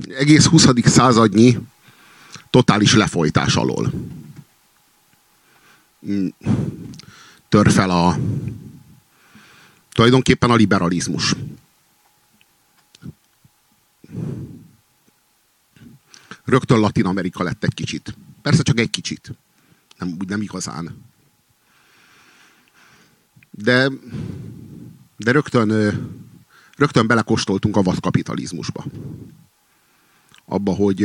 egész 20. századnyi totális lefolytás alól tör fel tulajdonképpen a liberalizmus. Rögtön Latin Amerika lett egy kicsit. Persze csak egy kicsit. Nem igazán. De rögtön belekóstoltunk a vadkapitalizmusba. Abba, hogy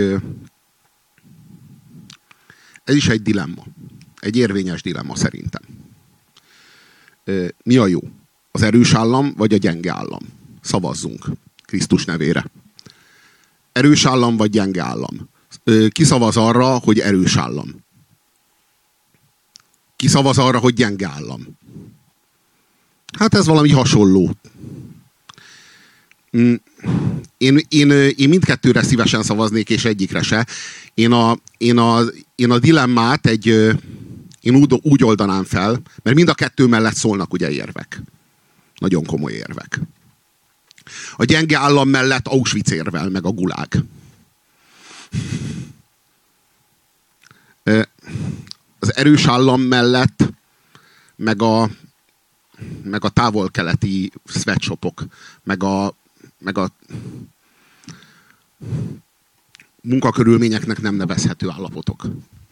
ez is egy dilemma. Egy érvényes dilemma szerintem. Mi a jó? Az erős állam, vagy a gyenge állam? Szavazzunk Krisztus nevére. Erős állam, vagy gyenge állam? Ki szavaz arra, hogy erős állam? Ki szavaz arra, hogy gyenge állam? Hát ez valami hasonló. Én mindkettőre szívesen szavaznék, és egyikre se. Én a dilemmát én úgy oldanám fel, mert mind a kettő mellett szólnak ugye érvek. Nagyon komoly érvek. A gyenge állam mellett Auschwitz érvel, meg a gulág. Az erős állam mellett meg a távol-keleti sweatshopok, meg a munkakörülményeknek nem nevezhető állapotok.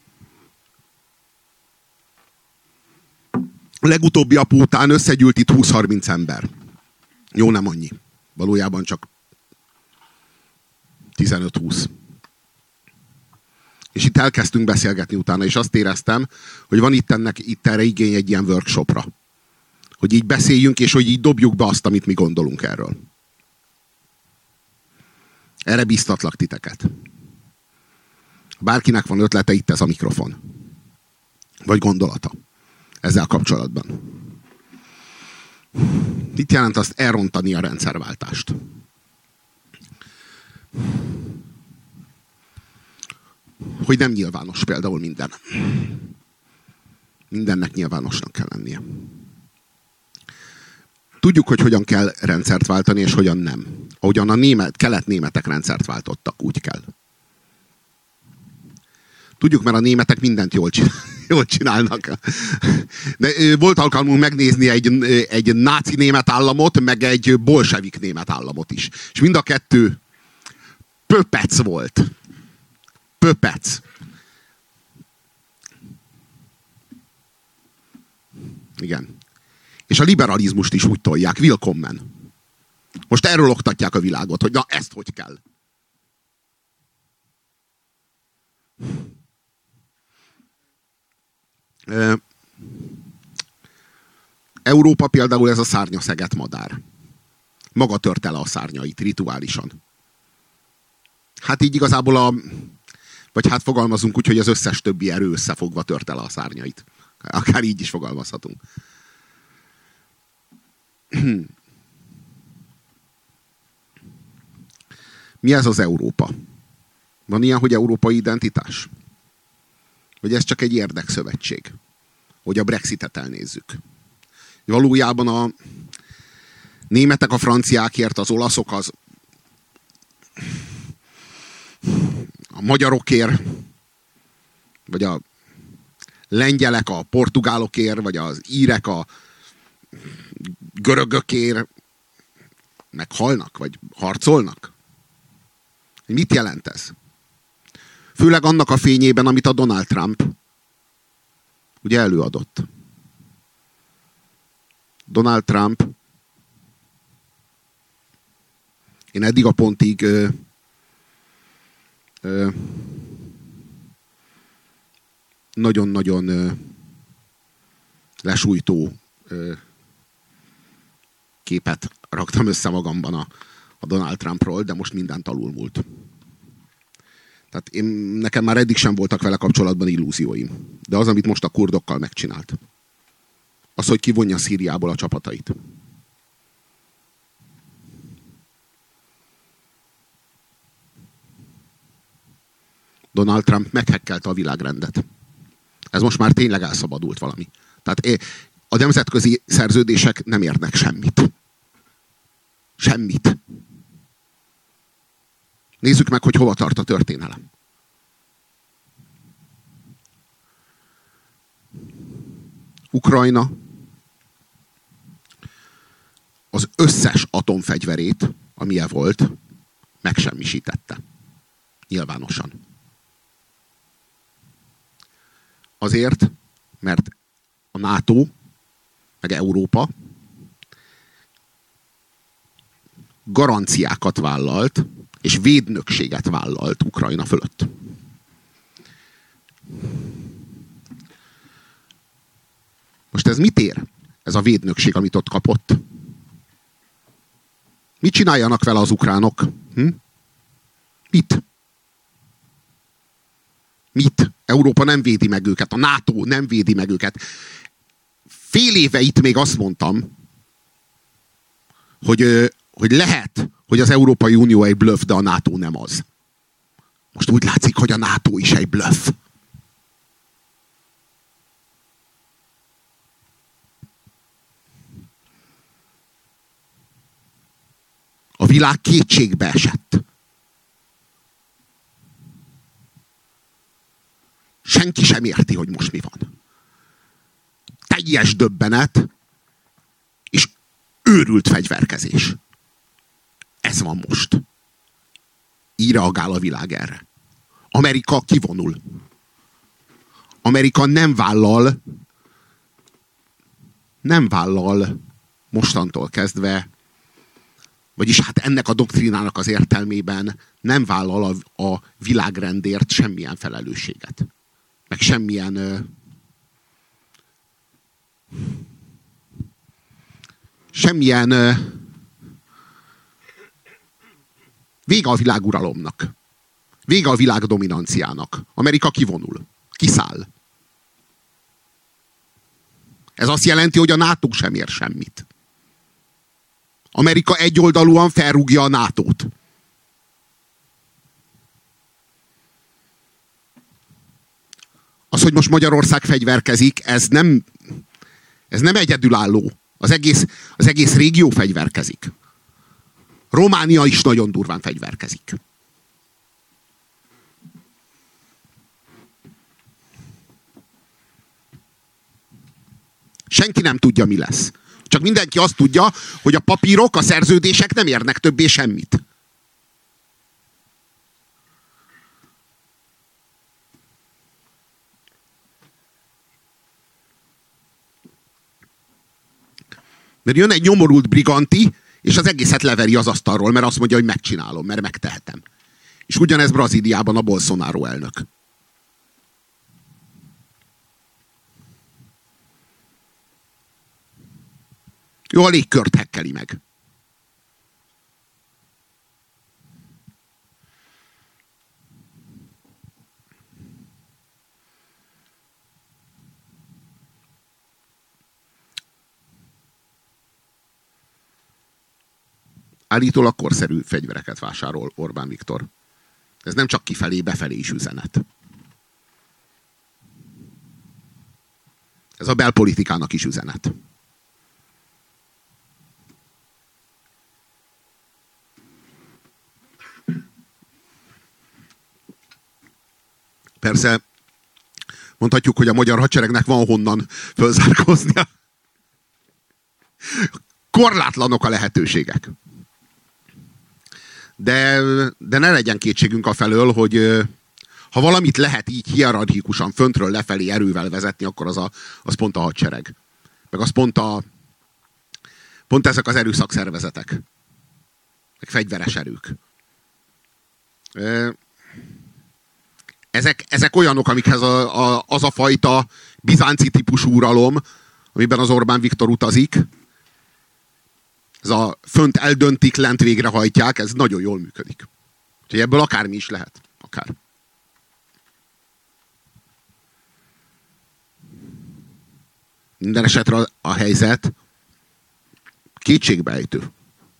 A legutóbbi apu után összegyűlt itt 20-30 ember. Jó, nem annyi. Valójában csak 15-20. És itt elkezdtünk beszélgetni utána, és azt éreztem, hogy van itt erre igény egy ilyen workshopra. Hogy így beszéljünk, és hogy így dobjuk be azt, amit mi gondolunk erről. Erre biztatlak titeket. Bárkinek van ötlete, itt ez a mikrofon. Vagy gondolata. Ezzel kapcsolatban. Mit jelent azt elrontani a rendszerváltást? Hogy nem nyilvános például minden. Mindennek nyilvánosnak kell lennie. Tudjuk, hogy hogyan kell rendszert váltani, és hogyan nem. Ahogyan a kelet-németek rendszert váltottak, úgy kell. Tudjuk, mert a németek mindent jól csinálnak. De volt alkalmunk megnézni egy náci német államot, meg egy bolsevik német államot is. És mind a kettő pöpec volt. Pöpec. Igen. És a liberalizmust is úgy tolják. Willkommen. Most erről oktatják a világot, hogy na ezt hogy kell. Európa például ez a szárnyaszeget madár. Maga törte le a szárnyait rituálisan. Hát így igazából vagy hát fogalmazunk úgy, hogy az összes többi erő összefogva törte le a szárnyait. Akár így is fogalmazhatunk. Mi ez az Európa? Van ilyen, hogy európai identitás? Vagy ez csak egy érdekszövetség? Hogy a Brexitet elnézzük. Valójában a németek a franciákért, az olaszok a magyarokért, vagy a lengyelek a portugálokért, vagy az írek a görögökért meghalnak, vagy harcolnak? Mit jelent ez? Főleg annak a fényében, amit a Donald Trump ugye előadott. Donald Trump én eddig a pontig nagyon-nagyon lesújtó képet raktam össze magamban a Donald Trumpról, de most mindent alulmúlt. Tehát nekem már eddig sem voltak vele kapcsolatban illúzióim. De az, amit most a kurdokkal megcsinált. Az, hogy kivonja Szíriából a csapatait. Donald Trump meghekkelte a világrendet. Ez most már tényleg elszabadult valami. Tehát a nemzetközi szerződések nem érnek semmit. Semmit. Nézzük meg, hogy hova tart a történelem. Ukrajna az összes atomfegyverét, amilyen volt, megsemmisítette. Nyilvánosan. Azért, mert a NATO, meg Európa garanciákat vállalt, és védnökséget vállalt Ukrajna fölött. Most ez mit ér? Ez a védnökség, amit ott kapott? Mit csináljanak vele az ukránok? Mit? Mit? Európa nem védi meg őket, a NATO nem védi meg őket. Fél éve itt még azt mondtam, hogy lehet, hogy az Európai Unió egy blöff, de a NATO nem az. Most úgy látszik, hogy a NATO is egy blöff. A világ kétségbe esett. Senki sem érti, hogy most mi van. Teljes döbbenet és őrült fegyverkezés. Ez van most. Így reagál a világ erre. Amerika kivonul. Amerika nem vállal mostantól kezdve, vagyis hát ennek a doktrínának az értelmében nem vállal a világrendért semmilyen felelősséget. Meg semmilyen vége a világuralomnak. Vége a világ dominanciának. Amerika kivonul. Kiszáll. Ez azt jelenti, hogy a NATO sem ér semmit. Amerika egyoldalúan felrúgja a NATO-t. Az, hogy most Magyarország fegyverkezik, ez nem egyedülálló. Az egész régió fegyverkezik. Románia is nagyon durván fegyverkezik. Senki nem tudja, mi lesz. Csak mindenki azt tudja, hogy a papírok, a szerződések nem érnek többé semmit. Mert jön egy nyomorult briganti, és az egészet leveri az asztalról, mert azt mondja, hogy megcsinálom, mert megtehetem. És ugyanez Brazíliában a Bolsonaro elnök. Jó, a légkört hekkeli meg. Állítólag korszerű fegyvereket vásárol Orbán Viktor. Ez nem csak kifelé, befelé is üzenet. Ez a belpolitikának is üzenet. Persze mondhatjuk, hogy a magyar hadseregnek van honnan fölzárkóznia. Korlátlanok a lehetőségek. De ne legyen kétségünk afelől, hogy ha valamit lehet így hierarchikusan föntről lefelé erővel vezetni, akkor az pont a hadsereg. Meg az pont ezek az erőszakszervezetek. Meg fegyveres erők. Ezek olyanok, amikhez az a fajta bizánci típusú uralom, amiben az Orbán Viktor utazik, ez a fönt eldöntik, lent végrehajtják, ez nagyon jól működik. Úgyhogy ebből akármi is lehet. Akár. Minden esetre a helyzet kétségbeejtő.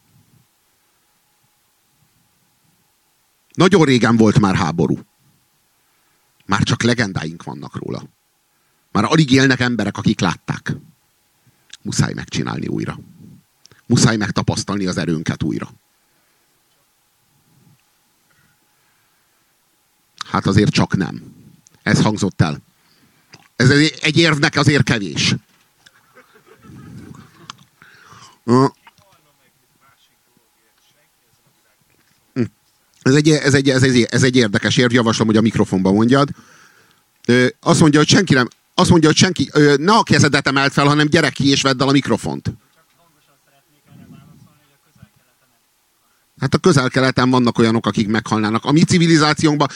Nagyon régen volt már háború. Már csak legendáink vannak róla. Már alig élnek emberek, akik látták. Muszáj megcsinálni újra. Muszáj megtapasztalni az erőnket újra. Hát azért csak nem. Ez hangzott el. Ez egy érvnek azért kevés. Ez egy érdekes érv, javaslom, hogy a mikrofonba mondjad. Azt mondja, hogy senki nem... Azt mondja, hogy senki... Ne a kezedet emelt fel, hanem gyere ki és vedd el a mikrofont. Hát a Közel-Keleten vannak olyanok, akik meghalnának. A mi civilizációnkban...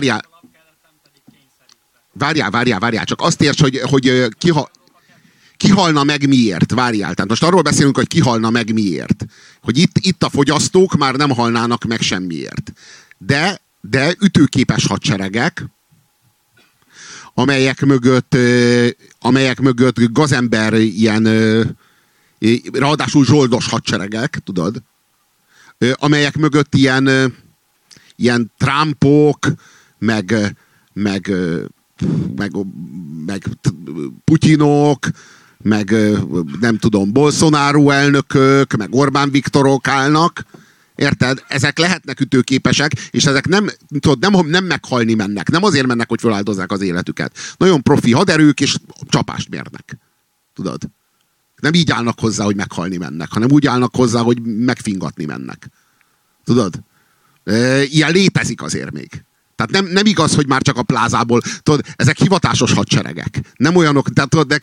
Várjál. Csak azt érts, hogy kihalna meg miért. Várjál. Tehát most arról beszélünk, hogy kihalna meg miért. Hogy itt a fogyasztók már nem halnának meg semmiért. De ütőképes hadseregek, amelyek mögött gazember ilyen, ráadásul zsoldos hadseregek, tudod? Amelyek mögött ilyen Trumpok, meg Putyinok, meg nem tudom, Bolsonaro elnökök, meg Orbán Viktorok állnak. Érted? Ezek lehetnek ütőképesek, és ezek nem meghalni mennek. Nem azért mennek, hogy feláldozzák az életüket. Nagyon profi haderők, és csapást mérnek. Tudod? Nem így állnak hozzá, hogy meghalni mennek, hanem úgy állnak hozzá, hogy megfingatni mennek. Tudod? Ilyen létezik azért még. Tehát nem igaz, hogy már csak a plázából, tudod, ezek hivatásos hadseregek. Nem olyanok, tehát tudod,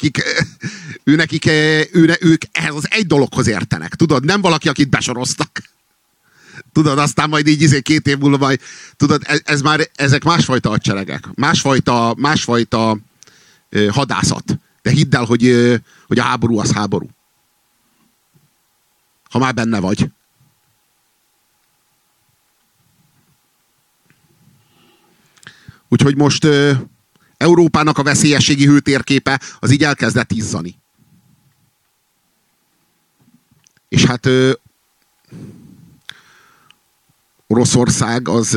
ők ehhez az egy dologhoz értenek. Tudod, nem valaki, akit besoroztak. Tudod, aztán majd így 2 év múlva majd, tudod, ezek másfajta hadseregek. Másfajta hadászat. De hidd el, hogy a háború az háború. Ha már benne vagy. Úgyhogy most Európának a veszélyességi hőtérképe az így elkezdett izzani. És hát Oroszország az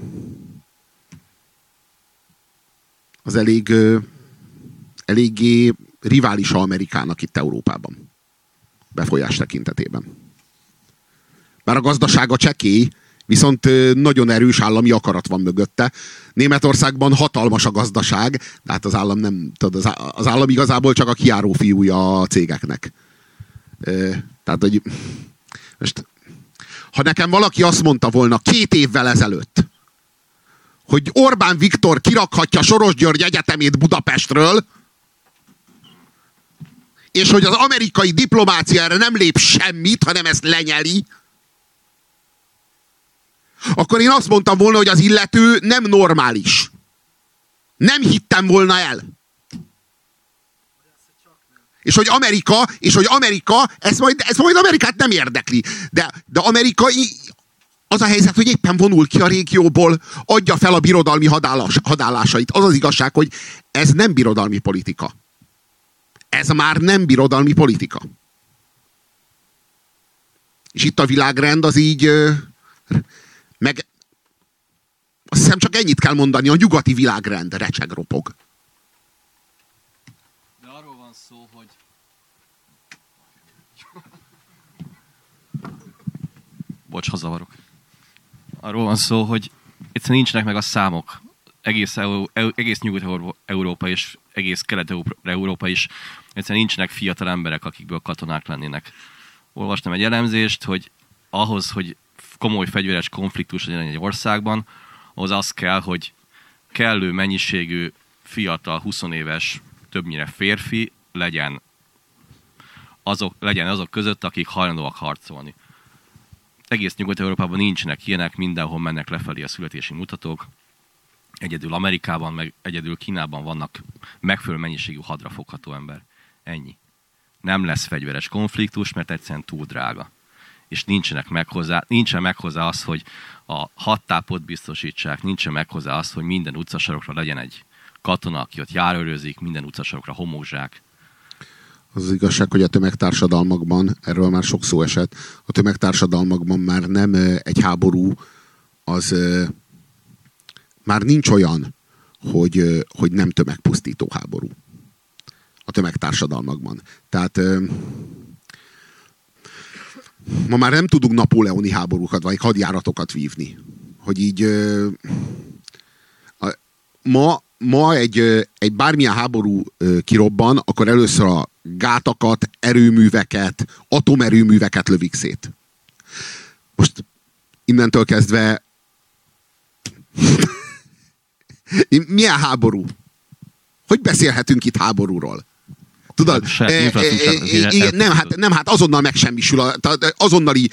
eléggé riválisa Amerikának itt Európában. Befolyás tekintetében. Bár a gazdasága csekély, viszont nagyon erős állami akarat van mögötte. Németországban hatalmas a gazdaság, de hát az állam nem, tudod, az állam igazából csak a kijáró fiúja a cégeknek. Tehát, hogy most, ha nekem valaki azt mondta volna 2 évvel ezelőtt, hogy Orbán Viktor kirakhatja Soros György Egyetemét Budapestről, és hogy az amerikai diplomácia erre nem lép semmit, hanem ezt lenyeli, akkor én azt mondtam volna, hogy az illető nem normális. Nem hittem volna el. És hogy Amerika, ez majd Amerikát nem érdekli. De Amerika, az a helyzet, hogy éppen vonul ki a régióból, adja fel a birodalmi hadállásait. Az az igazság, hogy ez nem birodalmi politika. Ez már nem birodalmi politika. És itt a világrend az így... Meg azt hiszem csak ennyit kell mondani, a nyugati világrend recseg, ropog. De arról van szó, hogy bocs, hazavarok. Arról van szó, hogy egyszerűen nincsenek meg a számok. Egész Nyugat-Európa és egész Kelet-Európa is egyszerűen nincsenek fiatal emberek, akikből katonák lennének. Olvastam egy elemzést, hogy ahhoz, hogy komoly fegyveres konfliktus legyen egy országban, ahhoz az kell, hogy kellő mennyiségű fiatal, 20 éves, többnyire férfi legyen azok között, akik hajlandóak harcolni. Egész Nyugat-Európában nincsenek ilyenek, mindenhol mennek lefelé a születési mutatók. Egyedül Amerikában, meg egyedül Kínában vannak megfelelő mennyiségű hadrafogható ember. Ennyi. Nem lesz fegyveres konfliktus, mert egyszerűen túl drága. És nincsen meg hozzá az, hogy a hadtápot biztosítsák, nincsen meg hozzá az, hogy minden utcasarokra legyen egy katona, aki ott járőrözik, minden utcasarokra homokzsák. Az igazság, hogy a tömegtársadalmakban, erről már sok szó esett, a tömegtársadalmakban már nem egy háború, az már nincs olyan, hogy nem tömegpusztító háború. A tömegtársadalmakban. Tehát ma már nem tudunk napóleoni háborúkat, vagy hadjáratokat vívni. Hogy így ma egy bármilyen háború kirobban, akkor először a gátakat, erőműveket, atomerőműveket lövik szét. Most innentől kezdve milyen háború? Hogy beszélhetünk itt háborúról? Tudod? Nem, hát azonnal megsemmisül. Azonnali...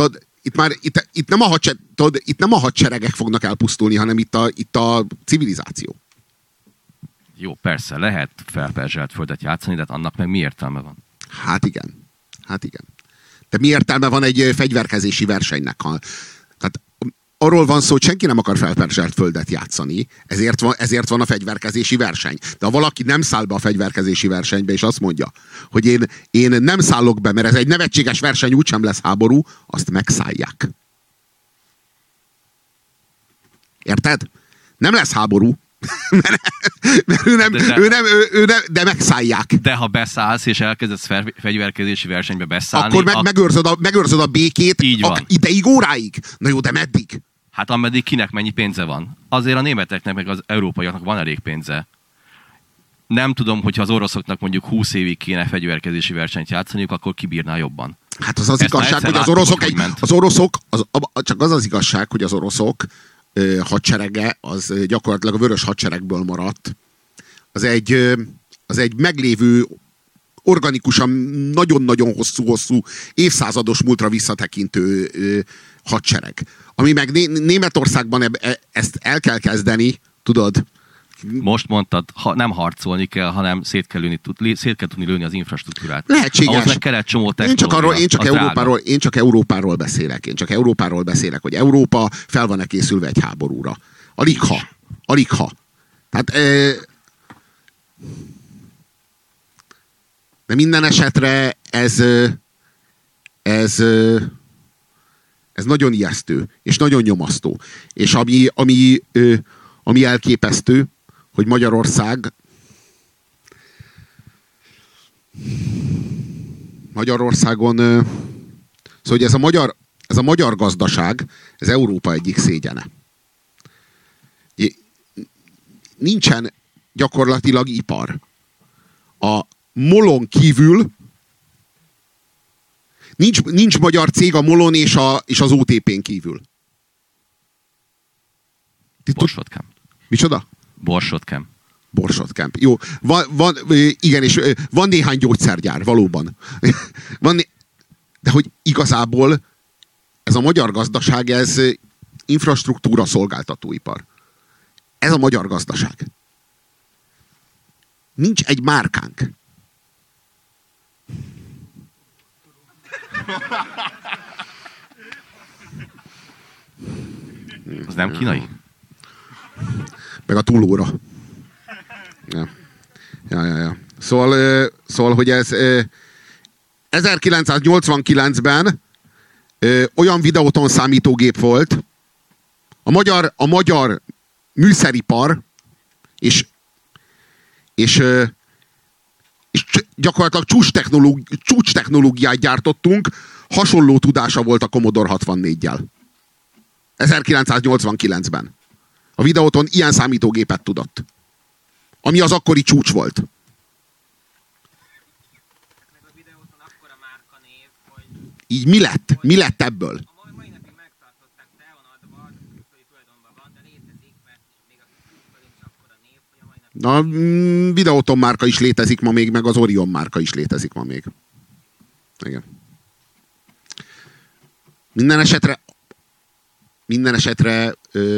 Itt nem a hadseregek fognak elpusztulni, hanem itt a civilizáció. Jó, persze, lehet felperzselt földet játszani, de annak meg mi értelme van? Hát igen. De mi értelme van egy fegyverkezési versenynek? Tehát arról van szó, hogy senki nem akar felperzselt földet játszani, ezért van a fegyverkezési verseny. De ha valaki nem száll be a fegyverkezési versenybe, és azt mondja, hogy én nem szállok be, mert ez egy nevetséges verseny, úgysem lesz háború, azt megszállják. Érted? Nem lesz háború, de megszállják. De ha beszállsz, és elkezdesz fegyverkezési versenybe beszállni... Akkor megőrzöd a békét ideig, óráig. Na jó, de meddig? Hát ameddig kinek mennyi pénze van. Azért a németeknek, meg az európaiaknak van elég pénze. Nem tudom, hogyha az oroszoknak mondjuk 20 évig kéne fegyverkezési versenyt játszaniuk, akkor kibírná jobban. Hát az igazság, hogy csak az igazság, hogy az oroszok hadserege, az gyakorlatilag a vörös hadseregből maradt. Az egy meglévő, organikusan nagyon-nagyon hosszú, évszázados múltra visszatekintő hadsereg. Ami meg Németországban ezt el kell kezdeni, tudod? Most mondtad, nem harcolni kell, hanem szét kell tudni lőni az infrastruktúrát. Lehetséges. Ahhoz meg kell egy csomó technológia. Én csak Európáról beszélek. Hogy Európa fel van-e készülve egy háborúra. Alig ha. Tehát de minden esetre ez nagyon ijesztő, és nagyon nyomasztó. És ami elképesztő, hogy Magyarországon szóval hogy ez a magyar gazdaság, ez Európa egyik szégyene. Nincsen gyakorlatilag ipar. A MOL-on kívül nincs magyar cég a MOL-on és az OTP-n kívül. Borsodkamp. Micsoda? Borsodkamp. Jó. Igen, és van néhány gyógyszergyár, valóban. De hogy igazából ez a magyar gazdaság, ez infrastruktúra szolgáltatóipar. Ez a magyar gazdaság. Nincs egy márkánk. Az nem kínai? Meg a túlóra. Ja. Szóval, hogy ez 1989-ben olyan videóton számítógép volt, a magyar műszeripar és gyakorlatilag csúcs technológiát gyártottunk, hasonló tudása volt a Commodore 64-jel. 1989-ben. A videóton ilyen számítógépet tudott. Ami az akkori csúcs volt. Meg a videóton akkora márkanév, hogy... Így mi lett ebből? A mai napig megtartották, de el van adva, a külföldi tulajdonban van, de létezik, mert még a külföldi is akkora név, hogy a mai napig... A videóton márka is létezik ma még, meg az Orion márka is létezik ma még. Igen. Minden esetre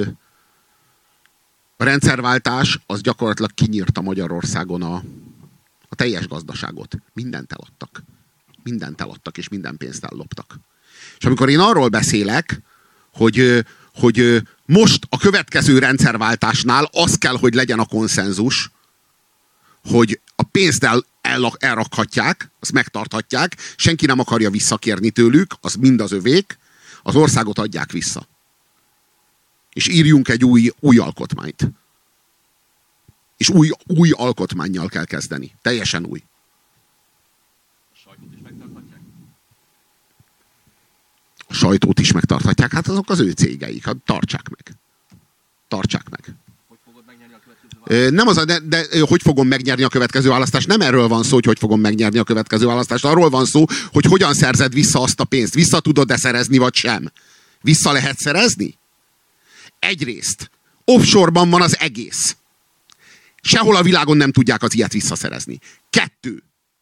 a rendszerváltás az gyakorlatilag kinyírta Magyarországon a teljes gazdaságot. Mindent eladtak, és minden pénzt elloptak. És amikor én arról beszélek, hogy most a következő rendszerváltásnál az kell, hogy legyen a konszenzus, hogy a pénzt elrakhatják, azt megtarthatják, senki nem akarja visszakérni tőlük, az mind az övék, az országot adják vissza. És írjunk egy új alkotmányt. És új alkotmánnyal kell kezdeni. Teljesen új. A sajtót is megtarthatják? A sajtót is megtarthatják. Hát azok az ő cégeik. Hát tartsák meg. Hogy fogod megnyerni a Nem az, de hogy fogom megnyerni a következő választást? Nem erről van szó, hogy fogom megnyerni a következő választást. Arról van szó, hogy hogyan szerzed vissza azt a pénzt. Vissza tudod-e szerezni, vagy sem? Vissza lehet szerezni? Egyrészt. Offshore-ban van az egész. Sehol a világon nem tudják az ilyet visszaszerezni. 2.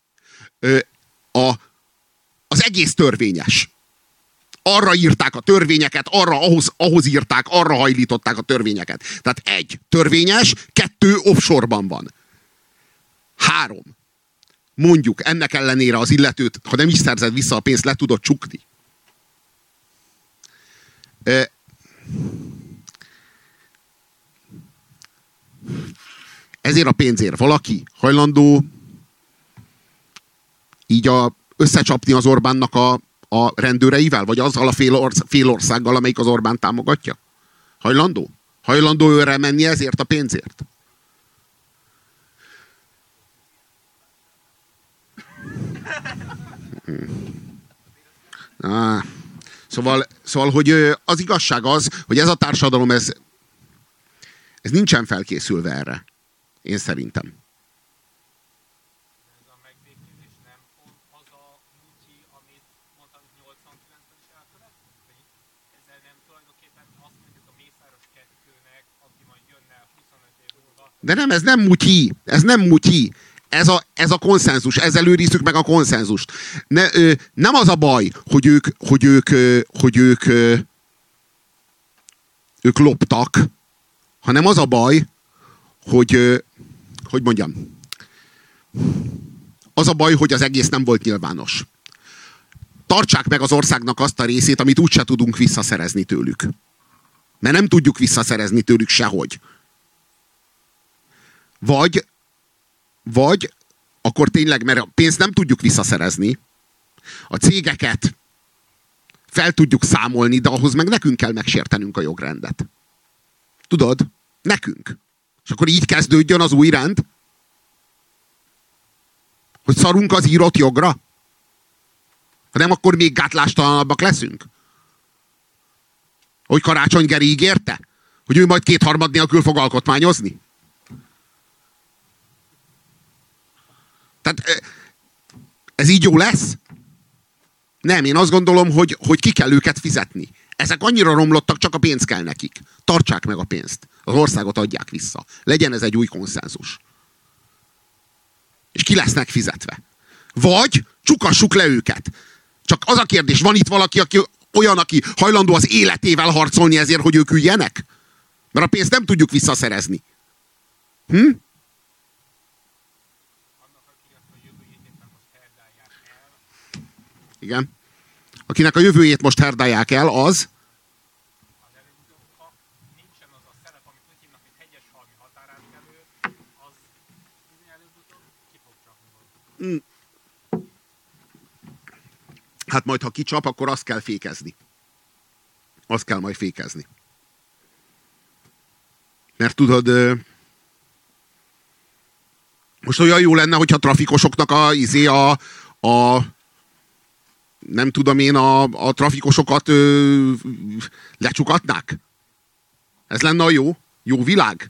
Az egész törvényes. Arra írták a törvényeket, ahhoz írták, arra hajlították a törvényeket. Tehát 1. Törvényes, 2. Offshore-ban van. 3. Mondjuk ennek ellenére az illetőt, ha nem is szerzed vissza a pénzt, le tudod csukni. Ezért a pénzért valaki hajlandó így összecsapni az Orbánnak a rendőreivel? Vagy azzal a fél országgal, amelyik az Orbán támogatja? Hajlandó? Hajlandó őre menni ezért a pénzért? Szóval, hogy az igazság az, hogy ez a társadalom, ez nincsen felkészülve erre. Én szerintem. Ez a megbékélés nem pont az a mutyi, amit mondtam, 89-ben is elkövetett? Ezzel nem tulajdonképpen azt mondjuk a Mészáros 2-nek, aki majd jönne 25 év múlva. De nem, ez nem mutyi. Ez nem mutyi. Ez a konszenzus. Ezzel őrizzük meg a konszenzust. Nem az a baj, hogy ők loptak, hanem az a baj, hogy mondjam, az a baj, hogy az egész nem volt nyilvános. Tartsák meg az országnak azt a részét, amit úgyse tudunk visszaszerezni tőlük. Mert nem tudjuk visszaszerezni tőlük sehogy. Vagy akkor tényleg, mert a pénzt nem tudjuk visszaszerezni, a cégeket fel tudjuk számolni, de ahhoz meg nekünk kell megsértenünk a jogrendet. Tudod? Nekünk. És akkor így kezdődjön az új rend? Hogy szarunk az írott jogra? Ha nem, akkor még gátlástalanabbak leszünk? Hogy Karácsony Geri ígérte? Hogy ő majd 2/3 nélkül fog alkotmányozni? Tehát ez így jó lesz? Nem, én azt gondolom, hogy ki kell őket fizetni. Ezek annyira romlottak, csak a pénz kell nekik. Tartsák meg a pénzt. Az országot adják vissza. Legyen ez egy új konszenzus. És ki lesznek fizetve. Vagy csukassuk le őket. Csak az a kérdés, van itt valaki, aki hajlandó az életével harcolni ezért, hogy ők üljenek? Mert a pénzt nem tudjuk visszaszerezni. Igen. Akinek a jövőjét most herdálják el, az... Nincsen az a szerep, amit úgy hívnak, hogy hegyeshalmi határátkelő, az előbb-utóbb ki fog csapni. Hát majd, ha kicsap, akkor azt kell fékezni. Azt kell majd fékezni. Mert tudod... Most olyan jó lenne, hogyha trafikosoknak nem tudom én, a trafikosokat lecsukatnák? Ez lenne a jó világ?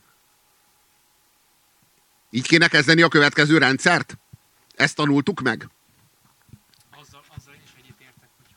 Így kéne kezdeni a következő rendszert? Ezt tanultuk meg? Azzal én is egyetértek, hogy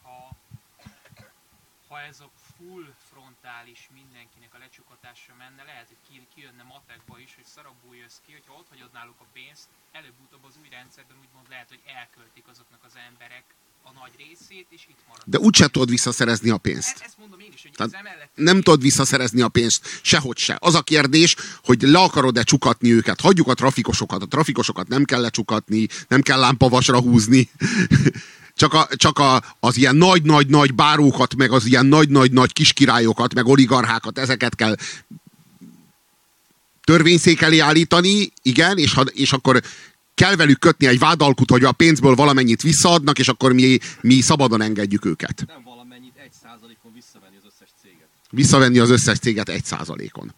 ha ez a full frontális mindenkinek a lecsukatása menne, lehet, hogy kijönne matekba is, hogy szarabul jössz ki, hogyha ott hagyod náluk a pénzt, előbb-utóbb az új rendszerben úgymond lehet, hogy elköltik azoknak az emberek a nagy részét, és itt marad. De úgyse tudod visszaszerezni a pénzt. Ezt mondom én is, hogy tehát az emellett... Nem tudod visszaszerezni a pénzt, sehogy se. Az a kérdés, hogy le akarod-e csukatni őket. Hagyjuk a trafikosokat. A trafikosokat nem kell lecsukatni, nem kell lámpavasra húzni. Csak az ilyen nagy-nagy bárókat, meg az ilyen nagy-nagy kiskirályokat, meg oligarchákat, ezeket kell törvényszék elé állítani, igen, és akkor kell velük kötni egy vádalkut, hogy a pénzből valamennyit visszaadnak, és akkor mi szabadon engedjük őket. Nem valamennyit, 1%-on visszavenni az összes céget. Visszavenni az összes céget 1%-on.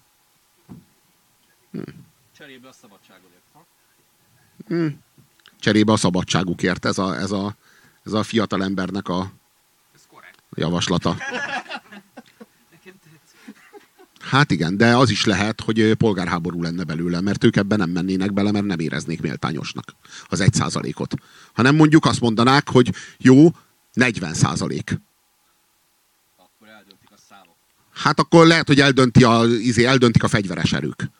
Cserébe a szabadságodért. Cserébe a szabadságukért, ez a fiatal embernek a Ez korrekt. javaslata. Nekem tetszik. Hát igen, de az is lehet, hogy polgárháború lenne belőle, mert ők ebben nem mennének bele, mert nem éreznék méltányosnak az 1%-ot. Hanem mondjuk azt mondanák, hogy jó, 40%. Akkor eldöntik a számok. Hát akkor lehet, hogy eldöntik a fegyveres erők.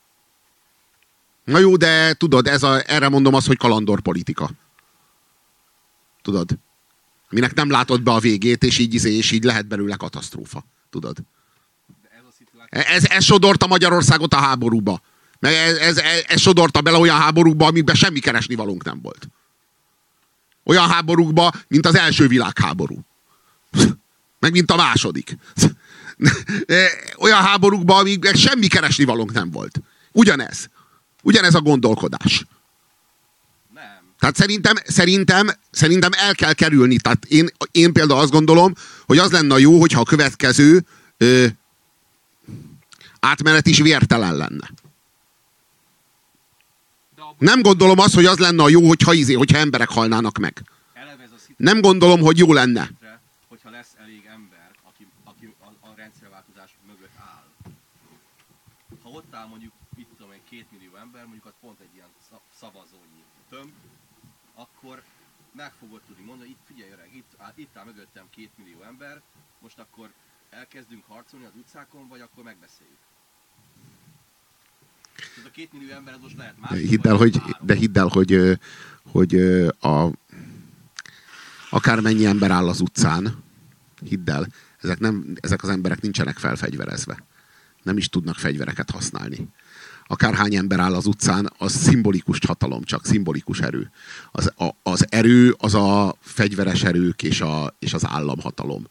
Na jó, de tudod, erre mondom azt, hogy kalandorpolitika. Tudod? Minek nem látod be a végét, és így lehet belőle katasztrófa. Tudod? Ez sodorta Magyarországot a háborúba. Meg ez sodorta bele olyan háborúkba, amikben semmi keresnivalónk nem volt. Olyan háborúkba, mint az első világháború. Meg mint a második. Olyan háborúkba, amikben semmi keresnivalónk nem volt. Ugyanez a gondolkodás. Nem. Tehát szerintem el kell kerülni. Tehát én például azt gondolom, hogy az lenne jó, hogyha a következő átmenet is vértelen lenne. Nem gondolom azt, hogy az lenne a jó, hogyha emberek halnának meg. Nem gondolom, hogy jó lenne. Hogyha lesz elég ember, aki a rendszerváltozás mögött áll. Ha ott áll mondjuk, itt tudom én, 2 millió ember, mondjuk az pont egy ilyen szavazónyi tömb, akkor meg fogod tudni mondani, itt figyelj öreg, itt áll mögöttem 2 millió ember, most akkor elkezdünk harcolni az utcákon, vagy akkor megbeszéljük. Tehát a 2 millió ember az most lehet más. Hidd el, hogy akármennyi ember áll az utcán, hidd el, ezek az emberek nincsenek felfegyverezve. Nem is tudnak fegyvereket használni. Akárhány ember áll az utcán, az szimbolikus hatalom, csak szimbolikus erő. Az erő az a fegyveres erők és az államhatalom.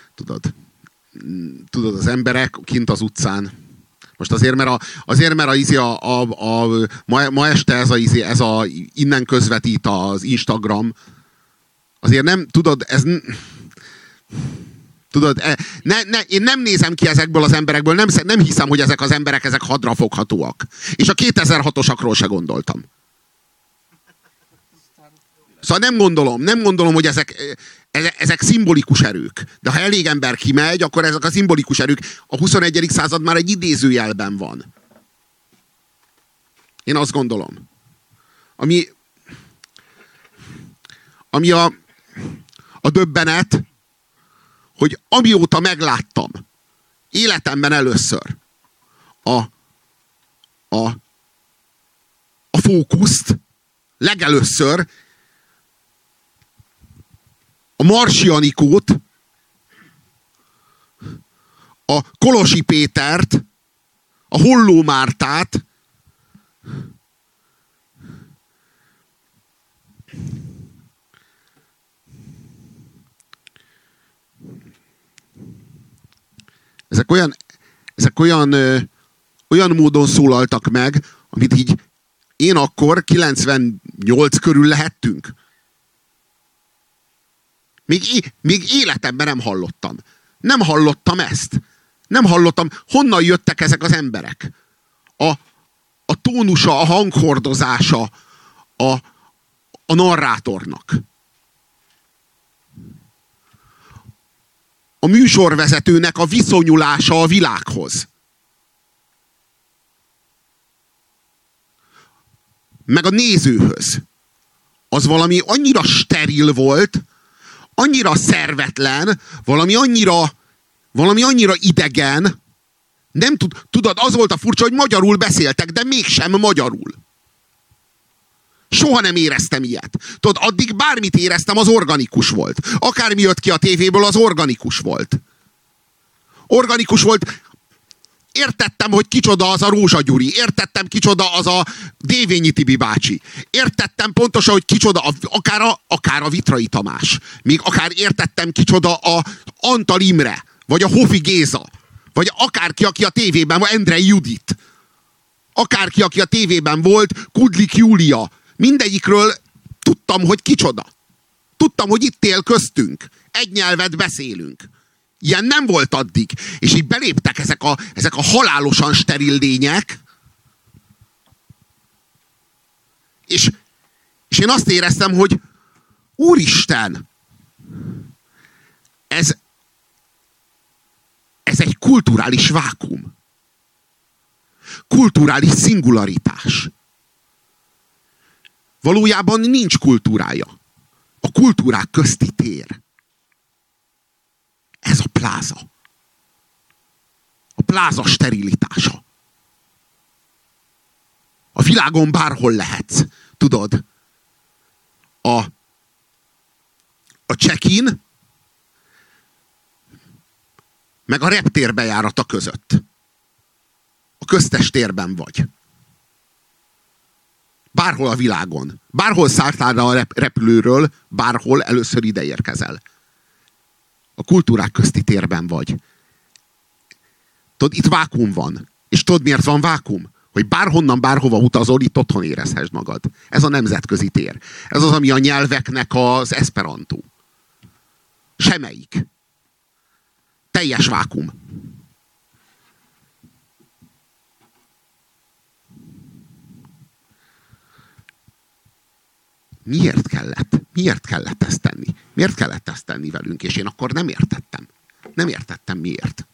Tudod, az emberek kint az utcán. Most azért, mert ma este ez a innen közvetít az Instagram, azért nem, tudod, én nem nézem ki ezekből az emberekből, nem hiszem, hogy ezek az emberek hadrafoghatóak. És a 2006-osakról se gondoltam. Szóval nem gondolom, hogy ezek szimbolikus erők. De ha elég ember kimegy, akkor ezek a szimbolikus erők a 21. század már egy idézőjelben van. Én azt gondolom. Ami a döbbenet, hogy amióta megláttam életemben először a fókuszt, legelőször a Marsi Anikót, a Kolosi Pétert, a Holló Mártát, ezek olyan módon szólaltak meg, amit így én akkor 98 körül lehettünk. Még életemben nem hallottam. Nem hallottam ezt. Nem hallottam, honnan jöttek ezek az emberek. A tónusa, a hanghordozása a narrátornak. A műsorvezetőnek a viszonyulása a világhoz. Meg a nézőhöz. Az valami annyira steril volt, annyira szervetlen, valami annyira idegen. Nem tudod, az volt a furcsa, hogy magyarul beszéltek, de mégsem magyarul. Soha nem éreztem ilyet. Tudod, addig bármit éreztem, az organikus volt. Akármi jött ki a tévéből, az organikus volt. Organikus volt. Értettem, hogy kicsoda az a Rózsa Gyuri. Értettem, kicsoda az a Dévényi Tibi bácsi. Értettem pontosan, hogy kicsoda akár a Vitrai Tamás. Még akár értettem, kicsoda a Antal Imre. Vagy a Hofi Géza. Vagy akárki, aki a tévében van, Endrei Judit. Akárki, aki a tévében volt, Kudlik Júlia. Mindegyikről tudtam, hogy kicsoda. Tudtam, hogy itt él köztünk. Egy nyelvet beszélünk. Ilyen nem volt addig. És így beléptek ezek a halálosan steril lények. És én azt éreztem, hogy úristen, ez egy kulturális vákuum. kulturális szingularitás. Valójában nincs kultúrája. A kultúrák közti tér. Ez a pláza. A pláza sterilitása. A világon bárhol lehetsz. Tudod? A check-in meg a reptér bejárata között. A köztes térben vagy. Bárhol a világon. Bárhol szálltál a repülőről, bárhol először ide érkezel. A kultúrák közti térben vagy. Tudod, itt vákuum van. És tudod, miért van vákuum? Hogy bárhonnan, bárhova utazol, itt otthon érezhessd magad. Ez a nemzetközi tér. Ez az, ami a nyelveknek az esperantó. Semmelyik. Teljes vákuum. Miért kellett? Miért kellett ezt tenni? Miért kellett ezt tenni velünk? És én akkor nem értettem. Nem értettem miért.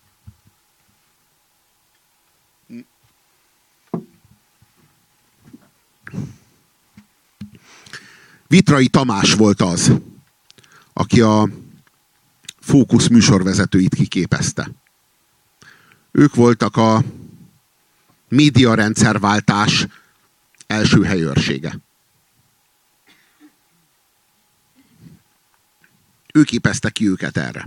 Vitrai Tamás volt az, aki a Fókusz műsorvezetőit kiképezte. Ők voltak a médiarendszerváltás első helyőrsége. Ő képezte ki őket erre.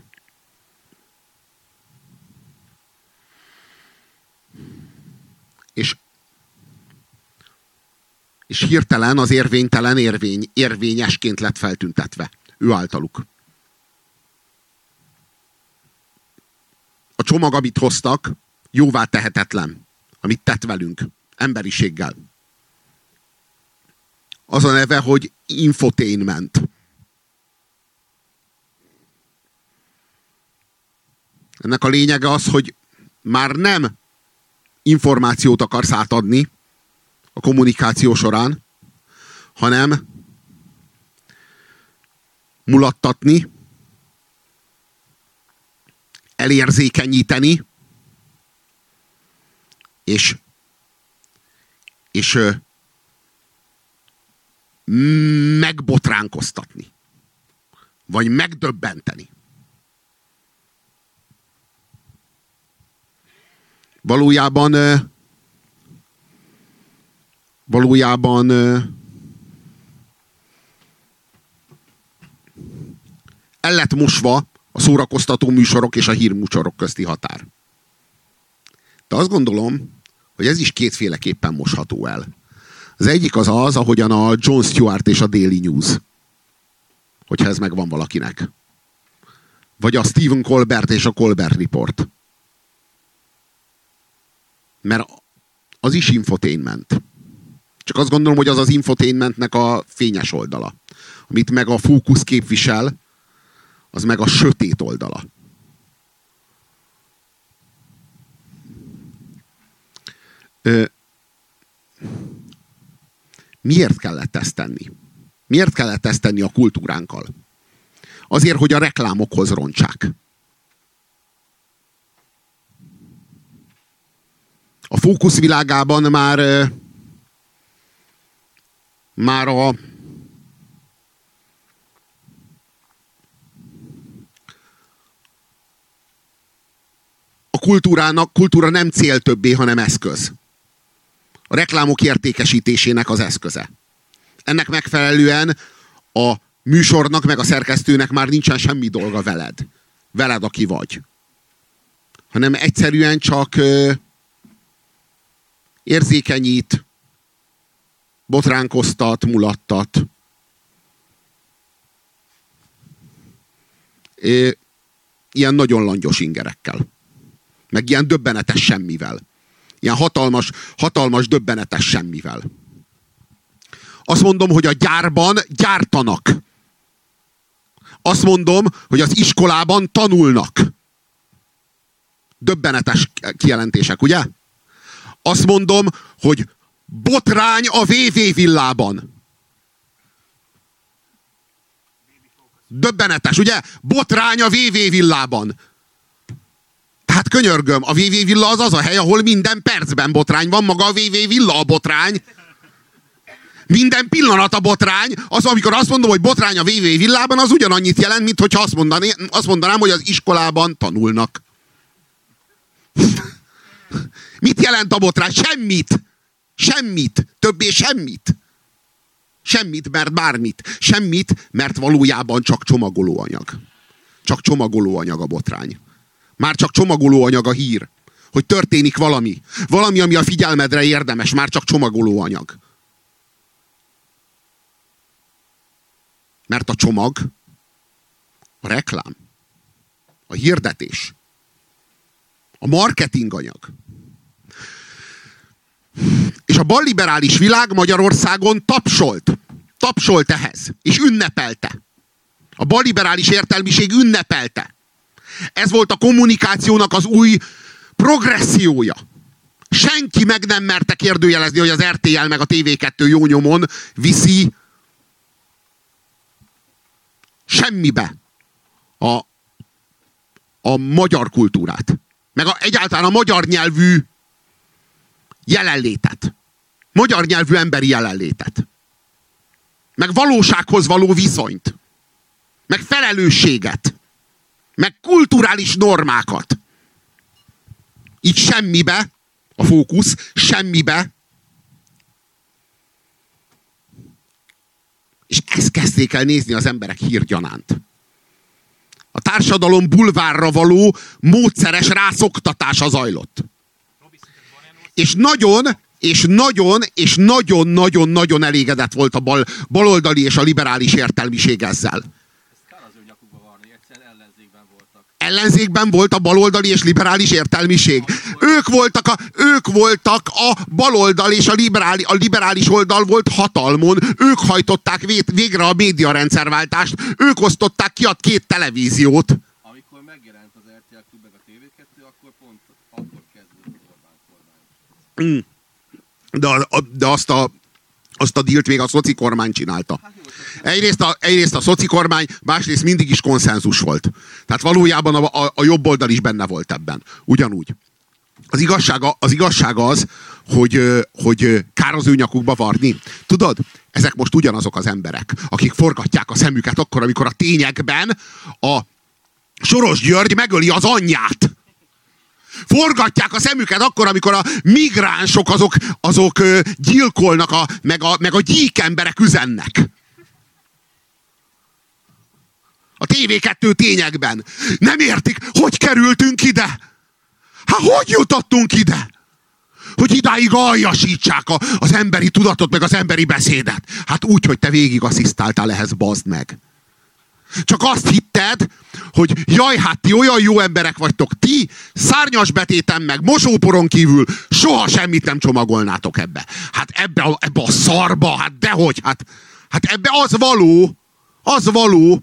És hirtelen az érvénytelen érvényesként lett feltüntetve. Ő általuk. A csomag, amit hoztak, jóvá tehetetlen. Amit tett velünk. Emberiséggel. Az a neve, hogy infotainment. Ennek a lényege az, hogy már nem információt akarsz átadni a kommunikáció során, hanem mulattatni, elérzékenyíteni, és megbotránkoztatni. Vagy megdöbbenteni. Valójában el lett mosva a szórakoztató műsorok és a hírműsorok közti határ. De azt gondolom, hogy ez is kétféleképpen mosható el. Az egyik az, ahogyan a Jon Stewart és a Daily News. Hogyha ez megvan valakinek. Vagy a Stephen Colbert és a Colbert Report. Mert az is infotainment. Csak azt gondolom, hogy az az infotainmentnek a fényes oldala. Amit meg a Fókusz képvisel, az meg a sötét oldala. Miért kellett ezt tenni? Miért kellett ezt tenni a kultúránkkal? Azért, hogy a reklámokhoz rontsák. A Fókusz világában már a kultúra nem cél többé, hanem eszköz. A reklámok értékesítésének az eszköze. Ennek megfelelően a műsornak meg a szerkesztőnek már nincsen semmi dolga veled. Veled, aki vagy. Hanem egyszerűen csak érzékenyít, botránkoztat, mulattat. Ilyen nagyon langyos ingerekkel. Meg ilyen döbbenetes semmivel. Ilyen hatalmas döbbenetes semmivel. Azt mondom, hogy a gyárban gyártanak. Azt mondom, hogy az iskolában tanulnak. Döbbenetes kijelentések, ugye? Azt mondom, hogy botrány a VV villában. Döbbenetes, ugye? Botrány a VV villában. Hát könyörgöm, a VV Villa az a hely, ahol minden percben botrány van, maga a VV Villa a botrány. Minden pillanat a botrány. Az, amikor azt mondom, hogy botrány a VV Villában, az ugyanannyit jelent, mint hogyha azt mondanám, hogy az iskolában tanulnak. Mit jelent a botrány? Semmit. Semmit. Többé semmit. Semmit, mert bármit. Semmit, mert valójában csak csomagolóanyag. Csak csomagolóanyag a botrány. Már csak csomagolóanyag a hír. Hogy történik valami. Valami, ami a figyelmedre érdemes. Már csak csomagolóanyag. Mert a csomag, a reklám, a hirdetés, a marketinganyag. És a balliberális világ Magyarországon tapsolt ehhez, és ünnepelte. A balliberális értelmiség ünnepelte. Ez volt a kommunikációnak az új progressziója. Senki meg nem merte kérdőjelezni, hogy az RTL meg a TV2 jó nyomon viszi semmibe a magyar kultúrát. Meg egyáltalán a magyar nyelvű jelenlétet. Magyar nyelvű emberi jelenlétet. Meg valósághoz való viszonyt. Meg felelősséget. Meg kulturális normákat. Így semmibe, a fókusz, semmibe. És ezt kezdték el nézni az emberek hírgyanánt. A társadalom bulvárra való módszeres rászoktatása zajlott. És nagyon elégedett volt a baloldali és a liberális értelmiség ezzel. Ellenzékben volt a baloldali és liberális értelmiség. Ők voltak a baloldal és a liberális oldal volt hatalmon. Ők hajtották végre a médiarendszerváltást. Ők osztották ki a két televíziót. Amikor megjelent az RTL Klub meg a TV2, akkor pont akkor kezdődött az Orbán kormány. De azt a dílt még a szoci kormány csinálta. Egyrészt a szoci kormány, másrészt mindig is konszenzus volt. Tehát valójában a jobb oldal is benne volt ebben. Ugyanúgy. Az igazság az, hogy kár az ő nyakukba varni. Tudod, ezek most ugyanazok az emberek, akik forgatják a szemüket akkor, amikor a tényekben a Soros György megöli az anyját. Forgatják a szemüket akkor, amikor a migránsok azok gyilkolnak, meg a gyík emberek üzennek. A TV2 tényekben. Nem értik, hogy kerültünk ide? Hát hogy jutottunk ide? Hogy idáig aljasítsák az emberi tudatot, meg az emberi beszédet. Hát úgy, hogy te végig asszisztáltál ehhez, bazd meg. Csak azt hitted, hogy jaj, hát ti olyan jó emberek vagytok, ti szárnyas betéten meg mosóporon kívül soha semmit nem csomagolnátok ebbe. Hát ebbe a szarba, hát dehogy, hát ebbe az való.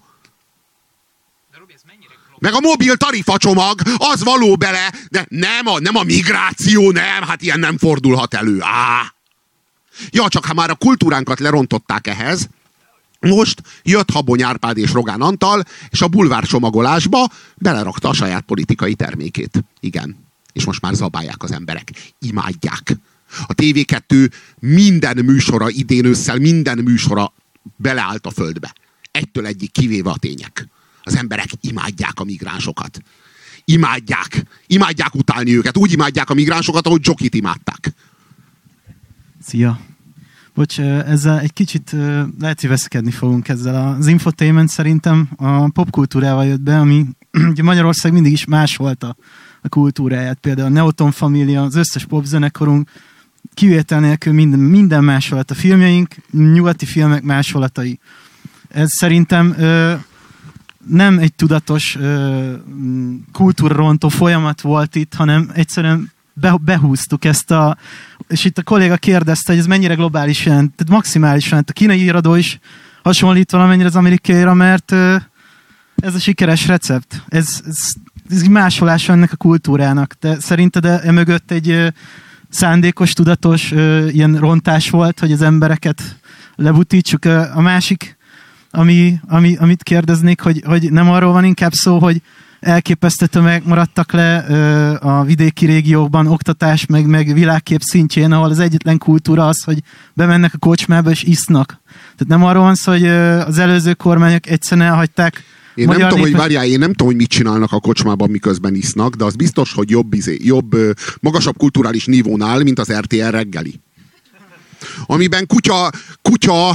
Meg a mobil tarifacsomag, az való bele, de nem a migráció, nem, hát ilyen nem fordulhat elő. Ja, csak ha már a kultúránkat lerontották ehhez, most jött Habony Árpád és Rogán Antal, és a bulvár csomagolásba belerakta a saját politikai termékét. Igen. És most már zabálják az emberek. Imádják. A TV2 minden műsora idén ősszel, minden műsora beleállt a földbe. Egytől egyig kivéve a tények. Az emberek imádják a migránsokat. Imádják utálni őket. Úgy imádják a migránsokat, ahogy Jokit imádták. Szia! Bocs, ezzel egy kicsit lehet, hogy veszekedni fogunk ezzel. Az infotainment szerintem a popkultúrával jött be, ami ugye Magyarország mindig is más volt a kultúráját. Például a Neoton Família, az összes popzenekorunk kivétel nélkül minden másolat. A filmjeink, nyugati filmek másolatai. Ez szerintem nem egy tudatos kultúrarontó folyamat volt itt, hanem egyszerűen behúztuk ezt és itt a kolléga kérdezte, hogy ez mennyire globális jelent, tehát maximális jelent. A kínai iradó is hasonlít valamennyire az amerikaira, mert ez a sikeres recept. Ez másolása ennek a kultúrának. De szerinted emögött egy szándékos, tudatos ilyen rontás volt, hogy az embereket lebutítsuk. A másik, amit kérdeznék, hogy nem arról van inkább szó, hogy elképesztő tömegek maradtak le a vidéki régiókban, oktatás, meg világkép szintjén, ahol az egyetlen kultúra az, hogy bemennek a kocsmába és isznak. Tehát nem arról van szó, hogy az előző kormányok egyszerűen elhagyták. Én nem tudom, én nem tudom, hogy mit csinálnak a kocsmában, miközben isznak, de az biztos, hogy jobb magasabb kulturális nívónál, mint az RTL reggeli. Amiben kutya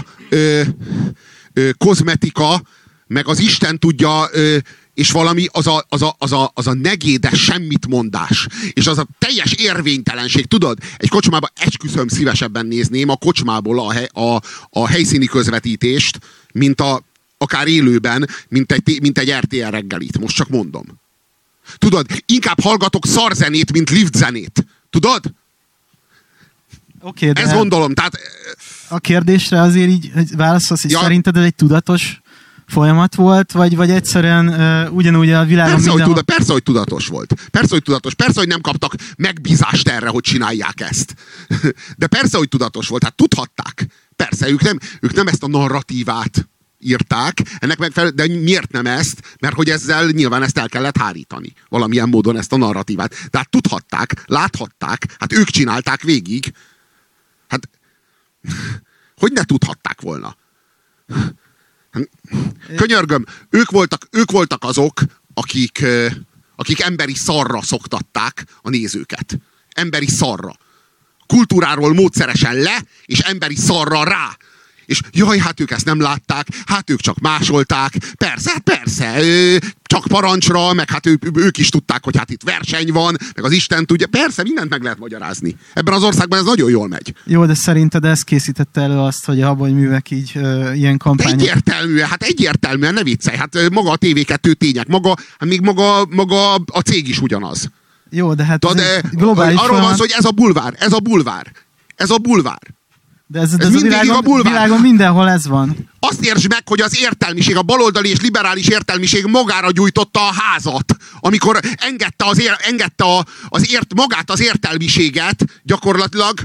kozmetika, meg az Isten tudja, és valami az a negédes semmit mondás. És az a teljes érvénytelenség. Tudod, egy kocsmában esküszöm szívesebben nézném a kocsmából a helyszíni közvetítést, mint akár élőben, mint egy RTL reggelit. Most csak mondom. Tudod, inkább hallgatok szarzenét, mint liftzenét. Tudod? Okay, ezt gondolom. Tehát, a kérdésre azért így válaszolsz, hogy szerinted ez egy tudatos folyamat volt, vagy egyszerűen ugyanúgy a világon persze, hogy tudatos volt. Persze, hogy nem kaptak megbízást erre, hogy csinálják ezt. De persze, hogy tudatos volt. Hát tudhatták. Persze, ők nem ezt a narratívát írták, de miért nem ezt? Mert hogy ezzel nyilván ezt el kellett hárítani. Valamilyen módon ezt a narratívát. De hát tudhatták, láthatták, hát ők csinálták végig. Hát, hogy ne tudhatták volna? Könyörgöm, ők voltak azok, akik emberi szarra szoktatták a nézőket. Emberi szarra. Kultúráról módszeresen le, és emberi szarra rá. És jaj, hát ők ezt nem látták, hát ők csak másolták. Persze, csak parancsra, meg hát ők is tudták, hogy hát itt verseny van, meg az Isten tudja. Persze, mindent meg lehet magyarázni. Ebben az országban ez nagyon jól megy. Jó, de szerinted ez készítette elő azt, hogy a Habony-művek így ilyen kampányok... Egyértelműen, ne viccelj. Hát maga a TV2 tények, még maga a cég is ugyanaz. Jó, de hát globális arról van szó, hogy ez a bulvár. De ez a világon mindenhol ez van. Azt értsd meg, hogy az értelmiség, a baloldali és liberális értelmiség magára gyújtotta a házat, amikor engedte magát az értelmiséget, gyakorlatilag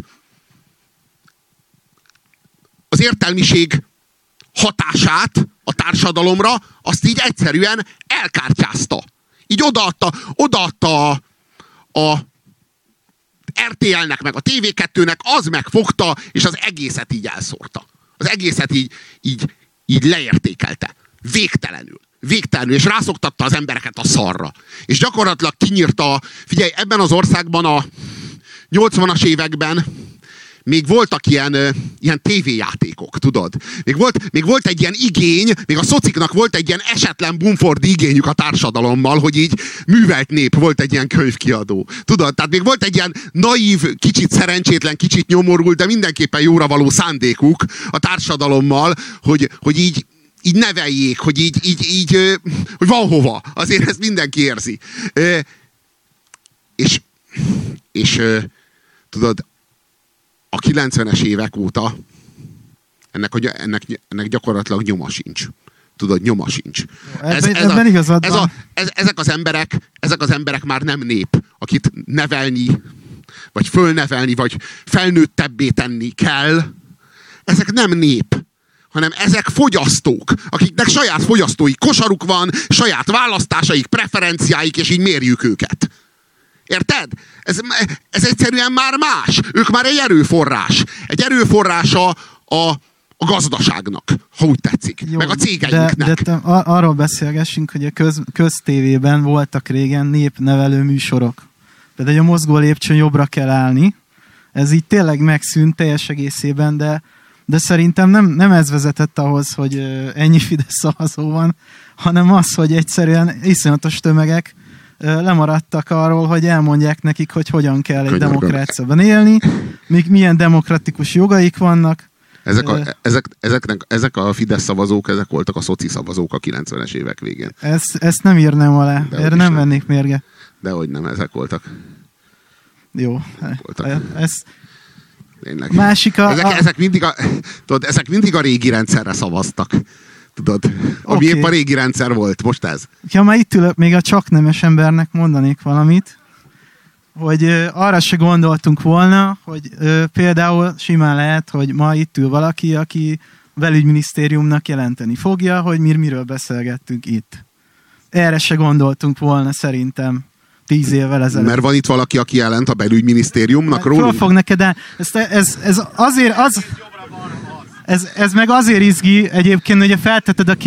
az értelmiség hatását a társadalomra, azt így egyszerűen elkártyázta. Így odaadta a RTL-nek, meg a TV2-nek, az megfogta, és az egészet így elszórta. Az egészet így leértékelte. Végtelenül, és rászoktatta az embereket a szarra. És gyakorlatilag kinyírta, figyelj, ebben az országban a 80-as években még voltak ilyen tévéjátékok, tudod? Még volt egy ilyen igény, még a szociknak volt egy ilyen esetlen bumfordi igényük a társadalommal, hogy így művelt nép, volt egy ilyen könyvkiadó. Tudod? Tehát még volt egy ilyen naív, kicsit szerencsétlen, kicsit nyomorult, de mindenképpen jóra való szándékuk a társadalommal, hogy így neveljék, hogy hogy van hova. Azért ezt mindenki érzi. És tudod, a 90-es évek óta ennek gyakorlatilag nyoma sincs. Tudod, nyoma sincs. Ezek az emberek már nem nép, akit nevelni, vagy fölnevelni, vagy felnőttebbé tenni kell. Ezek nem nép, hanem ezek fogyasztók, akiknek saját fogyasztói kosaruk van, saját választásaik, preferenciáik, és így mérjük őket. Érted? Ez egyszerűen már más. Ők már egy erőforrás. Egy erőforrása a gazdaságnak, ha úgy tetszik. Jó, meg a cégeinknek. De arról beszélgessünk, hogy a köztévében voltak régen népnevelő műsorok. Például a Mozgó lépcsőn jobbra kell állni. Ez így tényleg megszűnt teljes egészében, de szerintem nem ez vezetett ahhoz, hogy ennyi Fidesz szavazó van, hanem az, hogy egyszerűen iszonyatos tömegek lemaradtak arról, hogy elmondják nekik, hogy hogyan kell egy demokráciában élni, milyen demokratikus jogaik vannak. Ezek a Fidesz szavazók, ezek voltak a szoci szavazók a 90-es évek végén. Ezt nem írnám alá, erre nem vennék mérge. Dehogy nem, ezek voltak. Jó. Ez tényleg. Ezek mindig a régi rendszerre szavaztak. Tudod, ami épp a régi rendszer volt, most ez. Ha már itt ülök, még a csak nemes embernek mondanék valamit, hogy arra se gondoltunk volna, hogy például simán lehet, hogy ma itt ül valaki, aki belügyminisztériumnak jelenteni fogja, hogy miről beszélgettünk itt. erre se gondoltunk volna szerintem 10 évvel ezelőtt. Mert van itt valaki, aki jelent a belügyminisztériumnak rólunk? Föl neked, de ez azért ez meg azért izgi egyébként, hogy feltetted a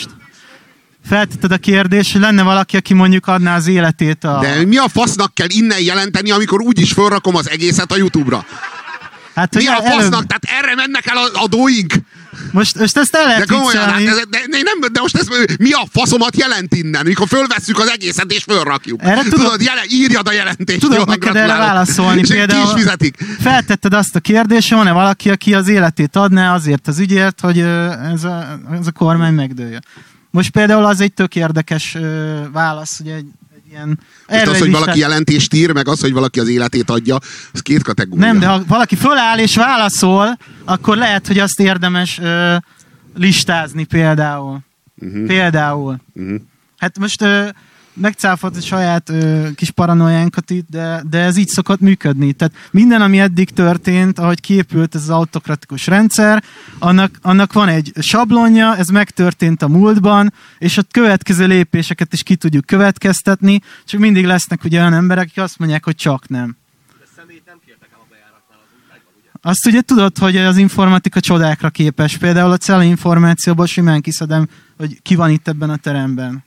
kérdést, hogy lenne valaki, aki mondjuk adná az életét a... De mi a fasznak kell innen jelenteni, amikor úgyis fölrakom az egészet a YouTube-ra? Hát, mi a fasznak? Tehát erre mennek el az adóink? Most ezt el lehet viccelni. De most ez mi a faszomat jelent innen, mikor fölvesszük az egészet és fölrakjuk? Tudod, írjad a jelentést. Tudok neked erre válaszolni. Például feltetted azt a kérdést, van-e valaki, aki az életét adná azért az ügyért, hogy ez a kormány megdőljön. Most például az egy tök érdekes válasz, hogy egy ilyen... Most az, hogy valaki jelentést ír, meg az, hogy valaki az életét adja, az két kategória. Nem, de ha valaki föláll és válaszol, akkor lehet, hogy azt érdemes listázni például. Például. Hát most megcáfolt a saját kis paranoiánkat itt, de ez így szokott működni. Tehát minden, ami eddig történt, ahogy kiépült ez az autokratikus rendszer, annak van egy sablonja, ez megtörtént a múltban, és a következő lépéseket is ki tudjuk következtetni, csak mindig lesznek ugye olyan emberek, akik azt mondják, hogy csak nem. De személyt nem kértek el a bejáratnál, az úgy megvan, ugye? Azt ugye tudod, hogy az informatika csodákra képes. Például a cella információból simán kiszedem, hogy ki van itt ebben a teremben.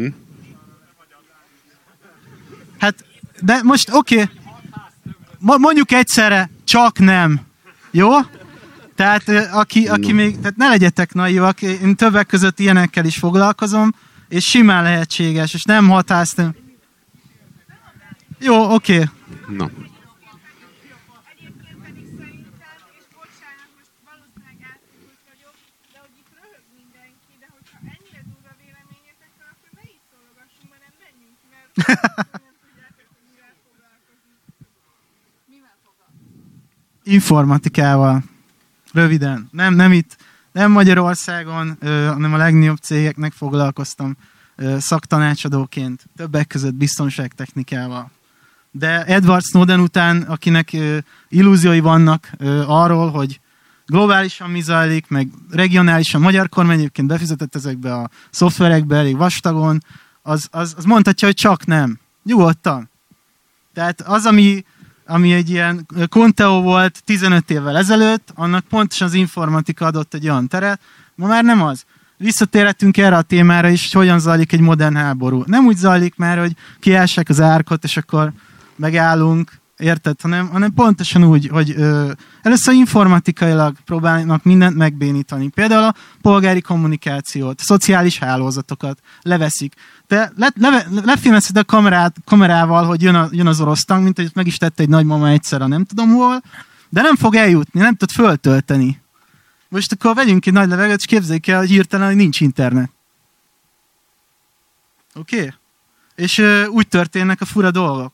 Hát, de most oké. Mondjuk egyszerre, csak nem. Jó? Tehát aki még, tehát ne legyetek naivak, én többek között ilyenekkel is foglalkozom, és simán lehetséges, és nem hatáztam. Jó, oké. Na. Informatikával. Röviden. Nem itt, nem Magyarországon, hanem a legnagyobb cégeknek foglalkoztam szaktanácsadóként, többek között biztonságtechnikával. De Edward Snowden után, akinek illúziói vannak arról, hogy globálisan mi zajlik, meg regionálisan magyar kormány egyébként befizetett ezekbe a szoftverekbe elég vastagon, az mondhatja, hogy csak nem. Nyugodtan. Tehát az, ami egy ilyen Conteo volt 15 évvel ezelőtt, annak pontosan az informatika adott egy olyan teret, ma már nem az. Visszatérhetünk erre a témára is, hogy hogyan zajlik egy modern háború. Nem úgy zajlik már, hogy kiássák az árkot, és akkor megállunk, érted? Hanem pontosan úgy, hogy először informatikailag próbálnak mindent megbénítani. Például a polgári kommunikációt, a szociális hálózatokat leveszik. Te lefilmezted a kamerával, hogy jön az orosz tank, mint hogy meg is tette egy nagymama egyszer, nem tudom hol, de nem fog eljutni, nem tud föltölteni. Most akkor vegyünk egy nagy levegőt, és képzeljük el, hogy hirtelen, hogy nincs internet. Oké? És úgy történnek a fura dolgok.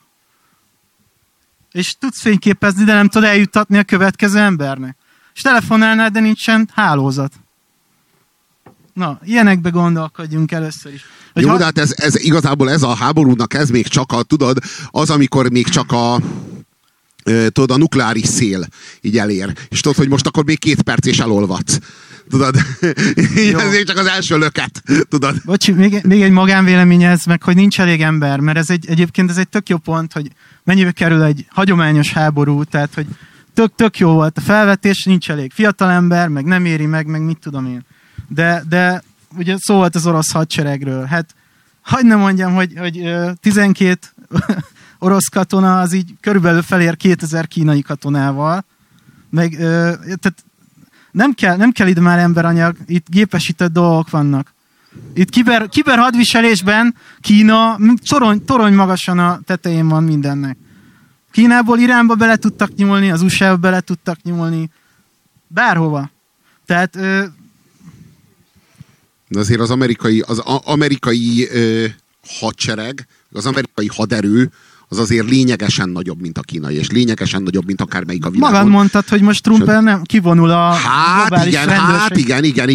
És tudsz fényképezni, de nem tudod eljuttatni a következő embernek. És telefonálnál, de nincsen hálózat. Na, ilyenekbe gondolkodjunk először is. Hogy jó, de hát ez igazából ez a háborúnak, ez még csak tudod, az, amikor még csak a nukleáris szél így elér. És tudod, hogy most akkor még 2 perc és elolvadsz. Tudod? Ez még csak az első löket. Tudod? Bocsi, még egy magánvéleménye ez meg, hogy nincs elég ember, mert egyébként ez egy tök jó pont, hogy mennyibe kerül egy hagyományos háború, tehát, hogy tök jó volt a felvetés, nincs elég fiatal ember, meg nem éri meg mit tudom én. De ugye szó volt az orosz hadseregről. Hát, hagyd ne mondjam, hogy 12 orosz katona az így körülbelül felér 2000 kínai katonával. Meg, tehát nem kell ide már emberanyag, itt gépesített dolgok vannak. Itt kiber hadviselésben Kína torony magasan a tetején van mindennek. Kínából Iránba bele tudtak nyúlni, az USA-ba bele tudtak nyúlni, bárhova. Tehát de azért az amerikai hadsereg, az amerikai haderő az azért lényegesen nagyobb, mint a kínai, és lényegesen nagyobb, mint akármelyik a világon. Magad mondtad, hogy most Trump nem kivonul a globális rendőrség.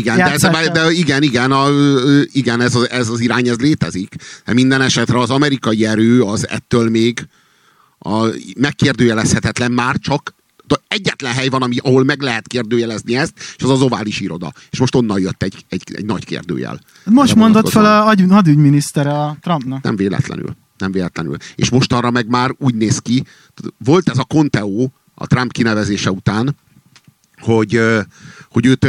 Igen, ez az irány, ez létezik. De minden esetre az amerikai erő az ettől még megkérdőjelezhetetlen már csak Egyetlen hely van, ahol meg lehet kérdőjelezni ezt, és az az ovális iroda. És most onnan jött egy nagy kérdőjel. Most mondott fel a hadügyminiszter a Trumpnak. Nem véletlenül. És most arra meg már úgy néz ki, volt ez a konteó a Trump kinevezése után, hogy őt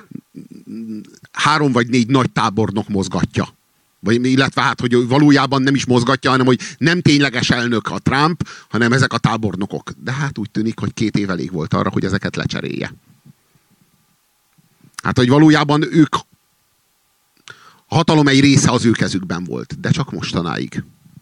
3 vagy 4 nagy tábornok mozgatja. Illetve hát, hogy valójában nem is mozgatja, hanem hogy nem tényleges elnök a Trump, hanem ezek a tábornokok. De hát úgy tűnik, hogy 2 év elég volt arra, hogy ezeket lecserélje. Hát, hogy valójában ők a hatalom egy része az ő kezükben volt, de csak mostanáig.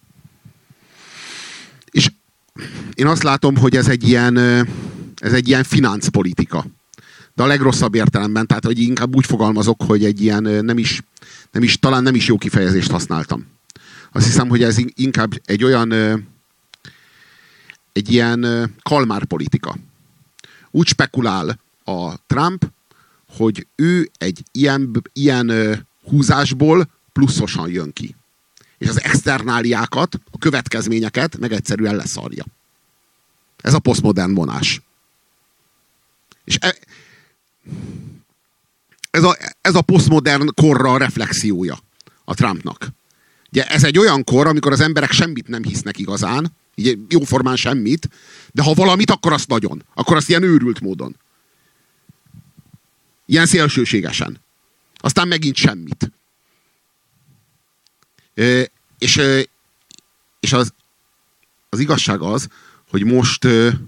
És én azt látom, hogy ez egy ilyen finanszpolitika. De a legrosszabb értelemben, tehát hogy inkább úgy fogalmazok, hogy egy ilyen talán nem is jó kifejezést használtam. Azt hiszem, hogy ez inkább egy ilyen kalmárpolitika. Úgy spekulál a Trump, hogy ő egy ilyen húzásból pluszosan jön ki. És az externáliákat, a következményeket meg egyszerűen leszarja. Ez a posztmodern vonás. És ez a posztmodern korra a reflexiója a Trumpnak. Ugye ez egy olyan kor, amikor az emberek semmit nem hisznek igazán, jóformán semmit, de ha valamit, akkor azt nagyon. Akkor azt ilyen őrült módon. Ilyen szélsőségesen. Aztán megint semmit. És az igazság az, hogy most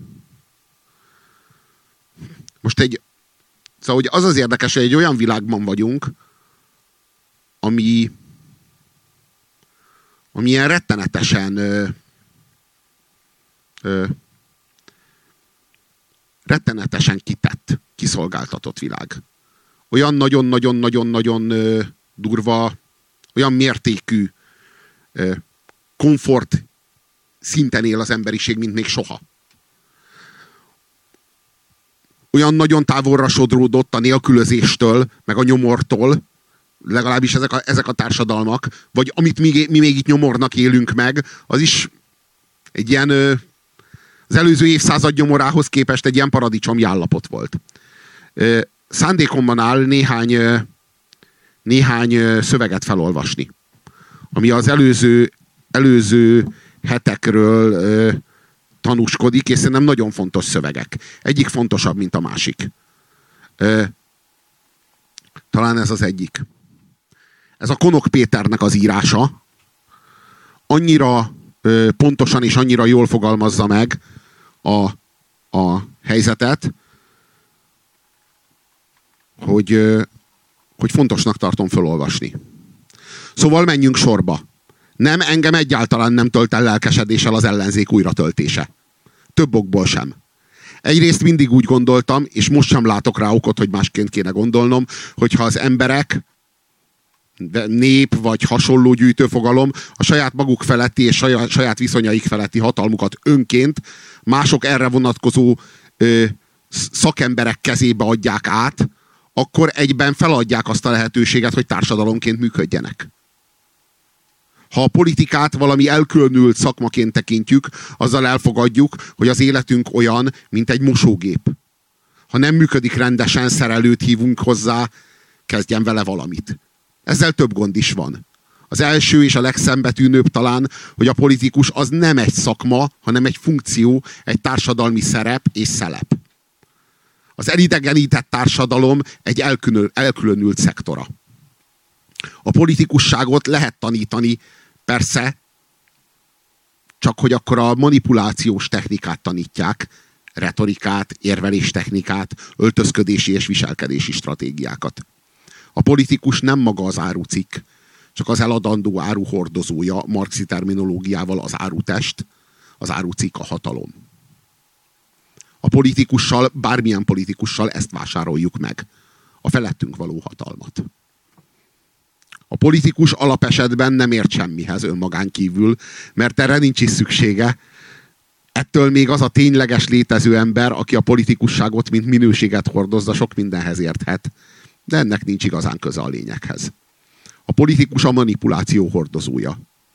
szóval, hogy az érdekes, hogy egy olyan világban vagyunk, ami ilyen rettenetesen kitett, kiszolgáltatott világ. Olyan nagyon-nagyon-nagyon-nagyon durva, olyan mértékű komfort szinten él az emberiség, mint még soha. Olyan nagyon távolra sodródott a nélkülözéstől, meg a nyomortól, legalábbis ezek a társadalmak, vagy amit mi még itt nyomornak élünk meg, az is egy ilyen az előző évszázad nyomorához képest egy ilyen paradicsomi állapot volt. Szándékomban áll néhány szöveget felolvasni, ami az előző hetekről tanúskodik, és szerintem nagyon fontos szövegek. Egyik fontosabb, mint a másik. Talán ez az egyik. Ez a Konok Péternek az írása annyira pontosan és annyira jól fogalmazza meg a helyzetet, hogy fontosnak tartom felolvasni. Szóval menjünk sorba. Nem, engem egyáltalán nem tölt el lelkesedéssel az ellenzék újratöltése. Több okból sem. Egyrészt mindig úgy gondoltam, és most sem látok rá okot, hogy másként kéne gondolnom, hogyha az emberek, nép vagy hasonló gyűjtőfogalom a saját maguk feletti és saját viszonyaik feletti hatalmukat önként mások erre vonatkozó szakemberek kezébe adják át, akkor egyben feladják azt a lehetőséget, hogy társadalomként működjenek. Ha a politikát valami elkülönült szakmaként tekintjük, azzal elfogadjuk, hogy az életünk olyan, mint egy mosógép. Ha nem működik rendesen, szerelőt hívunk hozzá, kezdjen vele valamit. Ezzel több gond is van. Az első és a legszembetűnőbb talán, hogy a politikus az nem egy szakma, hanem egy funkció, egy társadalmi szerep és szelep. Az elidegenített társadalom egy elkülönült szektora. A politikusságot lehet tanítani, persze, csak hogy akkor a manipulációs technikát tanítják, retorikát, érveléstechnikát, öltözködési és viselkedési stratégiákat. A politikus nem maga az árucikk, csak az eladandó áru hordozója, marxi terminológiával az árutest, az árucikk a hatalom. A politikussal, bármilyen politikussal ezt vásároljuk meg. A felettünk való hatalmat. A politikus alapesetben nem ért semmihez önmagán kívül, mert erre nincs is szüksége. Ettől még az a tényleges létező ember, aki a politikusságot, mint minőséget hordozza, sok mindenhez érthet. De ennek nincs igazán köze a lényeghez. A politikus a manipuláció hordozója.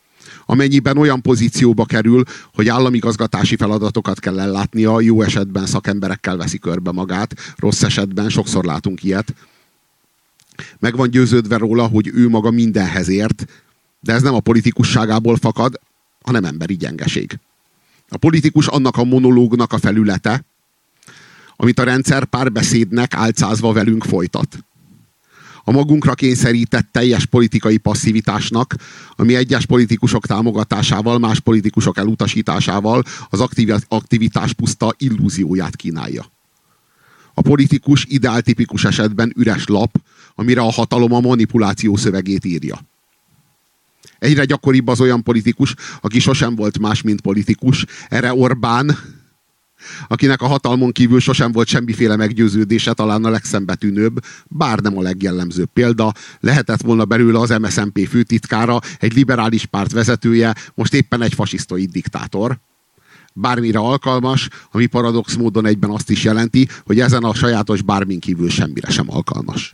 amennyiben olyan pozícióba kerül, hogy államigazgatási feladatokat kell ellátnia, jó esetben szakemberekkel veszi körbe magát, rossz esetben sokszor látunk ilyet. Meg van győződve róla, hogy ő maga mindenhez ért, de ez nem a politikusságából fakad, hanem emberi gyengeség. A politikus annak a monológnak a felülete, amit a rendszer párbeszédnek álcázva velünk folytat. A magunkra kényszerített teljes politikai passzivitásnak, ami egyes politikusok támogatásával, más politikusok elutasításával az aktivitás puszta illúzióját kínálja. A politikus ideáltipikus esetben üres lap, amire a hatalom a manipuláció szövegét írja. Egyre gyakoribb az olyan politikus, aki sosem volt más, mint politikus. Erre Orbán, akinek a hatalmon kívül sosem volt semmiféle meggyőződése, talán a legszembetűnőbb, bár nem a legjellemzőbb példa. Lehetett volna belőle az MSZNP főtitkára, egy liberális párt vezetője, most éppen egy fasisztoid diktátor. Bármire alkalmas, ami paradox módon egyben azt is jelenti, hogy ezen a sajátos bármin kívül semmire sem alkalmas.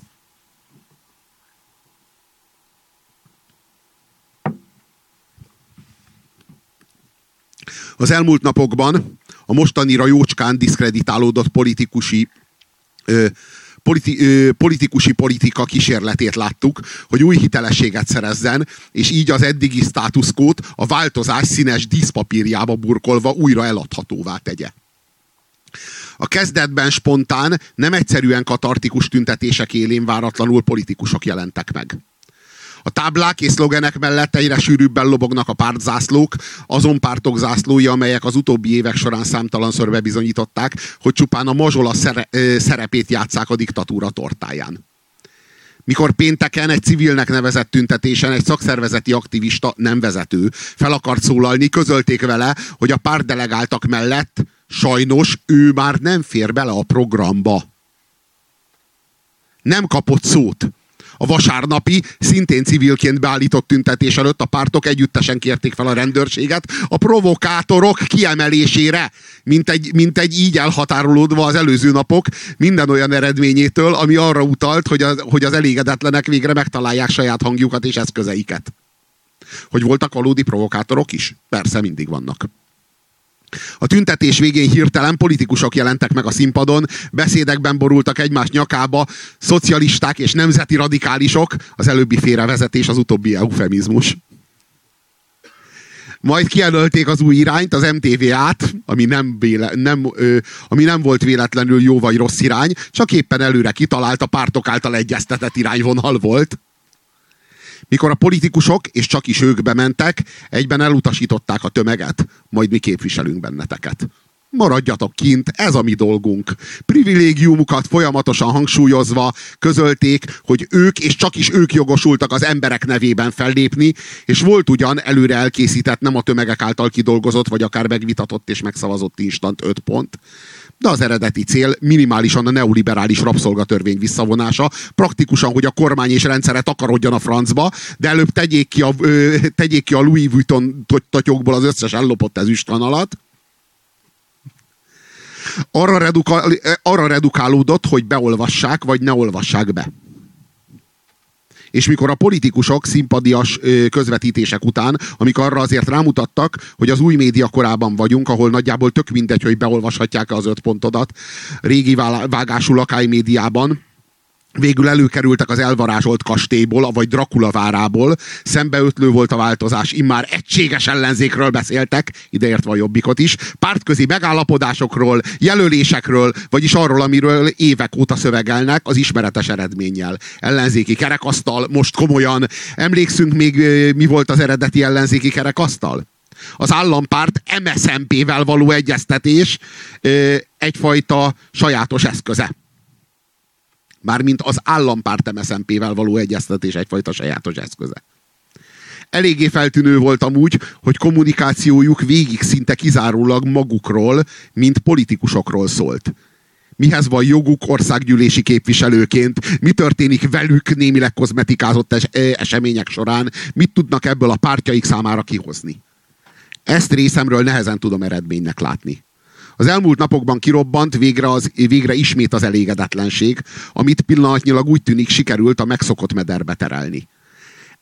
Az elmúlt napokban a mostanira jócskán diszkreditálódott politikusi politika kísérletét láttuk, hogy új hitelességet szerezzen, és így az eddigi státuszkót a változás színes díszpapírjába burkolva újra eladhatóvá tegye. A kezdetben spontán, nem egyszerűen katartikus tüntetések élén váratlanul politikusok jelentek meg. A táblák és szlogenek mellett egyre sűrűbben lobognak a pártzászlók, azon pártok zászlói, amelyek az utóbbi évek során számtalanszor bebizonyították, hogy csupán a mazsola szerepét játsszák a diktatúra tortáján. Mikor pénteken egy civilnek nevezett tüntetésen egy szakszervezeti aktivista, nem vezető, fel akart szólalni, közölték vele, hogy a pártdelegáltak mellett sajnos ő már nem fér bele a programba. Nem kapott szót. A vasárnapi, szintén civilként beállított tüntetés előtt a pártok együttesen kérték fel a rendőrséget a provokátorok kiemelésére, mint egy így elhatárolódva az előző napok minden olyan eredményétől, ami arra utalt, hogy az elégedetlenek végre megtalálják saját hangjukat és eszközeiket. Hogy voltak valódi provokátorok is? Persze, mindig vannak. A tüntetés végén hirtelen politikusok jelentek meg a színpadon, beszédekben borultak egymás nyakába, szocialisták és nemzeti radikálisok, az előbbi félrevezetés, az utóbbi eufemizmus. Majd kijelölték az új irányt, az MTV-át, ami nem volt véletlenül jó vagy rossz irány, csak éppen előre kitalált, a pártok által egyeztetett irányvonal volt. Mikor a politikusok, és csak is ők bementek, egyben elutasították a tömeget, majd mi képviselünk benneteket. Maradjatok kint, ez a mi dolgunk. Privilégiumukat folyamatosan hangsúlyozva közölték, hogy ők, és csak is ők jogosultak az emberek nevében fellépni, és volt ugyan előre elkészített, nem a tömegek által kidolgozott, vagy akár megvitatott és megszavazott instant 5 pont. De az eredeti cél minimálisan a neoliberális rabszolgatörvény visszavonása, praktikusan, hogy a kormány és rendszere takarodjon a francba, de előbb tegyék ki a Louis Vuitton totyokból az összes ellopott ezüstkanalat. Arra redukálódott, hogy beolvassák, vagy ne olvassák be. És mikor a politikusok színpadias közvetítések után, amikor arra azért rámutattak, hogy az új média korában vagyunk, ahol nagyjából tök mindegy, hogy beolvashatják-e az 5 pontodat, régi vágású lakálymediában, végül előkerültek az elvarázsolt kastélyból, vagy Dracula várából, szembeötlő volt a változás, immár egységes ellenzékről beszéltek, ideértve a Jobbikot is, pártközi megállapodásokról, jelölésekről, vagyis arról, amiről évek óta szövegelnek, az ismeretes eredménnyel. Ellenzéki kerekasztal, most komolyan. Emlékszünk még, mi volt az eredeti ellenzéki kerekasztal? Az állampárt MSZNP-vel való egyeztetés egyfajta sajátos eszköze. Mármint az állampárt MSZNP-vel való egyeztetés egyfajta sajátos eszköze. Eléggé feltűnő volt amúgy, hogy kommunikációjuk végig szinte kizárólag magukról, mint politikusokról szólt. Mihez van joguk országgyűlési képviselőként, mi történik velük némileg kozmetikázott események során, mit tudnak ebből a pártjaik számára kihozni. Ezt részemről nehezen tudom eredménynek látni. Az elmúlt napokban kirobbant végre ismét az elégedetlenség, amit pillanatnyilag úgy tűnik sikerült a megszokott mederbe terelni.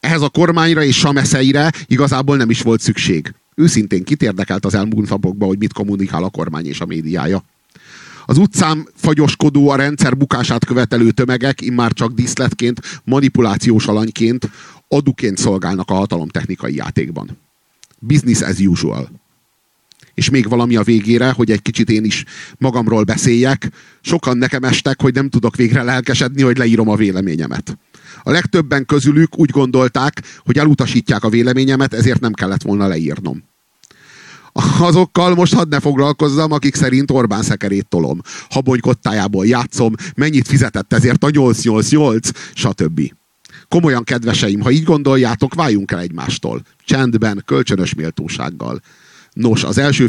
Ehhez a kormányra és Sameszeire igazából nem is volt szükség. Őszintén kit érdekelt az elmúlt napokban, hogy mit kommunikál a kormány és a médiája. Az utcán fagyoskodó, a rendszer bukását követelő tömegek immár csak díszletként, manipulációs alanyként, aduként szolgálnak a hatalomtechnikai játékban. Business as usual. És még valami a végére, hogy egy kicsit én is magamról beszéljek. Sokan nekem estek, hogy nem tudok végre lelkesedni, hogy leírom a véleményemet. A legtöbben közülük úgy gondolták, hogy elutasítják a véleményemet, ezért nem kellett volna leírnom. Azokkal most hadd ne foglalkozzam, akik szerint Orbán szekerét tolom. Habonykottájából játszom, mennyit fizetett ezért a 888, stb. Komolyan, kedveseim, ha így gondoljátok, váljunk el egymástól. Csendben, kölcsönös méltósággal. Nos, az első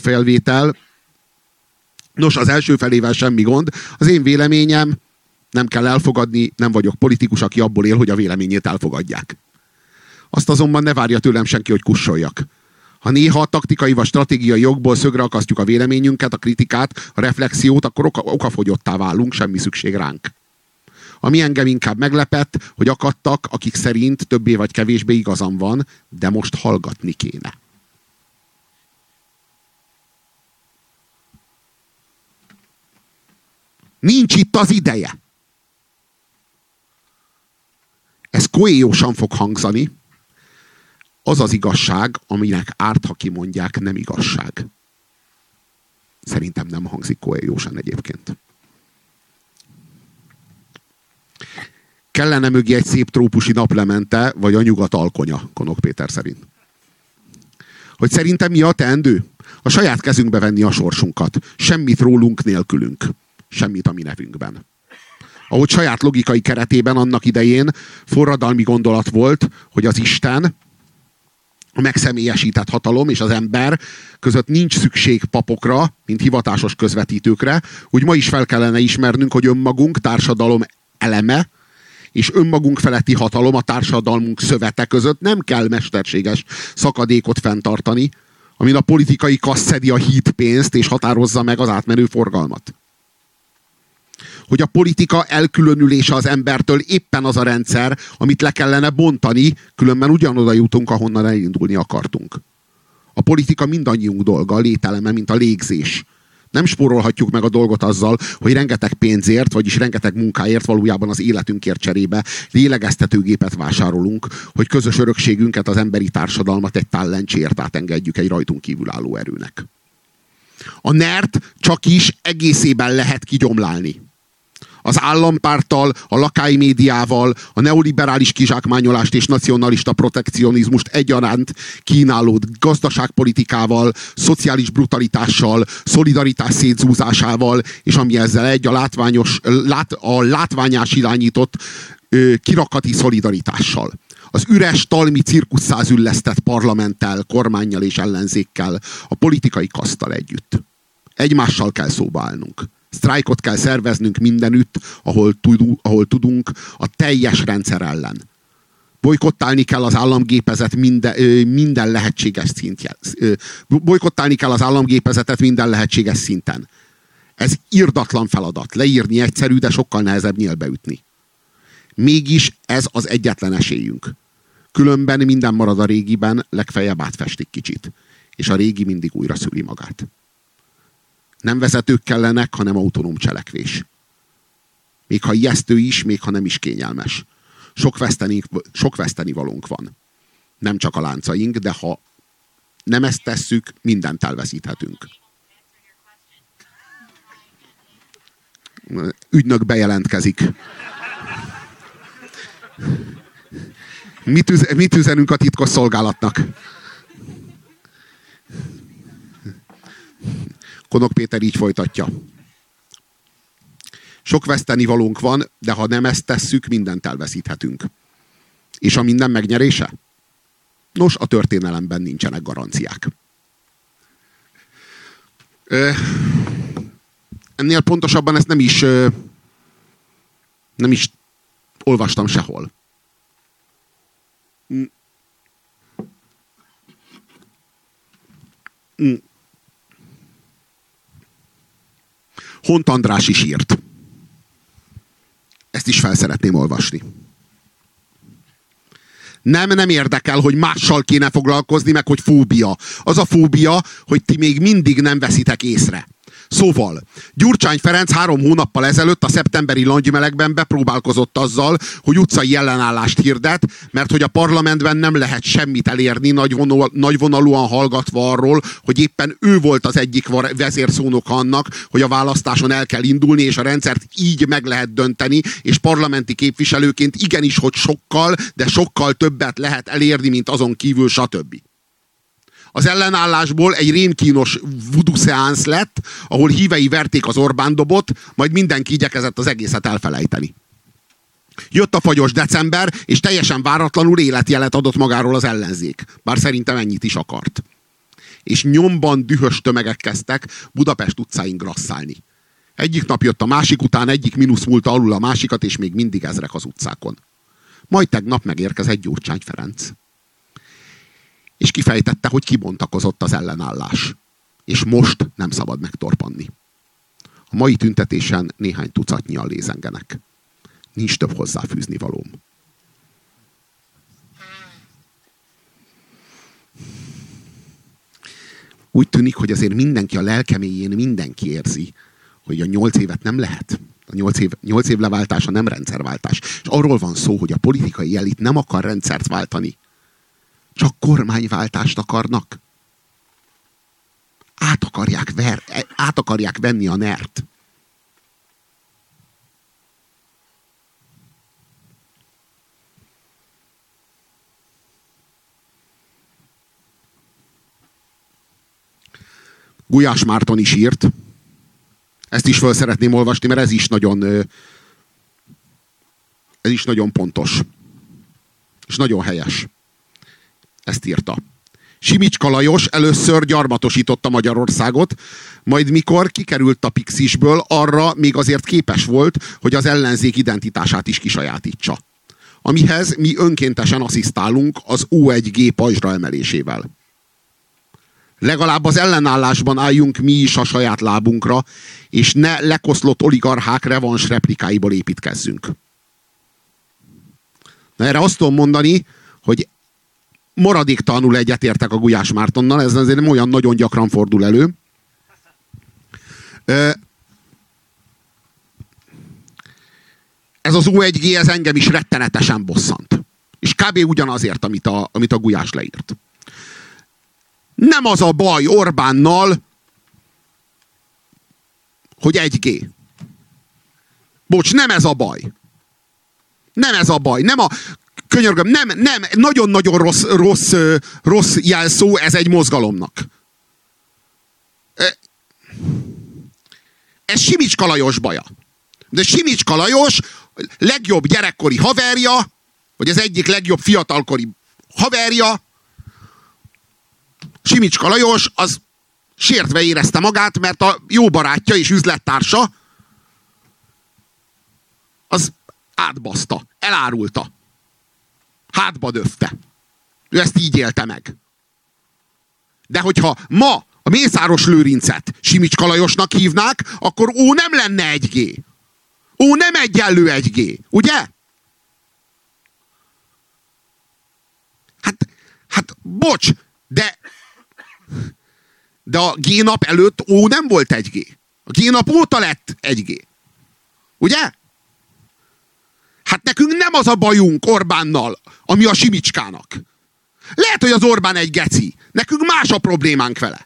felével semmi gond. Az én véleményem nem kell elfogadni, nem vagyok politikus, aki abból él, hogy a véleményét elfogadják. Azt azonban ne várja tőlem senki, hogy kussoljak. Ha néha a taktikai vagy stratégiai jogból szögre akasztjuk a véleményünket, a kritikát, a reflexiót, akkor okafogyottá válunk, semmi szükség ránk. Ami engem inkább meglepett, hogy akadtak, akik szerint többé vagy kevésbé igazam van, de most hallgatni kéne. Nincs itt az ideje. Ez koéjósan fog hangzani. Az az igazság, aminek árt, ha kimondják, nem igazság. Szerintem nem hangzik koéjósan egyébként. Kellene mögé egy szép trópusi naplemente, vagy a nyugat alkonya, Konok Péter szerint. Hogy szerintem mi a teendő? A saját kezünkbe venni a sorsunkat. Semmit rólunk nélkülünk. Semmit a mi nevünkben. Ahogy saját logikai keretében annak idején forradalmi gondolat volt, hogy az Isten, a megszemélyesített hatalom és az ember között nincs szükség papokra, mint hivatásos közvetítőkre, úgy ma is fel kellene ismernünk, hogy önmagunk társadalom eleme, és önmagunk feletti hatalom a társadalmunk szövete között nem kell mesterséges szakadékot fenntartani, amin a politikai kassz szedi a hídpénzt és határozza meg az átmenő forgalmat. Hogy a politika elkülönülése az embertől éppen az a rendszer, amit le kellene bontani, különben ugyanoda jutunk, ahonnan elindulni akartunk. A politika mindannyiunk dolga, a lételeme, mint a légzés. Nem spórolhatjuk meg a dolgot azzal, hogy rengeteg pénzért, vagyis rengeteg munkáért, valójában az életünkért cserébe lélegeztetőgépet vásárolunk, hogy közös örökségünket, az emberi társadalmat egy tál lencséért átengedjük egy rajtunk kívülálló erőnek. A NER-t csak is egészében lehet kigyomlálni. Az állampárttal, a lakályi médiával, a neoliberális kizsákmányolást és nacionalista protekcionizmust egyaránt kínáló gazdaságpolitikával, szociális brutalitással, szolidaritás szétzúzásával, és ami ezzel egy, a látványás irányított kirakati szolidaritással. Az üres talmi cirkusszázüllesztett parlamenttel, kormánnyal és ellenzékkel, a politikai kaszttal együtt. Egymással kell szóba állnunk. Sztrájkot kell szerveznünk mindenütt, ahol tudunk, a teljes rendszer ellen. Bojkottálni kell az államgépezet minden lehetséges szintjén. Bojkottálni kell az államgépezetet minden lehetséges szinten. Ez irdatlan feladat. Leírni egyszerű, de sokkal nehezebb nyélbeütni. Mégis ez az egyetlen esélyünk. Különben minden marad a régiben, legfeljebb átfestik kicsit. És a régi mindig újra szüli magát. Nem vezetők kellenek, hanem autonóm cselekvés. Még ha ijesztő is, még ha nem is kényelmes. Sok vesztenivalónk van. Nem csak a láncaink, de ha nem ezt tesszük, mindent elveszíthetünk. Ügynök bejelentkezik. Mit üzenünk a titkos szolgálatnak? Konok Péter így folytatja. Sok vesztenivalónk van, de ha nem ezt tesszük, mindent elveszíthetünk. És a minden megnyerése? Nos, a történelemben nincsenek garanciák. Ennél pontosabban ezt nem is olvastam sehol. Hont András is írt. Ezt is fel szeretném olvasni. Nem érdekel, hogy mással kéne foglalkozni, meg hogy fóbia. Az a fóbia, hogy ti még mindig nem veszitek észre. Szóval, Gyurcsány Ferenc 3 hónappal ezelőtt a szeptemberi langymelegben bepróbálkozott azzal, hogy utcai ellenállást hirdet, mert hogy a parlamentben nem lehet semmit elérni, nagyvonalúan hallgatva arról, hogy éppen ő volt az egyik vezérszónoka annak, hogy a választáson el kell indulni, és a rendszert így meg lehet dönteni, és parlamenti képviselőként igenis, hogy sokkal, de sokkal többet lehet elérni, mint azon kívül, stb. Az ellenállásból egy rémkínos voodoo szeánsz lett, ahol hívei verték az Orbán dobot, majd mindenki igyekezett az egészet elfelejteni. Jött a fagyos december, és teljesen váratlanul életjelet adott magáról az ellenzék. Bár szerintem ennyit is akart. És nyomban dühös tömegek kezdtek Budapest utcáin grasszálni. Egyik nap jött a másik után, egyik mínusz múlta alul a másikat, és még mindig ezrek az utcákon. Majd tegnap megérkezett Gyurcsány Ferenc. És kifejtette, hogy kibontakozott az ellenállás. És most nem szabad megtorpanni. A mai tüntetésen néhány tucatnyian lézengenek. Nincs több hozzáfűzni valóm. Úgy tűnik, hogy azért mindenki a lelkeméjén mindenki érzi, hogy a 8 évet nem lehet. A 8 év leváltása nem rendszerváltás. És arról van szó, hogy a politikai elit nem akar rendszert váltani. Csak kormányváltást akarnak. Át akarják venni a NER-t. Gulyás Márton is írt. Ezt is föl szeretném olvasni, mert ez is nagyon pontos. És nagyon helyes. Ezt írta. Simicska Lajos először gyarmatosította Magyarországot, majd mikor kikerült a Pixisből, arra még azért képes volt, hogy az ellenzék identitását is kisajátítsa. Amihez mi önkéntesen asszisztálunk az O1G pajzsra emelésével. Legalább az ellenállásban álljunk mi is a saját lábunkra, és ne lekoszlott oligarchák revans replikáiból építkezzünk. Na, erre azt tudom mondani, hogy maradéktalanul egyetértek a Gulyás Mártonnal, ez azért nem olyan nagyon gyakran fordul elő. Ez az O1G, ez engem is rettenetesen bosszant. És kb. Ugyanazért, amit a Gulyás leírt. Nem az a baj Orbánnal, hogy 1G. Bocs, nem ez a baj. Nem ez a baj. Könyörgöm, nem, nagyon-nagyon rossz jelszó ez egy mozgalomnak. Ez Simicska Lajos baja. De Simicska Lajos legjobb gyerekkori haverja, vagy az egyik legjobb fiatalkori haverja, Simicska Lajos az sértve érezte magát, mert a jó barátja és üzlettársa az átbaszta, elárulta. Hátba döfte. Ő ezt így élte meg. De hogyha ma a Mészáros Lőrincet Simicska Lajosnak hívnák, akkor ó nem lenne 1G. Ó nem egyenlő 1G. Ugye? Hát bocs, de a G-nap előtt ó nem volt 1G. A G-nap óta lett 1G. Ugye? Hát nekünk nem az a bajunk Orbánnal, ami a Simicskának. Lehet, hogy az Orbán egy geci. Nekünk más a problémánk vele.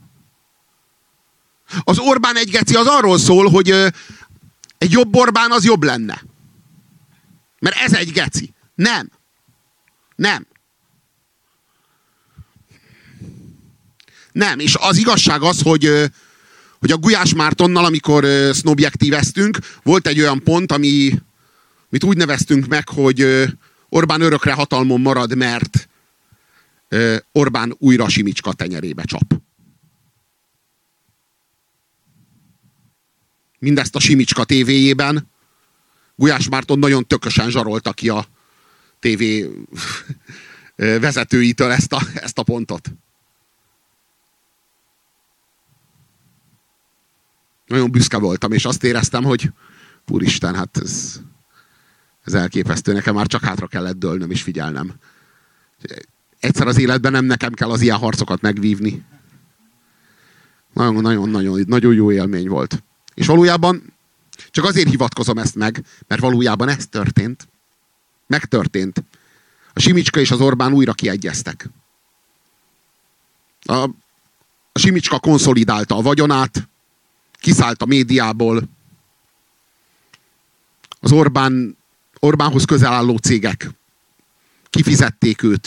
Az Orbán egy geci az arról szól, hogy egy jobb Orbán az jobb lenne. Mert ez egy geci. Nem. Nem, és az igazság az, hogy a Gulyás Mártonnal, amikor sznobjektíveztünk, volt egy olyan pont, amit úgy neveztünk meg, hogy Orbán örökre hatalmon marad, mert Orbán újra Simicska tenyerébe csap. Mindezt a Simicska tévéjében Gulyás Márton nagyon tökösen zsarolta ki a tévé vezetőitől ezt a pontot. Nagyon büszke voltam, és azt éreztem, hogy úristen, hát ez elképesztő. Nekem már csak hátra kellett dőlnöm és figyelnem, Egyszer az életben nem nekem kell az ilyen harcokat megvívni. Nagyon jó élmény volt. És valójában csak azért hivatkozom ezt meg, mert valójában ez történt. Megtörtént. A Simicska és az Orbán újra kiegyeztek. A Simicska konszolidálta a vagyonát, kiszállt a médiából. Az Orbánhoz közel álló cégek kifizették őt.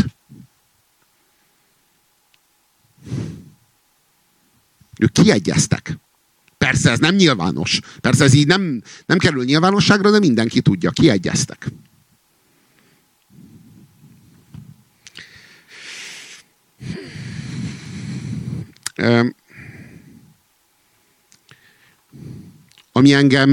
Ők kiegyeztek. Persze ez nem nyilvános. Persze ez így nem kerül nyilvánosságra, de mindenki tudja. Kiegyeztek. Ami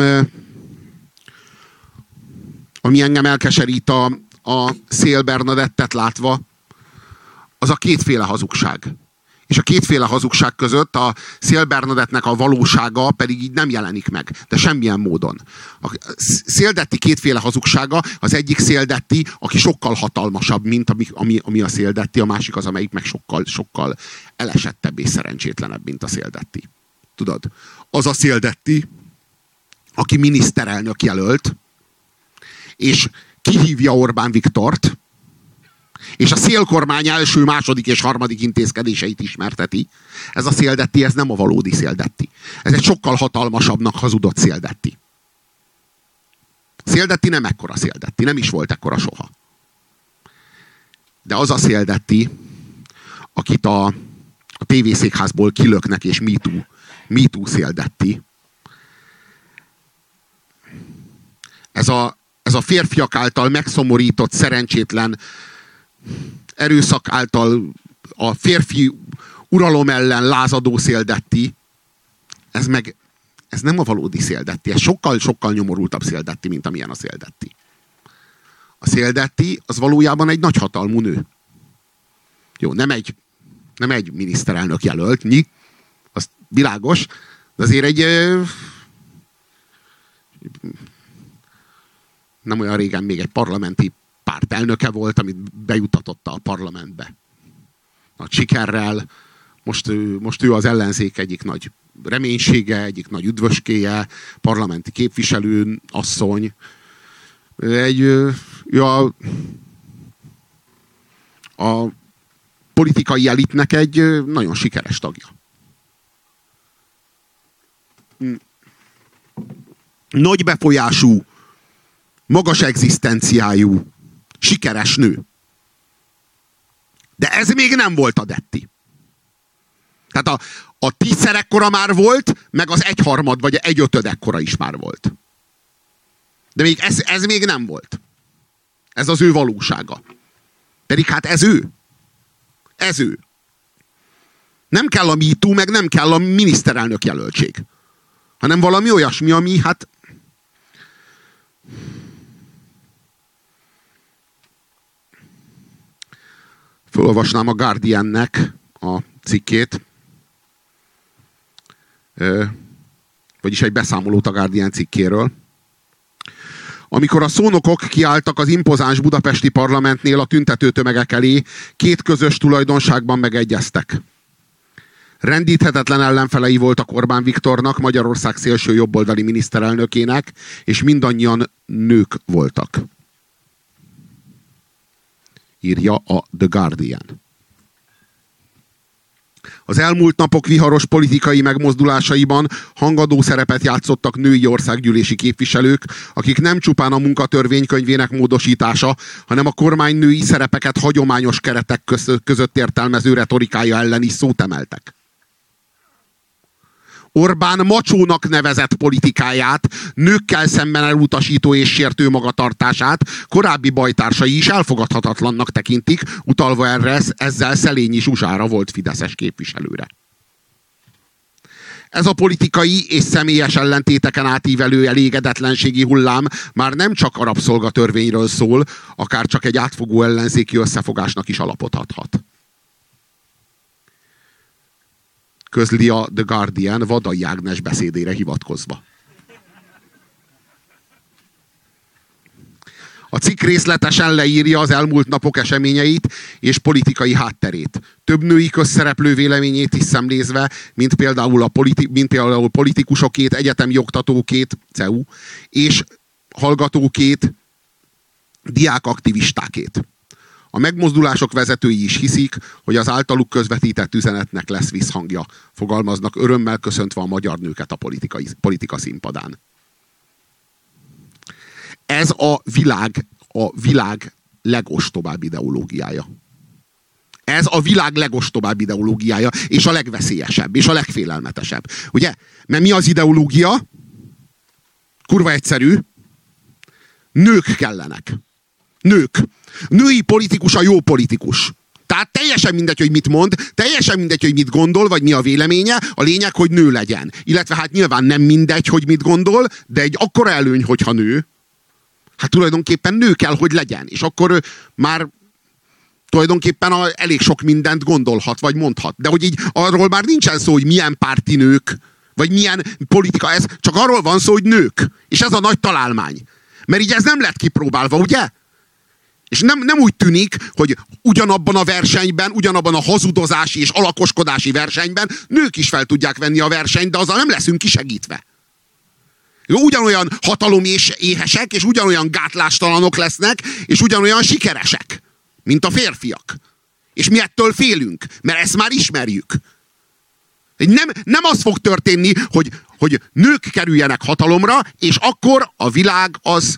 engem elkeserít a Széll Bernadettet látva, az a kétféle hazugság. És a kétféle hazugság között a Széll Bernadettnek a valósága pedig így nem jelenik meg, de semmilyen módon. A Szél-Detti kétféle hazugsága, az egyik Szél-Detti, aki sokkal hatalmasabb, mint ami a Szél-Detti, a másik az, amelyik meg sokkal elesettebb és szerencsétlenebb, mint a Szél-Detti. Tudod? Az a Szél-Detti, aki miniszterelnök jelölt, és kihívja Orbán Viktort, és a Szél-kormány első, második és harmadik intézkedéseit ismerteti. Ez a Szél-Detti, ez nem a valódi Szél-Detti. Ez egy sokkal hatalmasabbnak hazudott Szél-Detti. Szél-Detti nem ekkora Szél-Detti, nem is volt ekkora soha. De az a Szél-Detti, akit a tévészékházból kilöknek, és Me Too Szél-Detti, ez a férfiak által megszomorított, szerencsétlen, erőszak által a férfi uralom ellen lázadó Szél-Detti, ez nem a valódi Szél-Detti, ez sokkal nyomorultabb Szél-Detti, mint amilyen a Szél-Detti. A Szél-Detti az valójában egy nagyhatalmú nő. Jó, nem egy miniszterelnök jelöltnyi, az világos, de azért egy nem olyan régen még egy parlamenti párt elnöke volt, amit bejutatotta a parlamentbe. Nagy sikerrel. Most ő az ellenzék egyik nagy reménysége, egyik nagy üdvöskéje, parlamenti képviselő, asszony. A politikai elitnek egy nagyon sikeres tagja. Nagy befolyású, magas egzisztenciájú, sikeres nő. De ez még nem volt a Detti. Tehát a 10-szer ekkora már volt, meg az 1/3 vagy 1/5 ekkora is már volt. De még ez még nem volt. Ez az ő valósága. Pedig hát ez ő. Ez ő. Nem kell a Me Too, meg nem kell a miniszterelnök jelöltség. Hanem valami olyasmi, ami hát felolvasnám a Guardiannek a cikkét, vagyis egy beszámolót a Guardian cikkéről. Amikor a szónokok kiálltak az impozáns budapesti parlamentnél a tüntető tömegek elé, két közös tulajdonságban megegyeztek. Rendíthetetlen ellenfelei voltak Orbán Viktornak, Magyarország szélső jobboldali miniszterelnökének, és mindannyian nők voltak. Írja a The Guardian. Az elmúlt napok viharos politikai megmozdulásaiban hangadó szerepet játszottak női országgyűlési képviselők, akik nem csupán a munkatörvénykönyvének módosítása, hanem a kormány női szerepeket hagyományos keretek között értelmező retorikája ellen is szót emeltek. Orbán macsónak nevezett politikáját, nőkkel szemben elutasító és sértő magatartását korábbi bajtársai is elfogadhatatlannak tekintik, utalva erre ezzel Szelényi Zsuzsára volt fideszes képviselőre. Ez a politikai és személyes ellentéteken átívelő elégedetlenségi hullám már nem csak a rabszolgatörvényről szól, akár csak egy átfogó ellenzéki összefogásnak is alapot adhat. Közli a The Guardian Vadai Ágnes beszédére hivatkozva. A cikk részletesen leírja az elmúlt napok eseményeit és politikai hátterét. Több női közszereplő véleményét is szemlézve, mint például politikusokét, egyetemi oktatókét, CEU, és hallgatókét, diákaktivistákét. A megmozdulások vezetői is hiszik, hogy az általuk közvetített üzenetnek lesz visszhangja. Fogalmaznak örömmel köszöntve a magyar nőket a politika színpadán. Ez a világ legostobább ideológiája. Ez a világ legostobább ideológiája, és a legveszélyesebb, és a legfélelmetesebb. Ugye? Mert mi az ideológia? Kurva egyszerű. Nők kellenek. Nők. Női politikus a jó politikus. Tehát teljesen mindegy, hogy mit mond, teljesen mindegy, hogy mit gondol, vagy mi a véleménye, a lényeg, hogy nő legyen. Illetve hát nyilván nem mindegy, hogy mit gondol, de egy akkora előny, hogyha nő, hát tulajdonképpen nő kell, hogy legyen. És akkor már tulajdonképpen elég sok mindent gondolhat, vagy mondhat. De hogy így arról már nincsen szó, hogy milyen párti nők, vagy milyen politika ez, csak arról van szó, hogy nők. És ez a nagy találmány. Mert így ez nem lett kipróbálva, ugye? És nem úgy tűnik, hogy ugyanabban a versenyben, ugyanabban a hazudozási és alakoskodási versenyben nők is fel tudják venni a versenyt, de azzal nem leszünk kisegítve. Ugyanolyan hatalom és éhesek, és ugyanolyan gátlástalanok lesznek, és ugyanolyan sikeresek, mint a férfiak. És mi ettől félünk, mert ezt már ismerjük. Nem az fog történni, hogy nők kerüljenek hatalomra, és akkor a világ az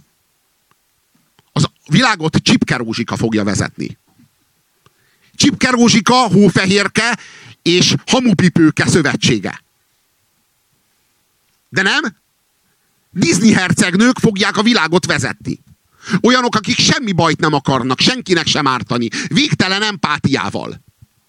világot Csipke Rózsika fogja vezetni. Csipke Rózsika, Hófehérke és Hamupipőke szövetsége. De nem? Disney hercegnők fogják a világot vezetni. Olyanok, akik semmi bajt nem akarnak, senkinek sem ártani, végtelen empátiával.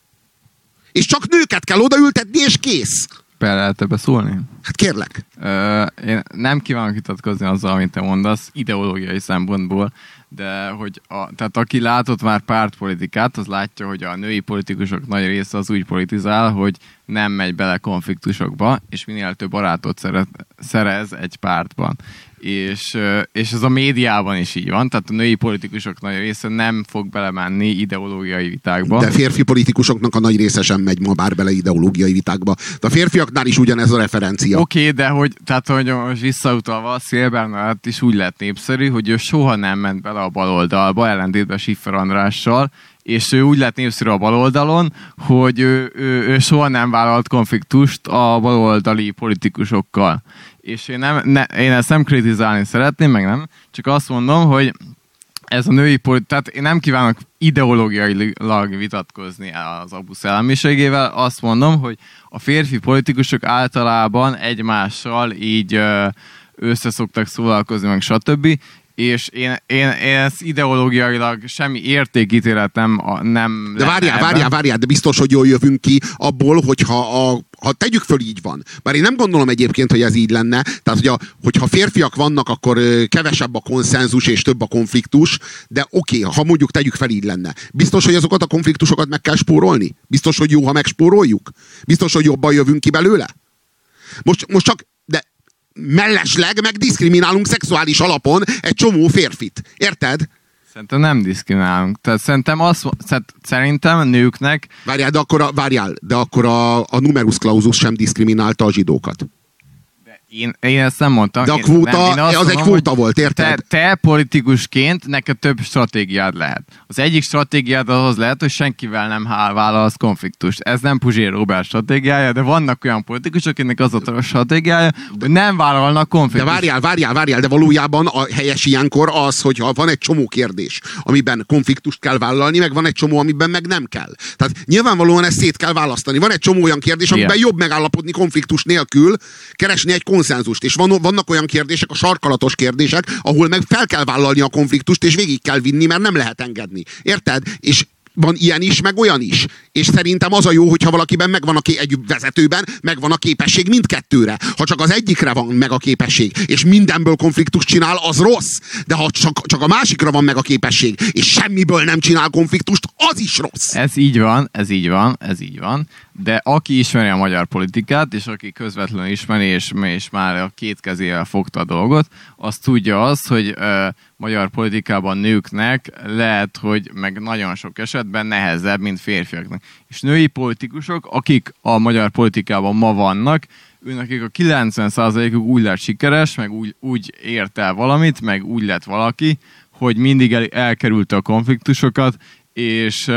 És csak nőket kell odaültetni, és kész. Lehet ebbe szólni? Hát kérlek. Én nem kívánok vitatkozni azzal, amit te mondasz, ideológiai szempontból, de hogy tehát aki látott már pártpolitikát, az látja, hogy a női politikusok nagy része az úgy politizál, hogy nem megy bele konfliktusokba, és minél több barátot szerez egy pártban. És ez a médiában is így van, tehát a női politikusok nagy része nem fog belemenni ideológiai vitákba. De férfi politikusoknak a nagy része sem megy ma bár bele ideológiai vitákba. De a férfiaknál is ugyanez a referencia. Oké, de hogy most visszautalva, Szél Bernadett is úgy lett népszerű, hogy ő soha nem ment bele a baloldalba, ellentétben Schiffer Andrással, és ő úgy lett népszerű a baloldalon, hogy ő soha nem vállalt konfliktust a baloldali politikusokkal. És én ezt nem kritizálni szeretném, meg nem, csak azt mondom, hogy ez a női tehát én nem kívánok ideológiailag vitatkozni az abu szellemiségével, azt mondom, hogy a férfi politikusok általában egymással így összeszoktak szólalkozni, meg stb., és én ezt ideológiailag semmi értékítélet nem de várjál, de biztos, hogy jól jövünk ki abból, hogyha ha tegyük föl, így van. Bár én nem gondolom egyébként, hogy ez így lenne. Tehát, hogyha férfiak vannak, akkor kevesebb a konszenzus és több a konfliktus, de oké, ha mondjuk tegyük fel, így lenne. Biztos, hogy azokat a konfliktusokat meg kell spórolni? Biztos, hogy jó, ha megspóroljuk? Biztos, hogy jobban jövünk ki belőle? Most csak mellesleg megdiszkriminálunk szexuális alapon egy csomó férfit. Érted? Szerintem nem diszkriminálunk. Tehát szerintem a nőknek... Várjál, de akkor a numerus clausus sem diszkriminálta a zsidókat. Én ezt nem mondtam. De a kvóta, az egy kvóta volt, érted? Te politikusként neked több stratégiád lehet. Az egyik stratégiád az lehet, hogy senkivel nem vállalsz konfliktust. Ez nem Puzsér Róbert stratégiája, de vannak olyan politikusok, akiknek az a stratégiája, hogy nem vállalnak konfliktust. De várjál, de valójában a helyes ilyenkor az, hogyha van egy csomó kérdés, amiben konfliktust kell vállalni, meg van egy csomó, amiben meg nem kell. Tehát nyilvánvalóan ezt szét kell választani. Van egy csomó olyan kérdés, amiben jobb megállapodni konfliktus nélkül, keresni egy konszenzust. És vannak olyan kérdések, a sarkalatos kérdések, ahol meg fel kell vállalni a konfliktust, és végig kell vinni, mert nem lehet engedni. Érted? És van ilyen is, meg olyan is. És szerintem az a jó, hogyha valakiben megvan egy vezetőben, megvan a képesség mindkettőre. Ha csak az egyikre van meg a képesség, és mindenből konfliktust csinál, az rossz. De ha csak a másikra van meg a képesség, és semmiből nem csinál konfliktust, az is rossz. Ez így van, de aki ismeri a magyar politikát, és aki közvetlenül ismeri, és már a két kezével fogta a dolgot, az tudja azt, hogy magyar politikában nőknek lehet, hogy meg nagyon sok esetben nehezebb, mint férfiaknak. És női politikusok, akik a magyar politikában ma vannak, őnekik a 90%-uk úgy lett sikeres, meg úgy ért el valamit, meg úgy lett valaki, hogy mindig elkerülte a konfliktusokat, és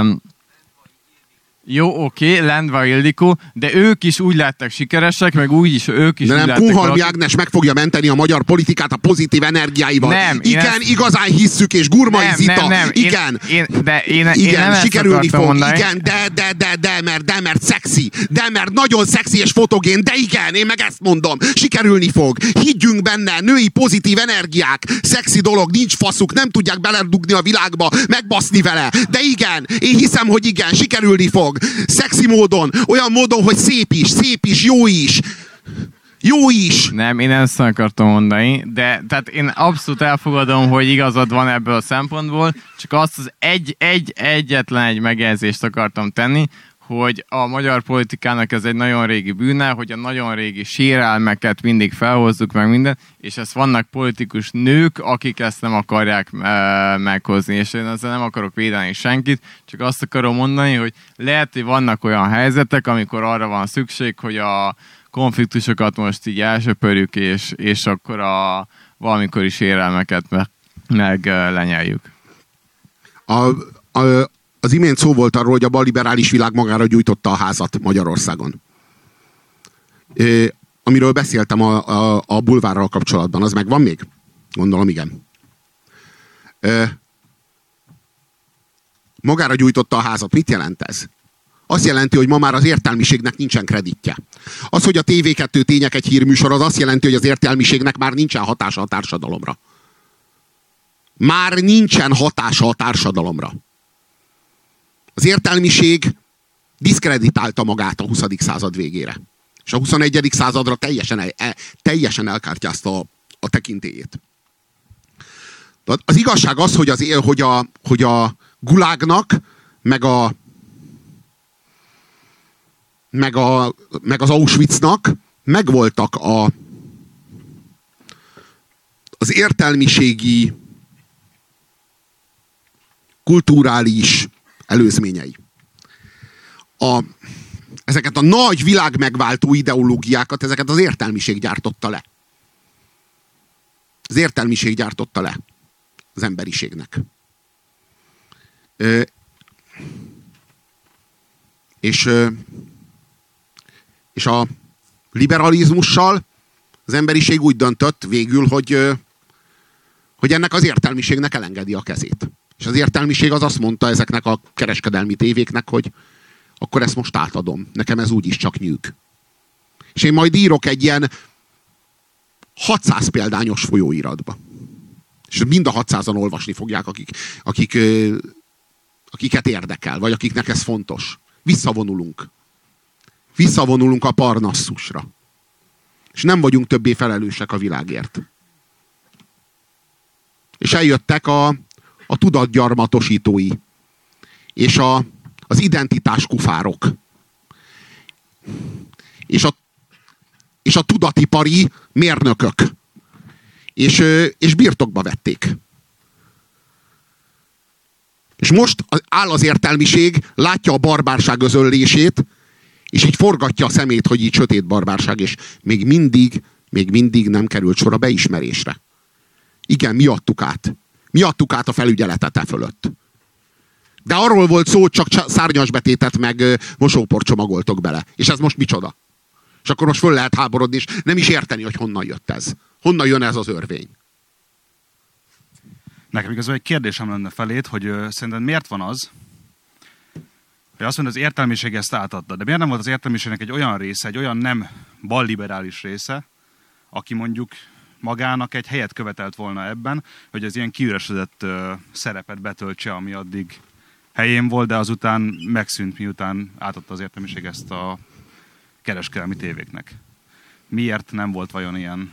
jó, oké, Lendvai Ildikó, de ők is úgy lettek sikeresek, meg ők is de úgy nem, lettek... Kunhalmi Ágnes meg fogja menteni a magyar politikát a pozitív energiáival. Nem, igen, igazán hisszük, és Gurmai Zita. Nem. Igen. Én Igen, nem sikerülni fog. mondani. Igen, mert szexi. De mert nagyon szexi és fotogén. De igen, én meg ezt mondom. Sikerülni fog. Higgyünk benne, női pozitív energiák. Szexi dolog, nincs faszuk, nem tudják beledugni a világba, megbaszni vele. De igen, én hiszem, hogy igen, sikerülni fog. Szexi módon, olyan módon, hogy szép is, jó is. Jó is! Nem, én ezt akartam mondani, de tehát én abszolút elfogadom, hogy igazad van ebből a szempontból, csak azt az egyetlen egy megjegyzést akartam tenni, hogy a magyar politikának ez egy nagyon régi bűne, hogy a nagyon régi sérelmeket mindig felhozzuk meg minden, és ezt vannak politikus nők, akik ezt nem akarják meghozni, és én ezzel nem akarok védeni senkit, csak azt akarom mondani, hogy lehet, hogy vannak olyan helyzetek, amikor arra van szükség, hogy a konfliktusokat most így elsöpörjük, és akkor a valamikori sérelmeket meg lenyeljük. Az imént szó volt arról, hogy a balliberális világ magára gyújtotta a házat Magyarországon. Amiről beszéltem a bulvárral kapcsolatban, az megvan még? Gondolom, igen. Magára gyújtotta a házat. Mit jelent ez? Azt jelenti, hogy ma már az értelmiségnek nincsen kreditje. Az, hogy a TV2 Tények egy hírműsor, az azt jelenti, hogy az értelmiségnek már nincsen hatása a társadalomra. Már nincsen hatása a társadalomra. Az értelmiség diszkreditálta magát a 20. század végére. És a 21. századra teljesen elkártyázta a tekintélyét. Az igazság az, hogy a gulágnak, meg az Auschwitznak megvoltak az értelmiségi, kulturális előzményei. Ezeket a nagy világ megváltó ideológiákat, ezeket az értelmiség gyártotta le. Az értelmiség gyártotta le az emberiségnek. És a liberalizmussal az emberiség úgy döntött végül, hogy ennek az értelmiségnek elengedi a kezét. És az értelmiség az azt mondta ezeknek a kereskedelmi tévéknek, hogy akkor ezt most átadom. Nekem ez úgyis csak nyűg. És én majd írok egy ilyen 600 példányos folyóiratba. És mind a 600-an olvasni fogják, akiket érdekel, vagy akiknek ez fontos. Visszavonulunk. Visszavonulunk a Parnasszusra. És nem vagyunk többé felelősek a világért. És eljöttek a tudatgyarmatosítói. És az identitás kufárok. És a tudatipari mérnökök. És birtokba vették. És most áll az értelmiség, látja a barbárság özönlését, és így forgatja a szemét, hogy így sötét barbárság, és még mindig nem került sor a beismerésre. Igen, mi adtuk át. Mi adtuk át a felügyeletet e fölött. De arról volt szó, hogy csak szárnyasbetétet meg mosóport csomagoltok bele. És ez most micsoda? És akkor most föl lehet háborodni, és nem is érteni, hogy honnan jött ez. Honnan jön ez az örvény. Nekem igazából egy kérdésem lenne felét, hogy szerinted miért van az, hogy azt mondja, az értelmiség ezt átadta. De miért nem volt az értelmiségnek egy olyan része, egy olyan nem balliberális része, aki mondjuk magának egy helyet követelt volna ebben, hogy az ilyen kiüresedett szerepet betöltse, ami addig helyén volt, de azután megszűnt, miután átadta az értelmiség ezt a kereskedelmi tévéknek. Miért nem volt vajon ilyen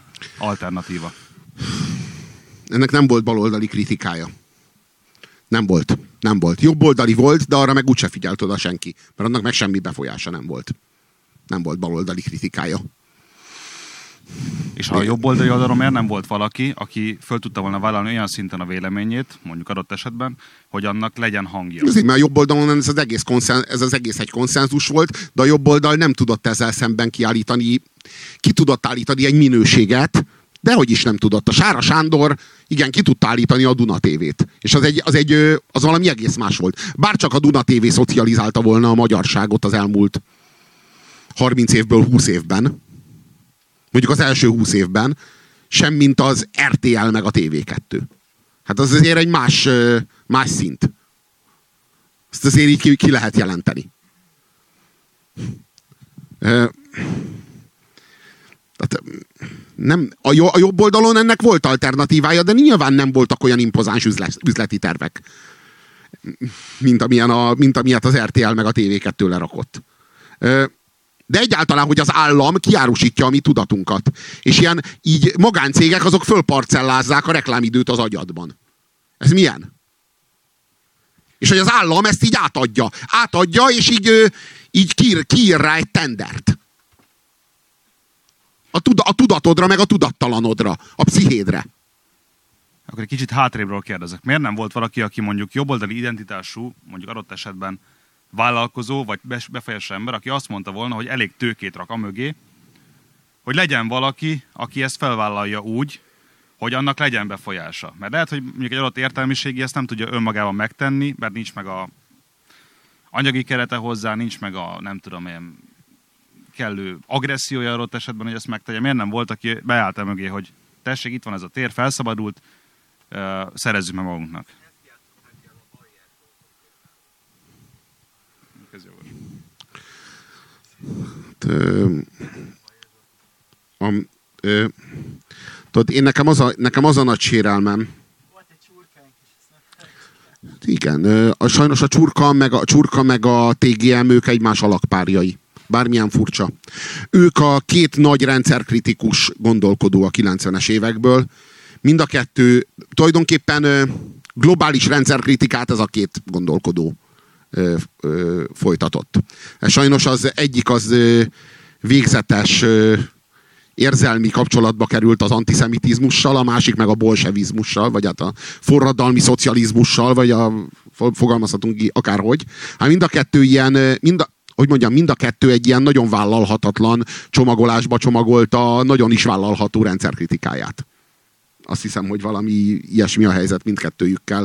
alternatíva? Ennek nem volt baloldali kritikája. Nem volt. Nem volt. Jobboldali volt, de arra meg úgyse figyelt oda senki. Mert annak meg semmi befolyása nem volt. Nem volt baloldali kritikája. És ha a jobb oldali oldalon miért nem volt valaki, aki föl tudta volna vállalni olyan szinten a véleményét, mondjuk adott esetben, hogy annak legyen hangja. Azért, mert a jobb oldalon ez az egész egy konszenzus volt, de a jobb oldal nem tudott ezzel szemben ki tudott állítani egy minőséget, de hogy is nem tudott. A Sára Sándor, igen, ki tudta állítani a Duna TV-t. És az valami egész más volt. Bárcsak a Duna TV szocializálta volna a magyarságot az elmúlt 30 évből 20 évben, mondjuk az első 20 évben, semmint az RTL meg a TV2. Hát az azért egy más szint. Ezt azért így ki lehet jelenteni. Tehát nem, a jobb oldalon ennek volt alternatívája, de nyilván nem voltak olyan impozáns üzleti tervek, mint amilyet az RTL meg a TV2 lerakott. De egyáltalán, hogy az állam kiárusítja a mi tudatunkat. És ilyen így magáncégek azok fölparcellázzák a reklámidőt az agyadban. Ez milyen? És hogy az állam ezt így átadja, és így kiír rá egy tendert. A tudatodra, meg a tudattalanodra, a pszichédre. Akkor egy kicsit hátrébről kérdezek. Miért nem volt valaki, aki mondjuk jobboldali identitású, mondjuk adott esetben vállalkozó, vagy befolyásos ember, aki azt mondta volna, hogy elég tőkét rak amögé, hogy legyen valaki, aki ezt felvállalja úgy, hogy annak legyen befolyása. Mert lehet, hogy mondjuk egy adott értelmiségi ezt nem tudja önmagában megtenni, mert nincs meg a anyagi kerete hozzá, nincs meg a nem tudom én kellő agressziója adott esetben, hogy ezt megtegye. Miért nem volt, aki beállt mögé, hogy tessék, itt van ez a tér, felszabadult, szerezzük meg magunknak. Tudod, én nekem az a nagy sérelmem. Igen, sajnos a csurka meg a TGM, ők egymás alakpárjai. Bármilyen furcsa. Ők a két nagy rendszerkritikus gondolkodó a 90-es évekből. Mind a kettő tulajdonképpen globális rendszerkritikát ez a két gondolkodó folytatott. Sajnos az egyik az végzetes érzelmi kapcsolatba került az antiszemitizmussal, a másik meg a bolsevizmussal, vagy hát a forradalmi szocializmussal, vagy fogalmazhatunk akárhogy. Hát mind a kettő ilyen, mind a kettő egy ilyen nagyon vállalhatatlan csomagolásba csomagolta nagyon is vállalható rendszerkritikáját. Azt hiszem, hogy valami ilyesmi a helyzet mindkettőjükkel.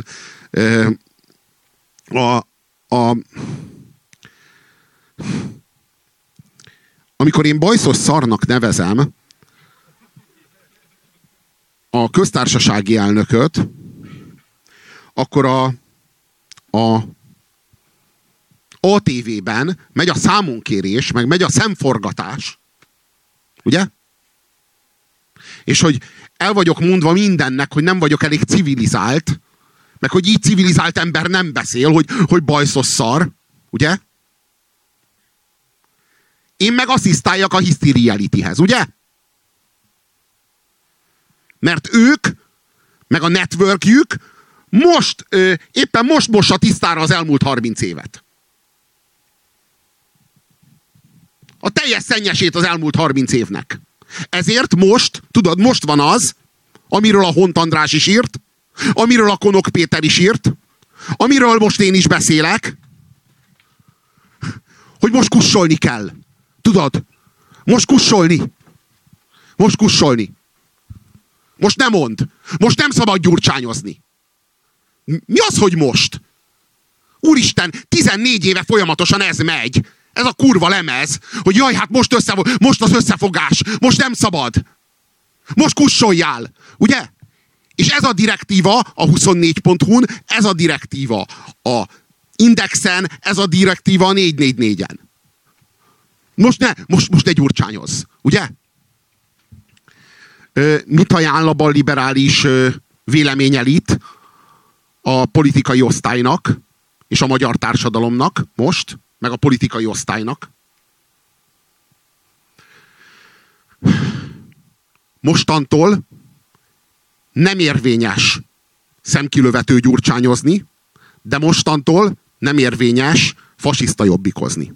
Amikor én bajszos szarnak nevezem a köztársasági elnököt, akkor a ATV-ben megy a számonkérés, meg megy a szemforgatás. Ugye? És hogy el vagyok mondva mindennek, hogy nem vagyok elég civilizált, meg hogy így civilizált ember nem beszél, hogy bajszos szar. Ugye? Én meg asszisztáljak a History Reality-hez, ugye? Mert ők, meg a networkjük éppen most mossa tisztára az elmúlt 30 évet. A teljes szennyesét az elmúlt 30 évnek. Ezért most van az, amiről a Hont András is írt, amiről a Konok Péter is írt, amiről most én is beszélek, hogy most kussolni kell. Tudod? Most kussolni. Most nem mondd. Most nem szabad gyurcsányozni. Mi az, hogy most? Úristen, 14 éve folyamatosan ez megy. Ez a kurva lemez, hogy jaj, hát most az összefogás. Most nem szabad. Most kussoljál. Ugye? És ez a direktíva a 24.hu-n, ez a direktíva a Indexen, ez a direktíva a 444-en. Most ne gyurcsányoz, ugye? Mit ajánl a balliberális véleményelit a politikai osztálynak és a magyar társadalomnak most, meg a politikai osztálynak? Mostantól nem érvényes szemkilövető gyurcsányozni, De mostantól nem érvényes fasiszta jobbikozni.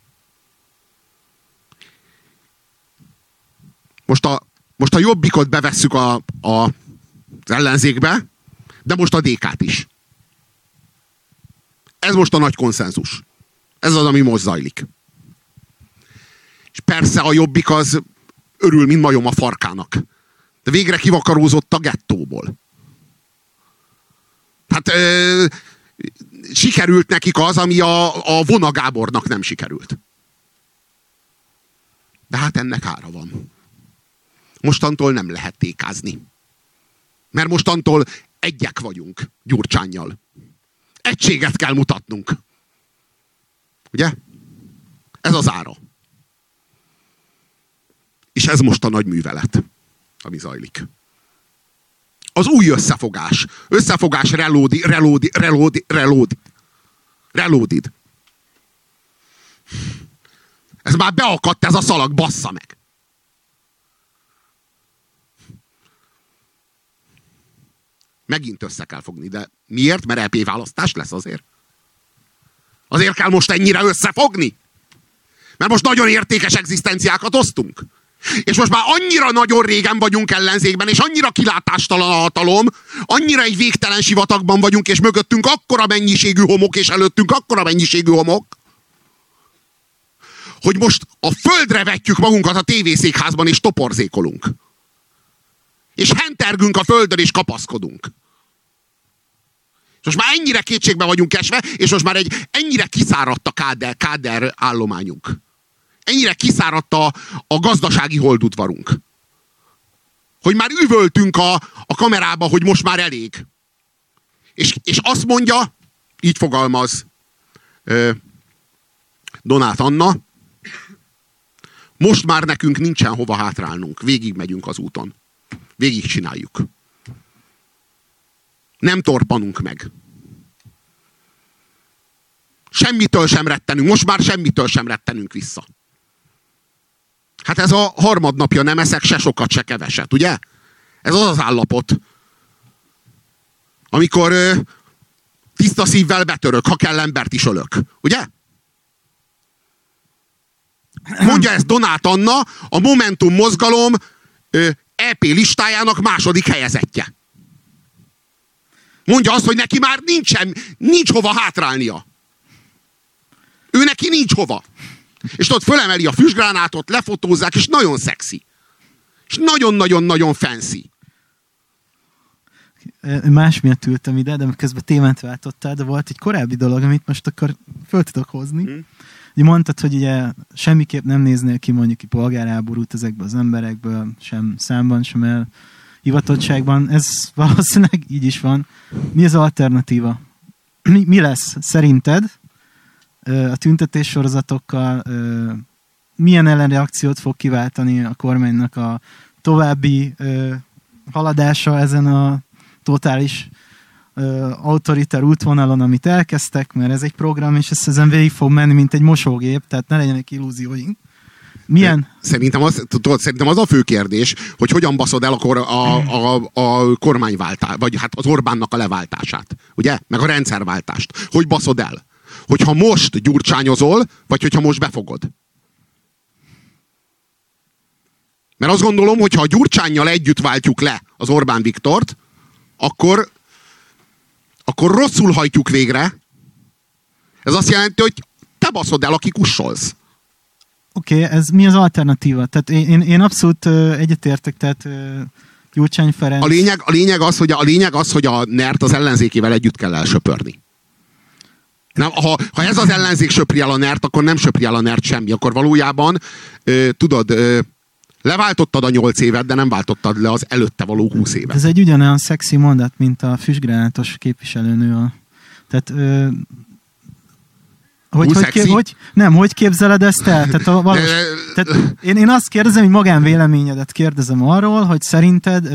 Most a jobbikot bevesszük az ellenzékbe, de most a DK-t is. Ez most a nagy konszenzus. Ez az, ami most zajlik. És persze a jobbik az örül, mint majom a farkának. De végre kivakarózott a gettóból. Hát sikerült nekik az, ami a Vona Gábornak nem sikerült. De hát ennek ára van. Mostantól nem lehet tékázni. Mert mostantól egyek vagyunk Gyurcsánnyal. Egységet kell mutatnunk. Ugye? Ez az ára. És ez most a nagy művelet, ami zajlik. Az új összefogás. Összefogás reloaded. Ez már beakadt, ez a szalag, bassza meg. Megint össze kell fogni, de miért? Mert EP választás lesz azért. Azért kell most ennyire összefogni? Mert most nagyon értékes egzisztenciákat osztunk. És most már annyira nagyon régen vagyunk ellenzékben, és annyira kilátástalan a hatalom, annyira egy végtelen sivatagban vagyunk, és mögöttünk akkora mennyiségű homok, és előttünk akkora mennyiségű homok, hogy most a földre vetjük magunkat a tévészékházban, és toporzékolunk. És hentergünk a földön, és kapaszkodunk. Most már ennyire kétségbe vagyunk esve, és most már ennyire kiszáradt a káder állományunk. Ennyire kiszáradt a gazdasági holdudvarunk. Hogy már üvöltünk a kamerába, hogy most már elég. És azt mondja, így fogalmaz Donát Anna, most már nekünk nincsen hova hátrálnunk. Végig megyünk az úton. Végig csináljuk. Nem torpanunk meg. Semmitől sem rettenünk. Most már semmitől sem rettenünk vissza. Hát ez a harmadnapja nem eszek se sokat, se keveset, ugye? Ez az állapot. Amikor tiszta szívvel betörök, ha kell embert is ölök. Ugye? Mondja ezt Donát Anna, a Momentum mozgalom EP listájának második helyezettje. Mondja azt, hogy neki már nincs hova hátrálnia. Ő neki nincs hova. És ott fölemeli a füstgránátot, lefotózzák, és nagyon szexi. És nagyon-nagyon-nagyon fancy. Más miatt ültem ide, de közben témát váltottál, de volt egy korábbi dolog, amit most akkor föl tudok hozni. Ugye mondtad, hogy ugye semmiképp nem néznél ki mondjuk ki polgárháborút ezekből az emberekből, sem számban, sem hivatottságban. Ez valószínűleg így is van. Mi az alternatíva? Mi lesz szerinted a tüntetés sorozatokkal? Milyen ellenreakciót fog kiváltani a kormánynak a további haladása ezen a totális autoriter útvonalon, amit elkezdtek, mert ez egy program, és ez ezen végig fog menni, mint egy mosógép, tehát ne legyenek illúzióink. Milyen? Szerintem az a fő kérdés, hogy hogyan baszod el a kormányváltást, vagy hát az Orbánnak a leváltását, ugye? Meg a rendszerváltást. Hogy baszod el? Hogyha most gyurcsányozol, vagy hogyha most befogod. Mert azt gondolom, hogy ha a Gyurcsánnyal együtt váltjuk le az Orbán Viktort, akkor rosszul hajtjuk végre. Ez azt jelenti, hogy te baszod el, aki kussolsz. Oké, ez mi az alternatíva? Tehát én abszolút egyetértek, tehát Gyurcsány Ferenc... A lényeg az, hogy a NERT az ellenzékével együtt kell elsöpörni. Nem, ha ez az ellenzék söpri el a NERT, akkor nem söpri el a NERT semmi. Akkor valójában, tudod, leváltottad a 8 évet, de nem váltottad le az előtte való 20 évet. Ez egy ugyanolyan szexi mondat, mint a füstgránátos képviselőnő. Tehát... Hogy képzeled ezt el? Tehát én azt kérdezem, hogy magánvéleményedet kérdezem arról, hogy szerinted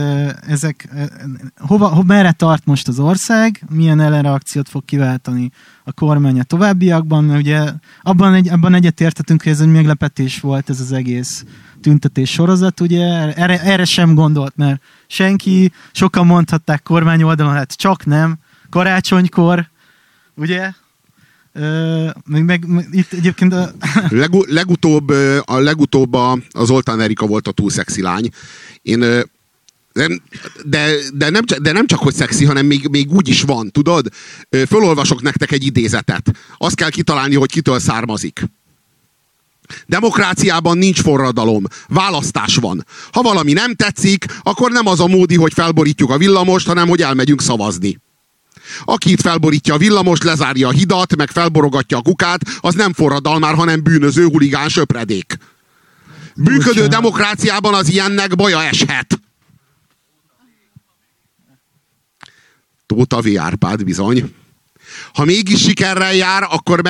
merre tart most az ország, milyen ellenreakciót fog kiváltani a kormány a továbbiakban, mert ugye abban egyetértetünk, hogy ez egy meglepetés volt ez az egész tüntetés sorozat, ugye erre sem gondolt, mert sokan mondhatták kormány oldalon, hát csak nem, karácsonykor, Ugye? Meg itt egyébként legutóbb a Zoltán Erika volt a túl szexi lány. De nem csak, hogy szexi, hanem még úgy is van, tudod? Fölolvasok nektek egy idézetet. Azt kell kitalálni, hogy kitől származik. Demokráciában nincs forradalom. Választás van. Ha valami nem tetszik, akkor nem az a módi, hogy felborítjuk a villamost, hanem hogy elmegyünk szavazni. Aki itt felborítja a villamost, lezárja a hidat, meg felborogatja a kukát, az nem forradalmár, hanem bűnöző, huligán, söpredék. Működő demokráciában az ilyennek baja eshet. Tóth V. Árpád, bizony. Ha mégis sikerrel jár, akkor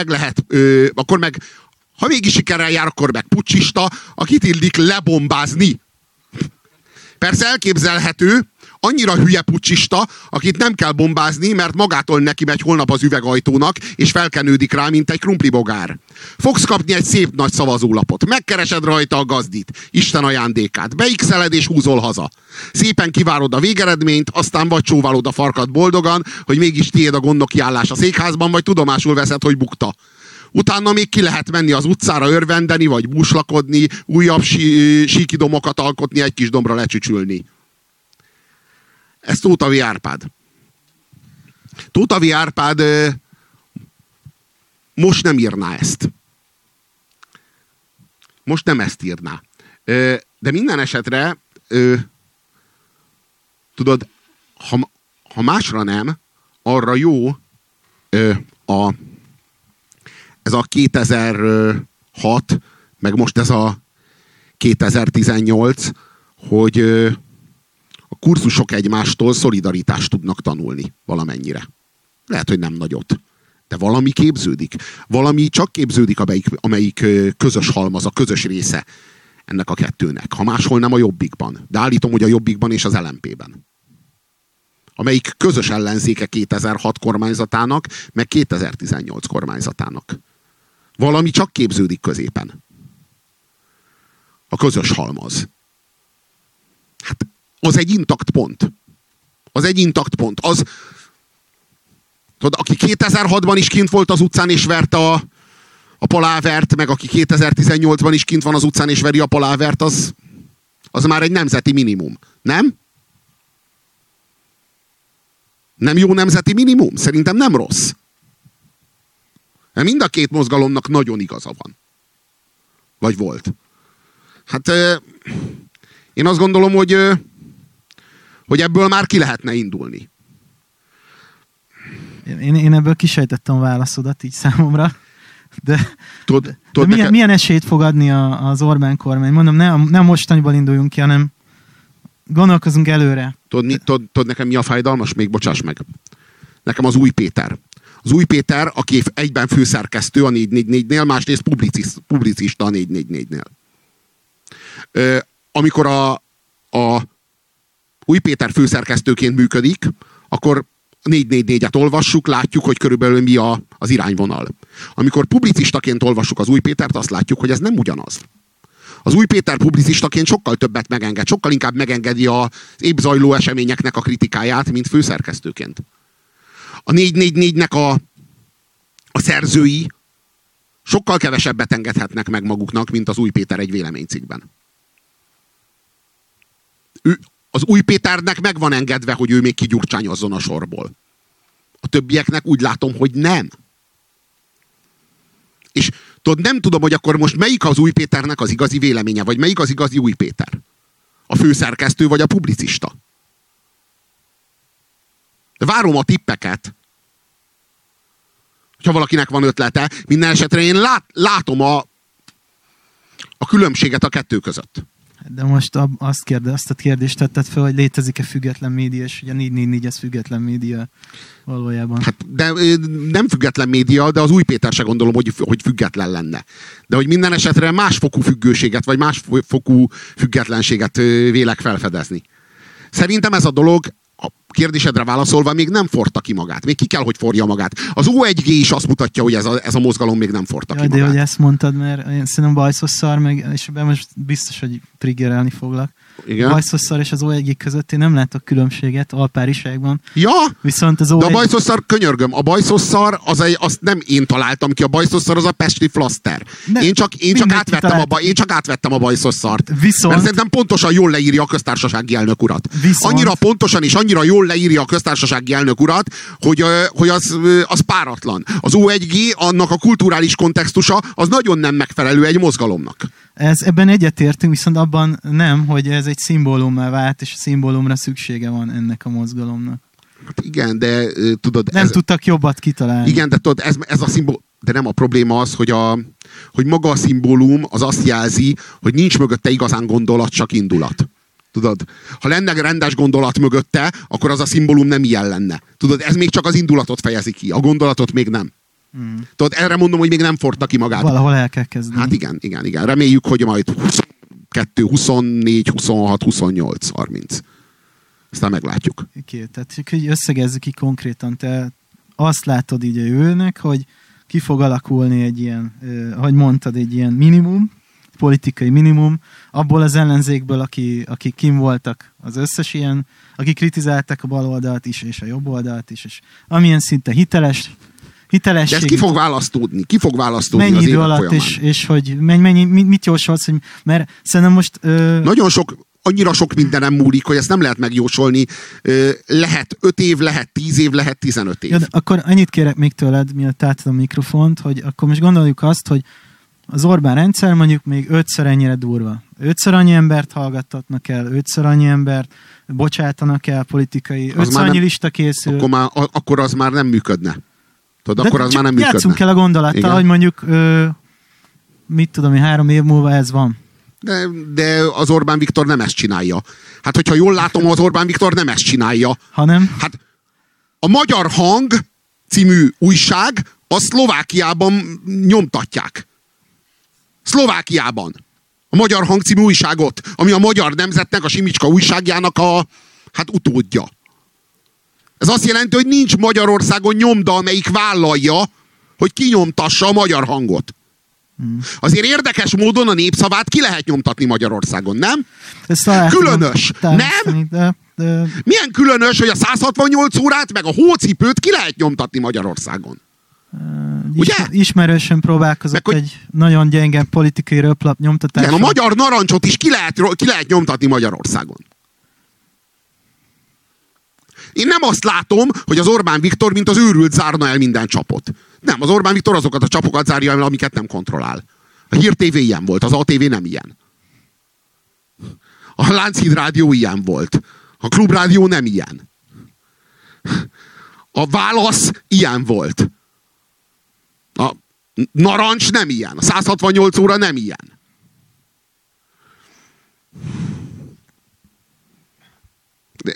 meg puccsista, akit illik lebombázni. Persze elképzelhető, annyira hülye puccsista, akit nem kell bombázni, mert magától neki megy holnap az üvegajtónak, és felkenődik rá, mint egy krumplibogár. Fogsz kapni egy szép nagy szavazólapot. Megkeresed rajta a gazdit, Isten ajándékát. Beixeled és húzol haza. Szépen kivárod a végeredményt, aztán vagy csóválod a farkat boldogan, hogy mégis tiéd a gondnoki állás a székházban, vagy tudomásul veszed, hogy bukta. Utána még ki lehet menni az utcára örvendeni, vagy búslakodni, újabb síkidomokat alkotni, egy kis dombra lecsücsülni. Ez Tóth V. Árpád. Tóth V. Árpád most nem írná ezt. Most nem ezt írná. De minden esetre tudod, ha másra nem, arra jó ez a 2006, meg most ez a 2018, hogy a kurzusok egymástól szolidaritást tudnak tanulni valamennyire. Lehet, hogy nem nagyot. De valami képződik. Valami csak képződik, amelyik közös halmaz, a közös része ennek a kettőnek. Ha máshol nem a Jobbikban. De állítom, hogy a Jobbikban és az LMP-ben. Amelyik közös ellenzéke 2006 kormányzatának, meg 2018 kormányzatának. Valami csak képződik középen. A közös halmaz. Hát az egy intakt pont. Az egy intakt pont. Az, tudod, aki 2006-ban is kint volt az utcán és verte a palávert, meg aki 2018-ban is kint van az utcán és veri a palávert, az már egy nemzeti minimum. Nem? Nem jó nemzeti minimum? Szerintem nem rossz. De mind a két mozgalomnak nagyon igaza van. Vagy volt. Hát én azt gondolom, hogy ebből már ki lehetne indulni. Én ebből kisejtettem a válaszodat így számomra. De Tudod, milyen esélyt fog adni az Orbán kormány? Mondom, nem mostaniból induljunk ki, hanem gondolkozunk előre. Tudod nekem mi a fájdalmas? Még bocsáss meg. Nekem az Új Péter. Az Új Péter, aki egyben főszerkesztő a 444-nél, másrészt publicista a 444-nél. Amikor a Új Péter főszerkesztőként működik, akkor a 444-et olvassuk, látjuk, hogy körülbelül mi az irányvonal. Amikor publicistaként olvassuk az Új Pétert, azt látjuk, hogy ez nem ugyanaz. Az Új Péter publicistaként sokkal többet megenged, sokkal inkább megengedi az épp zajló eseményeknek a kritikáját, mint főszerkesztőként. A 444-nek a szerzői sokkal kevesebbet engedhetnek meg maguknak, mint az Új Péter egy véleménycikkben. Az Új Péternek meg van engedve, hogy ő még kigyurcsányozzon a sorból. A többieknek úgy látom, hogy nem. És tudod, nem tudom, hogy akkor most melyik az Új Péternek az igazi véleménye, vagy melyik az igazi Új Péter? A főszerkesztő, vagy a publicista? De várom a tippeket. Ha valakinek van ötlete, minden esetre én látom a különbséget a kettő között. De most azt a kérdést tetted fel, hogy létezik-e független média, és ugye a 444 ez független média valójában. Hát, de nem független média, de az Új Péter se gondolom, hogy független lenne. De hogy minden esetre másfokú függőséget, vagy másfokú függetlenséget vélek felfedezni. Szerintem ez a dolog, a kérdésedre válaszolva, még nem forta ki magát. Még ki kell, hogy forja magát. Az O1G is azt mutatja, hogy ez a mozgalom még nem forta ki magát. De hogy ezt mondtad, mert én szerintem bajszos szar, meg, és ebben most biztos, hogy triggerelni foglak. Igen. bajszosszar és az O1 között én nem látok különbséget alpáriságban. Ja, Viszont az de a O1... bajszosszar, könyörgöm, a bajszosszar, azt nem én találtam ki, a bajszosszar az a pesti flaszter. Én csak átvettem a bajszosszart. Viszont... Mert szerintem pontosan jól leírja a köztársasági elnök urat. Annyira pontosan és annyira jól leírja a köztársasági elnök urat, hogy az páratlan. Az O1G, annak a kulturális kontextusa, az nagyon nem megfelelő egy mozgalomnak. Ebben egyetértünk, viszont abban nem, hogy ez egy szimbólummá vált, és a szimbólumra szüksége van ennek a mozgalomnak. Hát igen, de tudod... Nem tudtak jobbat kitalálni. Igen, de tudod, ez a szimbólum... De nem, a probléma az, hogy maga a szimbólum az azt jelzi, hogy nincs mögötte igazán gondolat, csak indulat. Tudod? Ha lenne rendes gondolat mögötte, akkor az a szimbólum nem ilyen lenne. Tudod, ez még csak az indulatot fejezi ki, a gondolatot még nem. Tudod, erre mondom, hogy még nem forta ki magát. Valahol el kell kezdeni. Hát igen. Reméljük, hogy majd 22, 24, 26, 28, 30. Aztán meglátjuk. Tehát, hogy összegezzük ki konkrétan. Te azt látod így a jövőnek, hogy ki fog alakulni egy ilyen, ahogy mondtad, egy ilyen minimum, politikai minimum, abból az ellenzékből, akik kim voltak az összes ilyen, akik kritizálták a baloldalt is, és a jobb oldalt is, és amilyen szinte hitelesség. De ez ki fog választódni? Ki fog választódni mennyi az idő alatt, és hogy mit jósolsz, hogy, mert szerintem most... Nagyon sok, annyira sok mindenem múlik, hogy ezt nem lehet megjósolni. Lehet 5 év, lehet 10 év, lehet 15 év. Ja, akkor annyit kérek még tőled, mielőtt átadom a mikrofont, hogy akkor most gondoljuk azt, hogy az Orbán rendszer mondjuk még 5-szer ennyire durva. 5-szer annyi embert hallgattatnak el, 5-szer annyi embert bocsátanak el politikai, 5-szer annyi lista készül. Akkor az már nem működne. Tudod, akkor az már nem működne. Játszunk el a gondolattal, igen, hogy mondjuk mit tudom, 3 év múlva ez van. De az Orbán Viktor nem ezt csinálja. Hát, hogyha jól látom, az Orbán Viktor nem ezt csinálja. Hanem? Hát a Magyar Hang című újság a Szlovákiában nyomtatják. Szlovákiában. A Magyar Hang című újságot, ami a Magyar Nemzetnek, a Simicska újságjának a utódja. Ez azt jelenti, hogy nincs Magyarországon nyomda, amelyik vállalja, hogy kinyomtassa a Magyar Hangot. Azért érdekes módon a Népszavát ki lehet nyomtatni Magyarországon, nem? Különös, nem? Milyen különös, hogy a 168 órát meg a hócipőt ki lehet nyomtatni Magyarországon? Ugye? Ismerősen próbálkozott meg, egy nagyon gyenge politikai röplap nyomtatásra. Igen, a Magyar Narancsot is ki lehet nyomtatni Magyarországon. Én nem azt látom, hogy az Orbán Viktor, mint az őrült, zárna el minden csapot. Nem, az Orbán Viktor azokat a csapokat zárja el, amiket nem kontrollál. A Hír TV ilyen volt, az ATV nem ilyen. A Lánchíd Rádió ilyen volt. A Klubrádió nem ilyen. A Válasz ilyen volt. A Narancs nem ilyen. A 168 óra nem ilyen. De...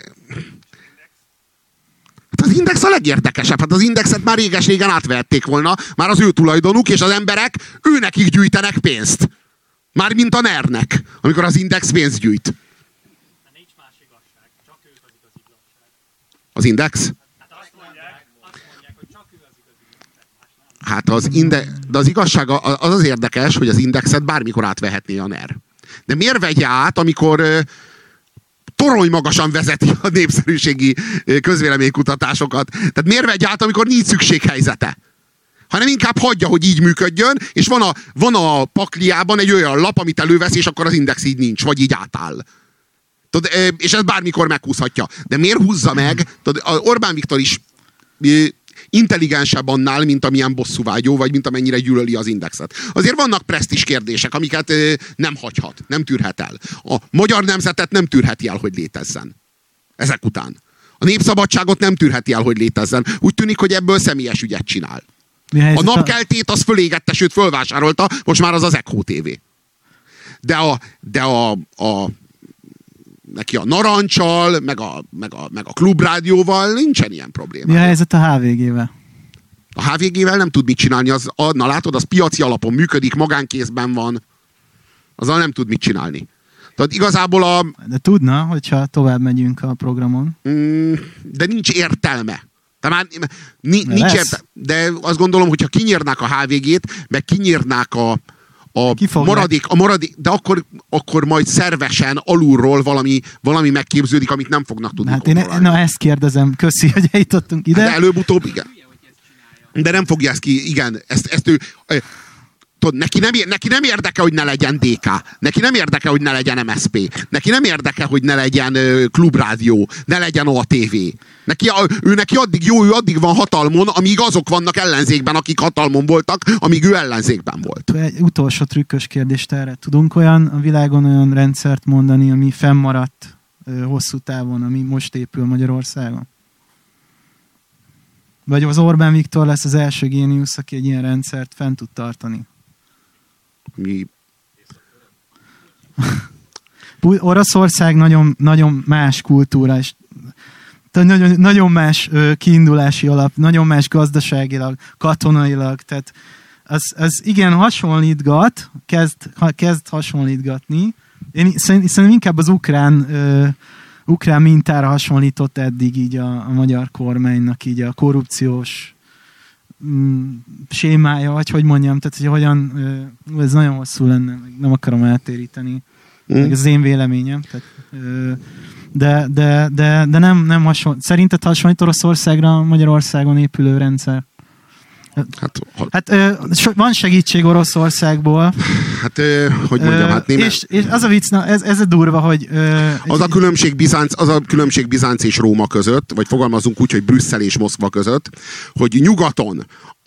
Hát az Index a legérdekesebb. Hát az Indexet már réges-régen átvehették volna, már az ő tulajdonuk, és az emberek őnekik gyűjtenek pénzt. Mármint a NER-nek, amikor az Index pénzt gyűjt. Nincs más igazság, csak ők az igazi igazság. Az Index? Hát azt mondják, hogy csak ő az igazi igazság. Hát de az igazság az érdekes, hogy az Indexet bármikor átvehetné a NER. De miért vegye át, amikor torony magasan vezeti a népszerűségi közvéleménykutatásokat? Tehát miért vegye át, amikor nincs szükséghelyzete? Hanem inkább hagyja, hogy így működjön, és van a pakliában egy olyan lap, amit elővesz, és akkor az Index így nincs, vagy így átáll. Tudod, és ez bármikor meghúzhatja. De miért húzza meg? Tudod, Orbán Viktor is intelligensebb annál, mint amilyen bosszúvágyó, vagy mint amennyire gyűlöli az Indexet. Azért vannak presztízs kérdések, amiket nem hagyhat, nem tűrhet el. A Magyar Nemzetet nem tűrheti el, hogy létezzen. Ezek után. A Népszabadságot nem tűrheti el, hogy létezzen. Úgy tűnik, hogy ebből személyes ügyet csinál. A Napkeltét az fölégette, sőt fölvásárolta, most már az Echo TV. De neki a Narancsal, meg a Klubrádióval nincsen ilyen probléma. Mi a helyzet a HVG-vel? A HVG-vel nem tud mit csinálni. Na látod, az piaci alapon működik, magánkézben van. Azzal nem tud mit csinálni. Tehát igazából De tudna, hogyha tovább megyünk a programon. De nincs értelme. Nincs értelme. De azt gondolom, hogyha kinyírnák a HVG-t, meg kinyírnák maradék, de akkor majd szervesen alulról valami megképződik, amit nem fognak tudni kontrollálni. Na ezt kérdezem, köszi, hogy eljutottunk ide. De előbb-utóbb, igen. De nem fogja ezt ki, igen, ezt ő... Tudod, neki nem érdeke, hogy ne legyen DK. Neki nem érdeke, hogy ne legyen MSZP. Neki nem érdeke, hogy ne legyen klubrádió, ne legyen OATV. Neki addig jó, ő addig van hatalmon, amíg azok vannak ellenzékben, akik hatalmon voltak, amíg ő ellenzékben volt. Egy utolsó trükkös kérdést erre. Tudunk a világon olyan rendszert mondani, ami fennmaradt hosszú távon, ami most épül Magyarországon? Vagy az Orbán Viktor lesz az első géniusz, aki egy ilyen rendszert fent tud tartani? Oroszország nagyon, nagyon más kultúra, és nagyon más kiindulási alap, nagyon más gazdaságilag, katonailag, tehát az igen hasonlítgat, kezd hasonlítgatni. Én szerintem inkább az ukrán mintára hasonlított eddig így a magyar kormánynak így a korrupciós sémája, vagy hogy mondjam, tehát hogy hogyan, ez nagyon hosszú lenne, nem akarom eltéríteni, meg ez az én véleményem, tehát, de nem hasonlít. Szerinted hasonlít Oroszországra Magyarországon épülő rendszer? Hát van segítség Oroszországból. Hát, hogy mondjam, és az a vicc, ez a durva, hogy... Az a különbség Bizánc és Róma között, vagy fogalmazunk úgy, hogy Brüsszel és Moszkva között, hogy nyugaton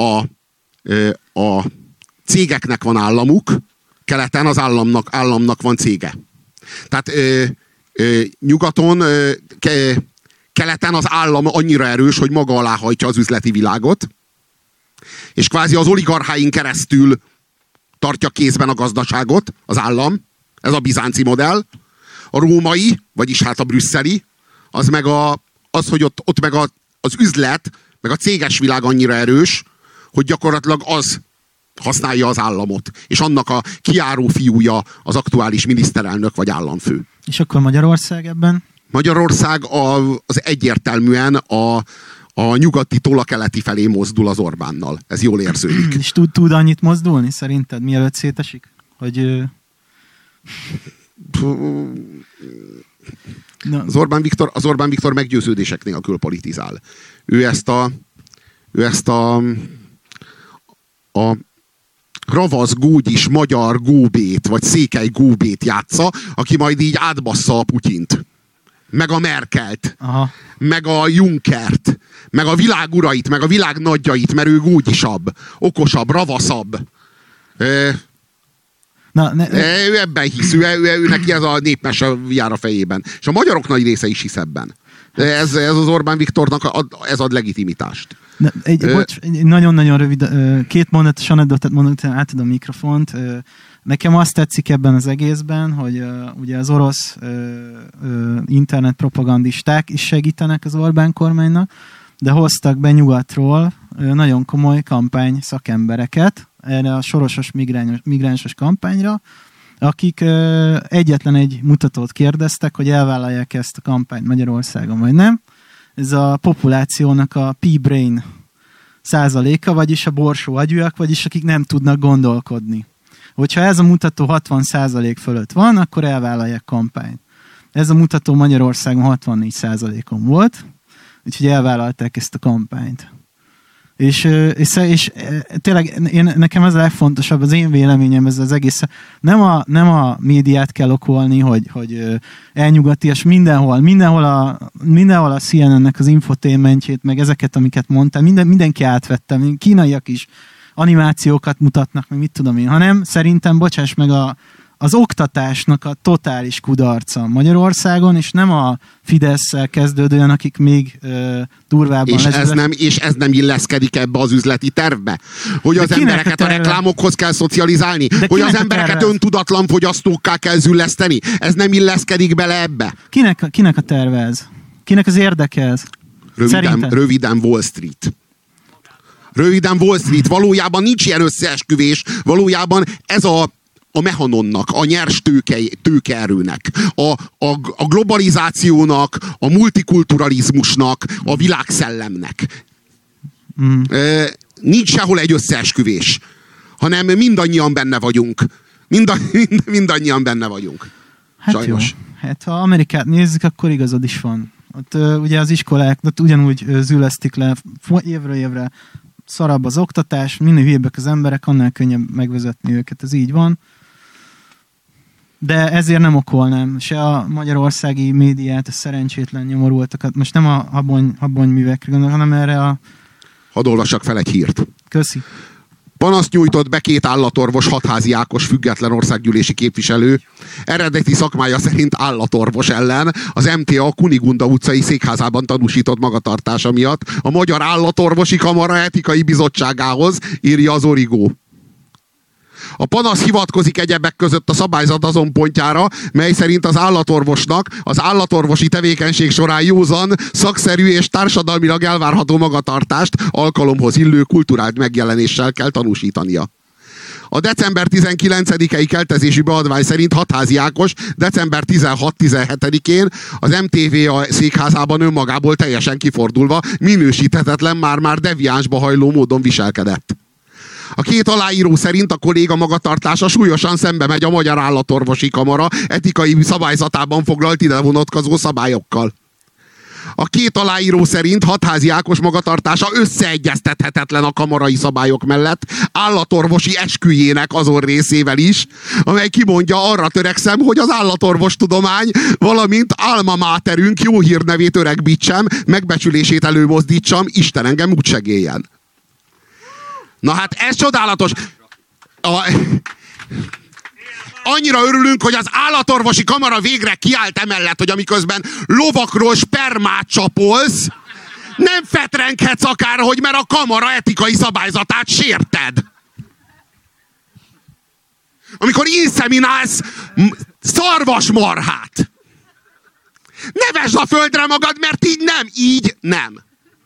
a cégeknek van államuk, keleten az államnak van cége. Tehát nyugaton, keleten az állam annyira erős, hogy maga alá hajtja az üzleti világot, és kvázi az oligarcháin keresztül tartja kézben a gazdaságot, az állam, ez a bizánci modell. A római, vagyis hát a brüsszeli, az meg hogy ott meg az üzlet, meg a céges világ annyira erős, hogy gyakorlatilag az használja az államot, és annak a kiáró fiúja az aktuális miniszterelnök vagy államfő. És akkor Magyarország ebben? Magyarország az egyértelműen a nyugatitól a keleti felé mozdul az Orbánnal. Ez jól érződik. És tud annyit mozdulni szerinted, mielőtt szétesik? Hogy... Az Orbán Viktor meggyőződések nélkül politizál. Ő ezt a ravasz gógyis magyar góbét, vagy székely góbét játsza, aki majd így átbassza a Putyint. Meg a Merkelt, aha, meg a Junckert, meg a világ urait, meg a világ nagyjait, mert ő gógyisabb, okosabb, ravaszabb. Ő ebben hisz, ő neki ez a népmese jár a fejében. És a magyarok nagy része is hisz ebben. Ez az Orbán Viktornak ez ad legitimitást. Nagyon-nagyon rövid, két mondatos anekdotát mondok, utána átadom a mikrofont. Nekem azt tetszik ebben az egészben, hogy ugye az orosz internetpropagandisták is segítenek az Orbán kormánynak, de hoztak be nyugatról nagyon komoly kampány szakembereket erre a sorosos migránsos kampányra, akik egyetlen egy mutatót kérdeztek, hogy elvállalják ezt a kampányt Magyarországon, vagy nem. Ez a populációnak a P-brain százaléka, vagyis a borsó agyúak, vagyis akik nem tudnak gondolkodni. Hogyha ez a mutató 60% fölött van, akkor elvállalják kampányt. Ez a mutató Magyarországon 64%-on volt, úgyhogy elvállalták ezt a kampányt. És tényleg nekem ez a legfontosabb, az én véleményem, ez az egész. Nem a médiát kell okolni, hogy elnyugatias mindenhol a CNN-nek az infotainmentjét, meg ezeket, amiket mondtál, mindenki átvette, kínaiak is animációkat mutatnak, meg mit tudom én, hanem szerintem, bocsáss meg, az oktatásnak a totális kudarca Magyarországon, és nem a Fidesz-szel kezdődően, akik még durvábban és ez nem illeszkedik ebbe az üzleti tervbe? Hogy az embereket a reklámokhoz kell szocializálni? Hogy az embereket öntudatlan fogyasztókká kell zülleszteni? Ez nem illeszkedik bele ebbe? Kinek a terve ez? Kinek az érdeke ez? Röviden Wall Street. Röviden Wall Street. Valójában nincs ilyen összeesküvés. Valójában ez a mechanonnak, a nyers tőkeerőnek, a globalizációnak, a multikulturalizmusnak, a világszellemnek. Nincs sehol egy összeesküvés. hanem mindannyian benne vagyunk. Mindannyian benne vagyunk. Hát Sajnos. jó. Hát ha Amerikát nézzük, akkor igazad is van. Ott ugye az iskolák ott ugyanúgy zülesztik le évről évre, szarabb az oktatás, minél hülyebbek az emberek, annál könnyebb megvezetni őket. Ez így van. De ezért nem okolnám se a magyarországi médiát, a szerencsétlen nyomorultakat. Most nem a habonyművekre gondolok, hanem erre a... Hadd olvassak fel egy hírt. Köszi. Panaszt nyújtott be 2 állatorvos, Hatházi Ákos független országgyűlési képviselő. Eredeti szakmája szerint állatorvos ellen az MTA Kunigunda utcai székházában tanúsított magatartása miatt a Magyar Állatorvosi Kamara Etikai Bizottságához, írja az Origo. A panasz hivatkozik egyebek között a szabályzat azon pontjára, mely szerint az állatorvosnak az állatorvosi tevékenység során józan, szakszerű és társadalmilag elvárható magatartást alkalomhoz illő kulturált megjelenéssel kell tanúsítania. A december 19-i keltezési beadvány szerint Hatházi Ákos december 16-17-én az MTV székházában önmagából teljesen kifordulva, minősíthetetlen, már deviánsba hajló módon viselkedett. A 2 aláíró szerint a kolléga magatartása súlyosan szembe megy a Magyar Állatorvosi Kamara etikai szabályzatában foglalt ide vonatkozó szabályokkal. A 2 aláíró szerint Hatházi Ákos magatartása összeegyeztethetetlen a kamarai szabályok mellett állatorvosi esküjének azon részével is, amely kimondja, arra törekszem, hogy az állatorvostudomány, valamint alma materünk jó hírnevét öregbítsem, megbecsülését előmozdítsam, Isten engem úgy segéljen. Na hát ez csodálatos. Annyira örülünk, hogy az állatorvosi kamara végre kiállt emellett, hogy amiközben lovakról spermát csapolsz, nem fetrenghetsz akárhogy, mert a kamara etikai szabályzatát sérted. Amikor inszeminálsz szarvasmarhát. Ne vesd a földre magad, mert így nem.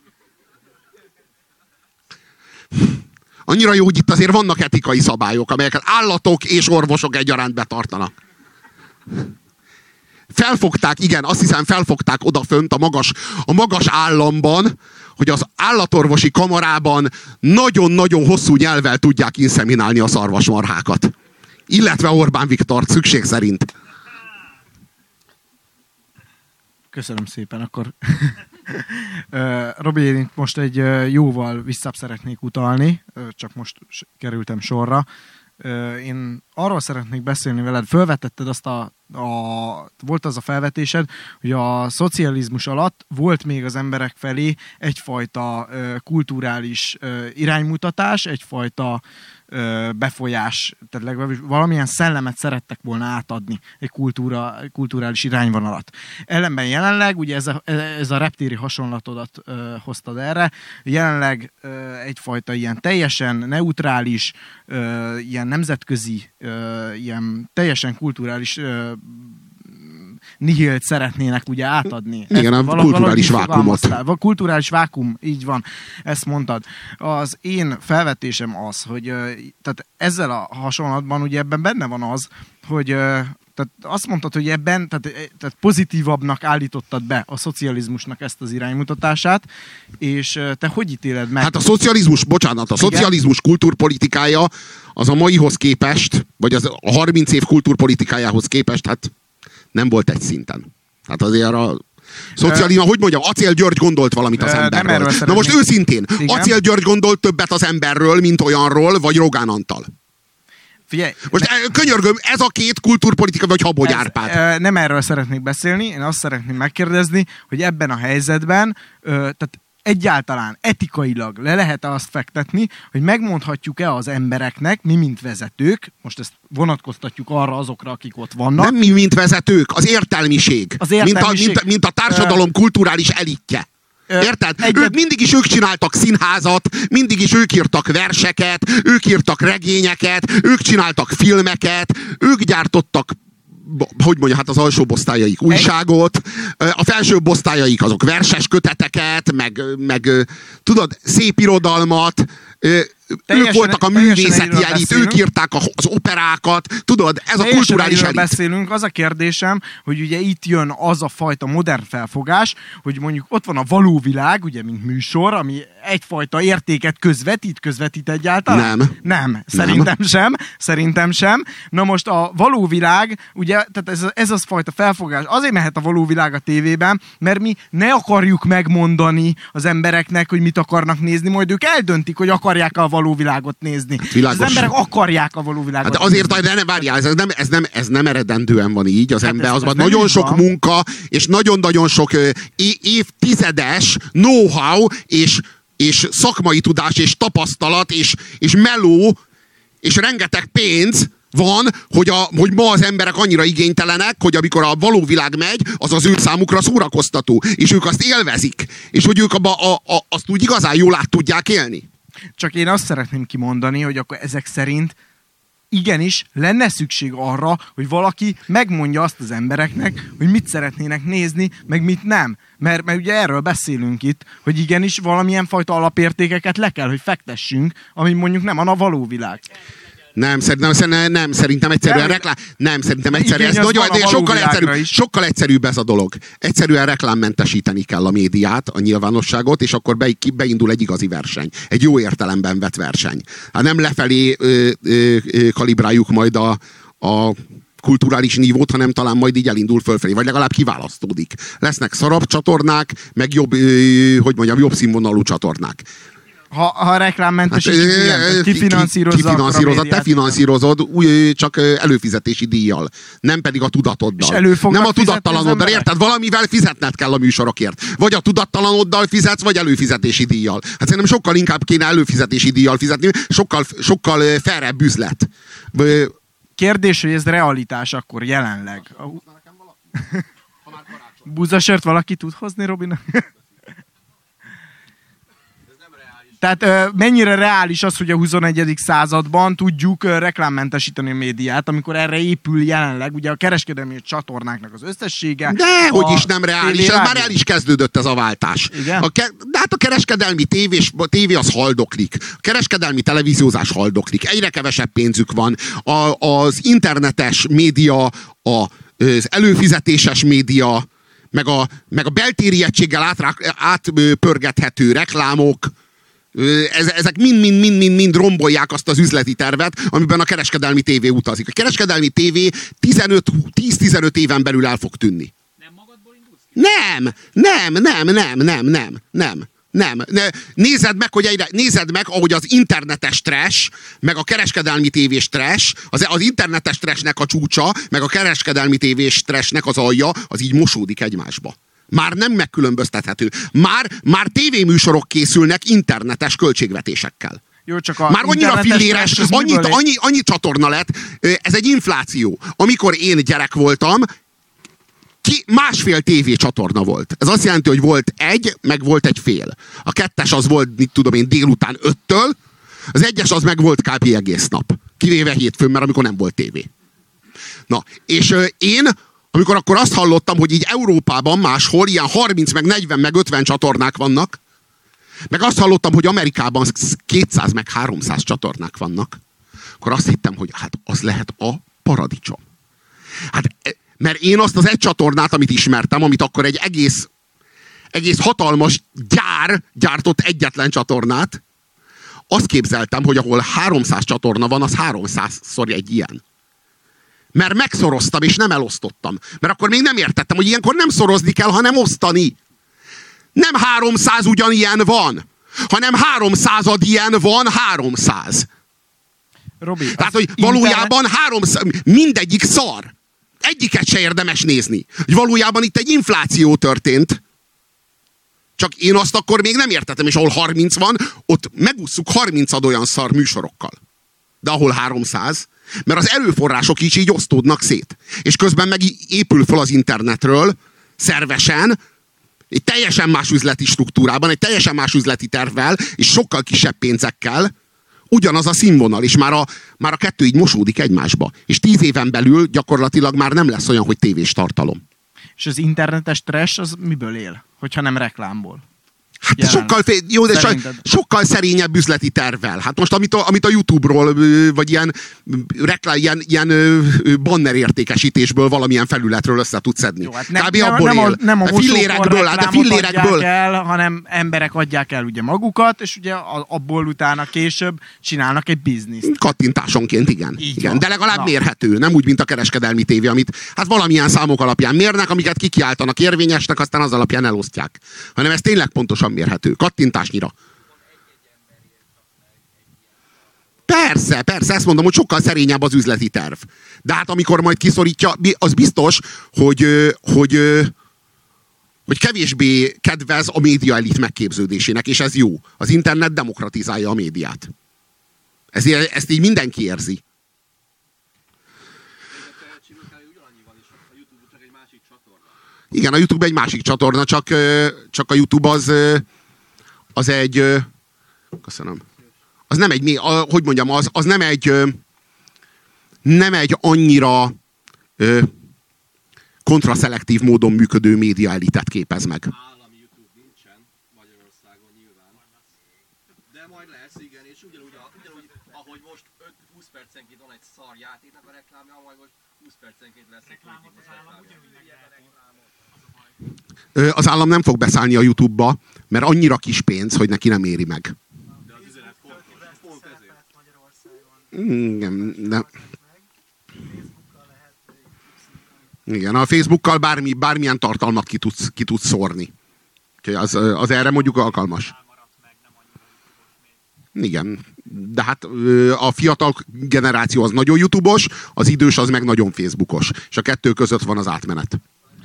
Annyira jó, hogy itt azért vannak etikai szabályok, amelyeket állatok és orvosok egyaránt betartanak. Felfogták, igen, azt hiszem felfogták odafönt a magas államban, hogy az állatorvosi kamarában nagyon-nagyon hosszú nyelvvel tudják inszeminálni a szarvasmarhákat. Illetve Orbán Viktort szükség szerint. Köszönöm szépen, akkor Robi, én most egy jóval visszább szeretnék utalni, csak most kerültem sorra. Én arról szeretnék beszélni veled, felvetetted azt volt az a felvetésed, hogy a szocializmus alatt volt még az emberek felé egyfajta kulturális iránymutatás, egyfajta befolyás, tehát legalábbis valamilyen szellemet szerettek volna átadni egy kulturális irányvonalat. Ellenben jelenleg, ugye ez a reptéri hasonlatodat hoztad erre, jelenleg egyfajta ilyen teljesen neutrális, ilyen nemzetközi, ilyen teljesen kulturális nihilt szeretnének ugye átadni. Igen, a kulturális vákumot. A kulturális vákum, így van, ezt mondtad. Az én felvetésem az, hogy tehát ezzel a hasonlatban ugye ebben benne van az, hogy tehát azt mondtad, hogy ebben tehát pozitívabbnak állítottad be a szocializmusnak ezt az iránymutatását, és te hogy ítéled meg? Hát a szocializmus kultúrpolitikája az a maihoz képest, vagy a 30 év kultúrpolitikájához képest, hát nem volt egy szinten. Hát azért a szocializmus, hogy mondjam, Acél György gondolt valamit az emberről. Na most őszintén, igen? Acél György gondolt többet az emberről, mint olyanról, vagy Rogán Antal. Figyelj, most könyörgöm, ez a 2 kultúrpolitika, vagy Habony Árpád? Nem erről szeretnék beszélni, én azt szeretném megkérdezni, hogy ebben a helyzetben, tehát egyáltalán etikailag le lehet azt fektetni, hogy megmondhatjuk-e az embereknek, mi mint vezetők, most ezt vonatkoztatjuk arra azokra, akik ott vannak. Nem mi mint vezetők, az értelmiség. Mint a társadalom kulturális elitje. Érted? Mindig is ők csináltak színházat, mindig is ők írtak verseket, ők írtak regényeket, ők csináltak filmeket, ők gyártottak, hogy mondja, hát az alsóbb osztályaik újságot, a felsőbb osztályaik azok verses köteteket, meg tudod, szép irodalmat, ők voltak a művészeti elit, ők írták az operákat, tudod, ez a kulturális elit. Beszélünk, az a kérdésem, hogy ugye itt jön az a fajta modern felfogás, hogy mondjuk ott van a való világ, ugye, mint műsor, ami egyfajta értéket közvetít egyáltalán? Nem. Szerintem sem. Na most a való világ, ugye, tehát ez az fajta felfogás, azért mehet a való világ a tévében, mert mi ne akarjuk megmondani az embereknek, hogy mit akarnak nézni, majd ők eldöntik, hogy akarják a való világot nézni. Az emberek akarják a való világot nézni. Azért, várjál, ez nem eredendően van így, az ember, az nagyon sok munka, és nagyon-nagyon sok évtizedes know-how, és szakmai tudás, és tapasztalat, és meló, és rengeteg pénz van, hogy ma az emberek annyira igénytelenek, hogy amikor a való világ megy, az ő számukra szórakoztató, és ők azt élvezik, és hogy ők azt úgy igazán jól át tudják élni. Csak én azt szeretném kimondani, hogy akkor ezek szerint igenis lenne szükség arra, hogy valaki megmondja azt az embereknek, hogy mit szeretnének nézni, meg mit nem. Mert ugye erről beszélünk itt, hogy igenis valamilyen fajta alapértékeket le kell, hogy fektessünk, ami mondjuk nem a való világ. Szerintem egyszerűen szerintem egyszerűen, ez sokkal egyszerűbb ez a dolog. Egyszerűen reklámmentesíteni kell a médiát, a nyilvánosságot, és akkor beindul egy igazi verseny. Egy jó értelemben vett verseny. Hát nem lefelé kalibráljuk majd a kulturális nívót, hanem talán majd így elindul fölfelé, vagy legalább kiválasztódik. Lesznek szarabb csatornák, meg jobb színvonalú csatornák. Ha reklámmentesítjük, ki finanszírozza? Te finanszírozod, csak előfizetési díjjal. Nem pedig a tudatoddal. Nem a tudattalanoddal, érted? Valamivel fizetned kell a műsorokért. Vagy a tudattalanoddal fizetsz, vagy előfizetési díjjal. Hát szerintem sokkal inkább kéne előfizetési díjjal fizetni, sokkal fairebb üzlet. Kérdés, hogy ez realitás akkor jelenleg. Búzasört valaki tud hozni, Robinak? Tehát mennyire reális az, hogy a 21. században tudjuk reklámmentesíteni a médiát, amikor erre épül jelenleg ugye a kereskedelmi csatornáknak az összessége. Dehogy is nem reális, ez már el is kezdődött ez a váltás. De hát a kereskedelmi tévé az haldoklik. A kereskedelmi televíziózás haldoklik. Egyre kevesebb pénzük van. Az internetes média, az előfizetéses média, meg a beltéri egységgel átpörgethető reklámok, ezek mind rombolják azt az üzleti tervet, amiben a kereskedelmi tévé utazik. A kereskedelmi tévé 10-15 éven belül el fog tűnni. Nem magadból indulsz? Nem. Nézed meg, ahogy az internetes trash, meg a kereskedelmi tévés trash, az internetes trashnek a csúcsa, meg a kereskedelmi tévés trashnek az alja, az így mosódik egymásba. Már nem megkülönböztethető. Már tévéműsorok készülnek internetes költségvetésekkel. Jó, csak már annyira filléres, annyi csatorna lett, ez egy infláció. Amikor én gyerek voltam, másfél tévécsatorna volt. Ez azt jelenti, hogy volt egy, meg volt egy fél. A kettes az volt, mit tudom én, délután 5-től, az egyes az meg volt kb. Egész nap. Kivéve hétfőn, mert amikor nem volt tévé. Na, és én amikor akkor azt hallottam, hogy így Európában máshol ilyen 30, meg 40, meg 50 csatornák vannak, meg azt hallottam, hogy Amerikában 200, meg 300 csatornák vannak, akkor azt hittem, hogy hát az lehet a paradicsom. Hát, mert én azt az egy csatornát, amit ismertem, amit akkor egy egész hatalmas gyár gyártott egyetlen csatornát, azt képzeltem, hogy ahol 300 csatorna van, az 300-szor egy ilyen. Mert megszoroztam, és nem elosztottam. Mert akkor még nem értettem, hogy ilyenkor nem szorozni kell, hanem osztani. Nem 300 ugyanilyen van, hanem 300 ilyen van 300. Robi, tehát, hogy valójában 300, mindegyik szar. Egyiket se érdemes nézni. Hogy valójában itt egy infláció történt. Csak én azt akkor még nem értettem, és ahol 30 van, ott megússzuk 30 olyan szar műsorokkal. De ahol 300, mert az erőforrások is így osztódnak szét. És közben meg épül fel az internetről szervesen, egy teljesen más üzleti struktúrában, egy teljesen más üzleti tervvel, és sokkal kisebb pénzekkel, ugyanaz a színvonal, és már a kettő így mosódik egymásba. És 10 éven belül gyakorlatilag már nem lesz olyan, hogy tévés tartalom. És az internetes trash az miből él, hogyha nem reklámból? Hát sokkal, jó, de sokkal szerényebb üzleti tervvel. Hát most amit a YouTube-ról, vagy ilyen banner értékesítésből valamilyen felületről össze tudsz szedni. Jó, hát nem a fillerekből el, hanem emberek adják el ugye magukat, és ugye abból utána később csinálnak egy bizniszt. Kattintásonként, igen. De legalább mérhető. Nem úgy, mint a kereskedelmi tévé, amit hát valamilyen számok alapján mérnek, amiket kikiáltanak érvényesnek, aztán az alapján elosztják. Hanem ez tényleg pontosan mérhető. Kattintásnyira. Persze, ezt mondom, hogy sokkal szerényebb az üzleti terv. De hát amikor majd kiszorítja, az biztos, hogy kevésbé kedvez a média elit megképződésének, és ez jó. Az internet demokratizálja a médiát. Ezt így mindenki érzi. Igen, a YouTube egy másik csatorna, csak a YouTube az egy... Köszönöm. Az nem egy... Hogy mondjam, az nem egy annyira kontraszelektív módon működő média elitet képez meg. Állami YouTube nincsen Magyarországon nyilván. De majd lesz, igen, és ugyanúgy ahogy most 20 percenként van egy szar játéknak a reklámja, majd most 20 percenként lesz egy politikus reklámja. Az állam nem fog beszállni a YouTube-ba, mert annyira kis pénz, hogy neki nem éri meg. De az üzenet pont ezért. Igen, de... Igen, a Facebookkal bármilyen tartalmat ki tudsz szórni. Úgyhogy az erre mondjuk alkalmas. Igen, de hát a fiatal generáció az nagyon YouTube-os, az idős az meg nagyon Facebookos. És a kettő között van az átmenet.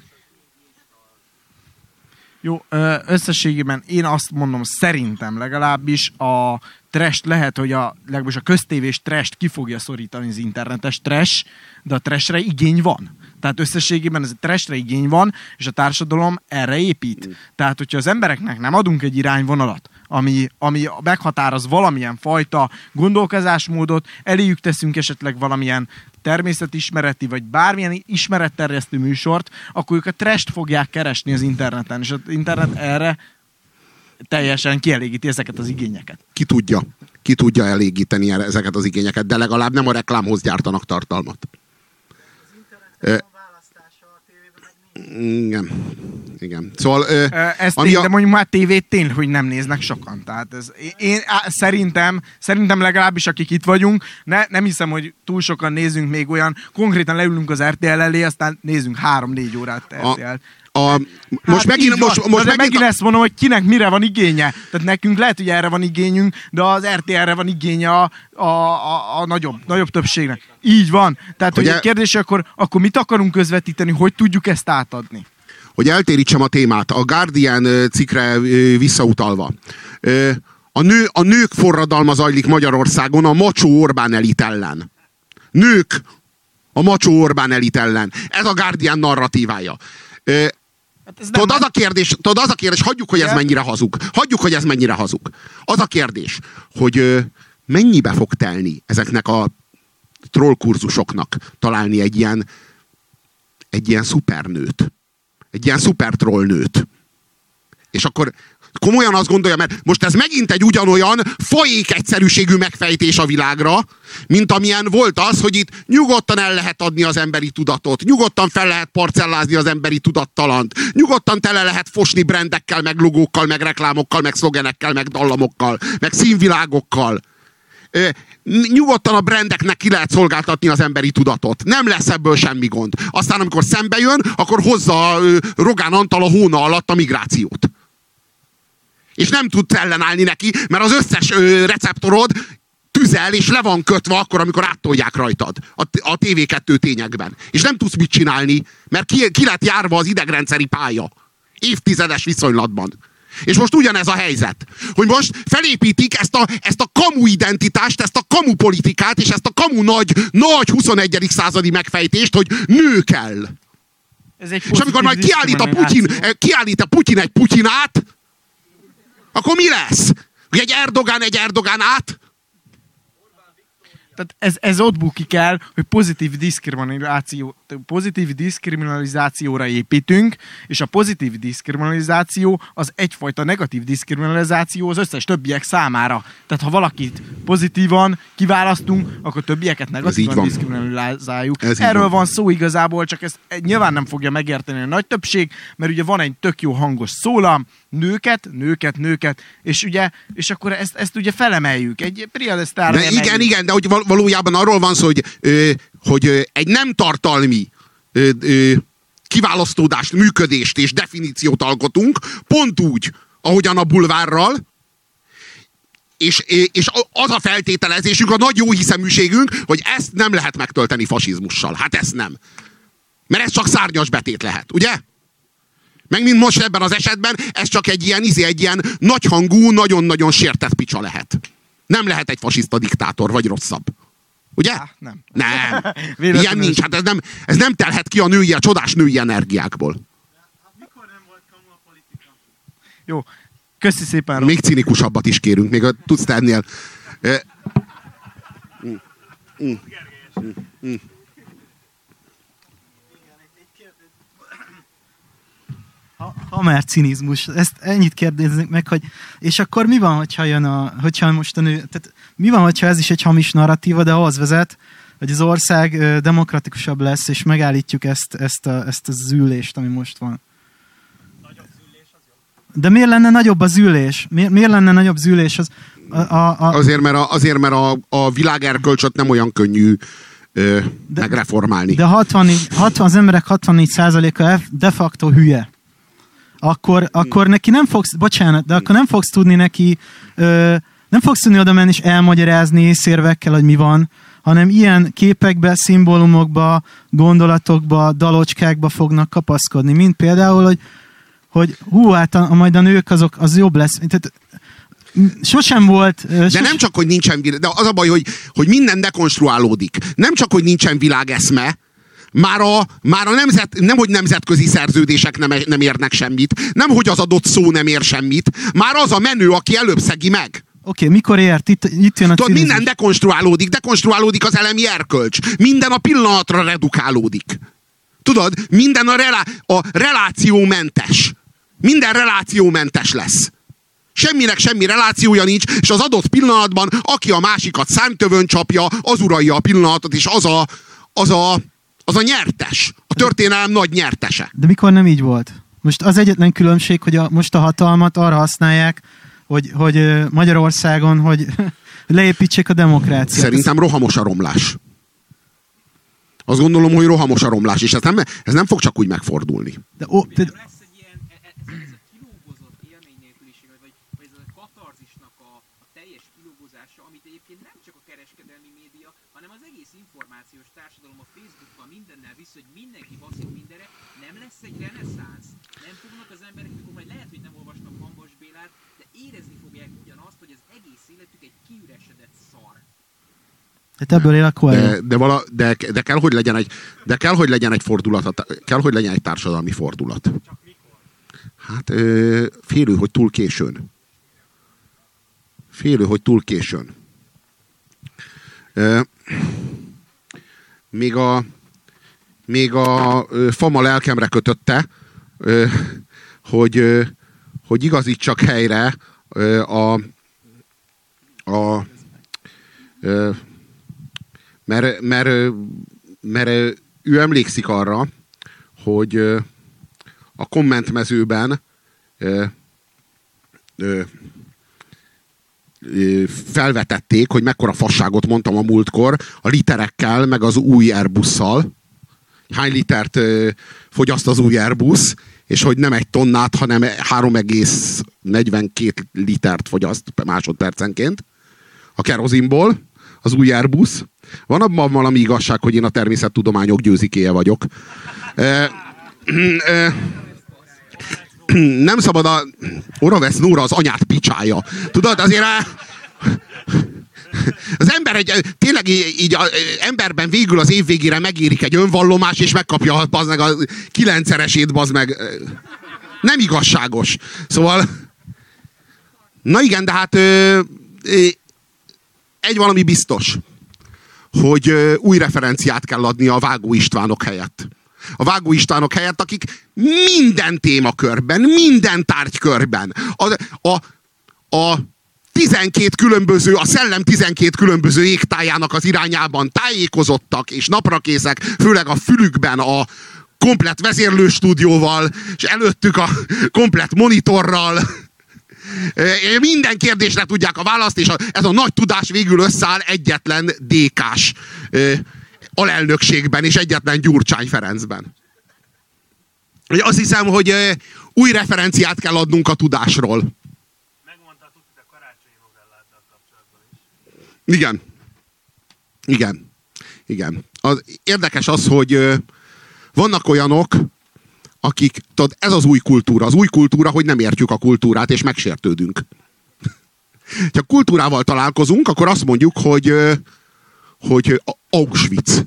Jó, összességében én azt mondom, szerintem legalábbis a trash lehet, hogy legalábbis a köztévés trash ki fogja szorítani az internetes trash, de a trashre igény van. Tehát összességében ez a trashre igény van, és a társadalom erre épít. Tehát, hogyha az embereknek nem adunk egy irányvonalat, ami meghatároz valamilyen fajta gondolkozásmódot, eléjük teszünk esetleg valamilyen természetismereti, vagy bármilyen ismeretterjesztő műsort, akkor ők a trash-t fogják keresni az interneten, és az internet erre teljesen kielégíti ezeket az igényeket. Ki tudja elégíteni ezeket az igényeket, de legalább nem a reklámhoz gyártanak tartalmat. Az interneten a választása a tévében meg nincs. Igen. Szóval... de mondjuk már tévét tényleg, hogy nem néznek sokan. Tehát én szerintem legalábbis, akik itt vagyunk, nem hiszem, hogy túl sokan nézünk még olyan, konkrétan leülünk az RTL elé, aztán nézünk 3-4 órát RTL-t. Most megint ezt mondom, hogy kinek mire van igénye. Tehát nekünk lehet, hogy erre van igényünk, de az RTL-re van igénye a nagyobb többségnek. Így van. Tehát, hogy egy kérdés, akkor mit akarunk közvetíteni, hogy tudjuk ezt átadni? Hogy eltérítsem a témát, a Guardian cikkre visszautalva. A nők forradalma zajlik Magyarországon a macsó Orbán elit ellen. Nők a macsó Orbán elit ellen. Ez a Guardian narratívája. Tudod, az a kérdés, hagyjuk, hogy ez mennyire hazug. Az a kérdés, hogy mennyibe fog telni ezeknek a trollkurzusoknak találni egy ilyen szupernőt. Egy ilyen szupertrollnőt. És akkor komolyan azt gondolja, mert most ez megint egy ugyanolyan fajék egyszerűségű megfejtés a világra, mint amilyen volt az, hogy itt nyugodtan el lehet adni az emberi tudatot, nyugodtan fel lehet parcellázni az emberi tudattalant, nyugodtan tele lehet fosni brandekkel, meg logókkal, meg reklámokkal, meg szlogenekkel, meg dallamokkal, meg színvilágokkal. Nyugodtan a brandeknek ki lehet szolgáltatni az emberi tudatot. Nem lesz ebből semmi gond. Aztán amikor szembe jön, akkor hozza Rogán Antal a hóna alatt a migrációt. És nem tudsz ellenállni neki, mert az összes receptorod tüzel, és le van kötve akkor, amikor áttolják rajtad a TV2 tényekben. És nem tudsz mit csinálni, mert ki lett járva az idegrendszeri pálya. Évtizedes viszonylatban. És most ugyanez a helyzet, hogy most felépítik ezt a kamu identitást, ezt a kamu politikát, és ezt a kamu nagy 21. századi megfejtést, hogy nő kell. És amikor majd kiállít a Putyin egy Putyinát, akkor mi lesz? Egy Erdogán át? Tehát ez ott bukik el, hogy pozitív diszkriminációt Tehát pozitív diszkriminalizációra építünk, és a pozitív diszkriminalizáció az egyfajta negatív diszkriminalizáció az összes többiek számára. Tehát ha valakit pozitívan kiválasztunk, akkor többieket negatívan diszkriminalizáljuk. Erről van szó igazából, csak ezt nyilván nem fogja megérteni a nagy többség, mert ugye van egy tök jó hangos szólam, nőket, és ugye, és akkor ezt ugye felemeljük. Egy priadesztára emeljük. Igen, de hogy valójában arról van szó, hogy egy nem tartalmi kiválasztódást, működést és definíciót alkotunk, pont úgy, ahogyan a bulvárral, és az a feltételezésünk, a nagy jóhiszeműségünk, hogy ezt nem lehet megtölteni fasizmussal. Hát ezt nem. Mert ez csak szárnyas betét lehet, ugye? Meg mint most ebben az esetben, ez csak egy ilyen nagyhangú, nagyon-nagyon sértett picsa lehet. Nem lehet egy fasiszta diktátor, vagy rosszabb. Ugye? Nem. Ilyen nincs. Hát ez nem telhet ki a csodás női energiákból. Mikor nem volt kamu a politika? Jó. Köszi szépen. Még cinikusabbat is kérünk, még tudsz te ennél. Ha már cinizmus, ezt ennyit kérdezzük meg, hogy és akkor mi van, hogyha most a nő, tehát mi van, hogyha ez is egy hamis narratíva, de ahhoz vezet, hogy az ország demokratikusabb lesz, és megállítjuk ezt a zűlést, ami most van. De miért lenne nagyobb a zűlés? Miért lenne nagyobb zűlés? Azért, mert a világerkölcsöt nem olyan könnyű megreformálni. De az emberek 64%-a de facto hülye. Akkor neki nem fogsz, bocsánat, de akkor nem fogsz tudni neki, nem fogsz tudni oda menni és elmagyarázni szérvekkel, hogy mi van, hanem ilyen képekbe, szimbólumokba, gondolatokba, dalocskákba fognak kapaszkodni. Mint például, hogy hát majd a nők az jobb lesz. Tehát, sosem volt... De nem csak, hogy nincsen világ, de az a baj, hogy minden dekonstruálódik. Nem csak, hogy nincsen világeszme, már a nem, hogy nemzetközi szerződések nem érnek semmit, nem, hogy az adott szó nem ér semmit, már az a menő, aki előbb szegi meg. Oké, mikor ért? Itt jön a tudod, minden dekonstruálódik az elemi erkölcs. Minden a pillanatra redukálódik. Tudod, minden a relációmentes. Minden relációmentes lesz. Semminek semmi relációja nincs, és az adott pillanatban, aki a másikat számtövön csapja, az uralja a pillanatot, és az a nyertes. A történelem nagy nyertese. De mikor nem így volt? Most az egyetlen különbség, hogy most a hatalmat arra használják, hogy Magyarországon, hogy leépítsék a demokráciát. Szerintem rohamos a romlás. Azt gondolom, hogy rohamos a romlás, és ez nem fog csak úgy megfordulni. Lesz egy ilyen, ez a kilógozott élmény nélküliség, vagy ez a katarzisnak a teljes kilógozása, amit egyébként nem csak a kereskedelmi média, hanem az egész információs társadalom a Facebookkal mindennel visz, hogy mindenki baszik mindenre, nem lesz egy reneszánsz. Nem fognak az emberek, mikor majd lehet, hogy nem olvasnak Hambas Bélát, de érezni fogják ugyanazt, hogy az egész életük egy kiüresedett szar. Hát ebből él a Coelho. De kell, hogy legyen egy fordulat, kell, hogy legyen egy társadalmi fordulat. Hát félő, hogy túl későn. Még a fama lelkemre kötötte, hogy igazítsak helyre mert ő emlékszik arra, hogy a kommentmezőben felvetették, hogy mekkora fasságot mondtam a múltkor a literekkel, meg az új Airbusszal. Hány litert fogyaszt az új Airbus, és hogy nem 1 tonnát, hanem 3,42 litert fogyaszt másodpercenként a kerozinból az új Airbus. Van abban valami igazság, hogy én a természettudományok győzikéje vagyok. Nem szabad a Oravesz Nóra az anyát picsája. Tudod, azért az ember tényleg így emberben végül az év végére megérik egy önvallomás, és megkapja bazd meg a 9-szeresét, bazd meg. Nem igazságos. Szóval na igen, de hát egy valami biztos, hogy új referenciát kell adni a Vágó Istvánok helyett. A Vágó Istvánok helyett, akik minden témakörben, minden tárgykörben, a 12 különböző, a szellem 12 különböző égtájának az irányában tájékozottak és naprakészek, főleg a fülükben a komplett vezérlőstúdióval, és előttük a komplett monitorral. Minden kérdésre tudják a választ, és ez a nagy tudás végül összeáll egyetlen DK-s alelnökségben, és egyetlen Gyurcsány Ferencben. Azt hiszem, hogy új referenciát kell adnunk a tudásról. Megmondtad a karácsonyi novelláddal kapcsolatban is. Igen. Igen. Igen. Érdekes az, hogy vannak olyanok, akik, tudod, ez az új kultúra. Az új kultúra, hogy nem értjük a kultúrát, és megsértődünk. Ha kultúrával találkozunk, akkor azt mondjuk, hogy Auschwitz.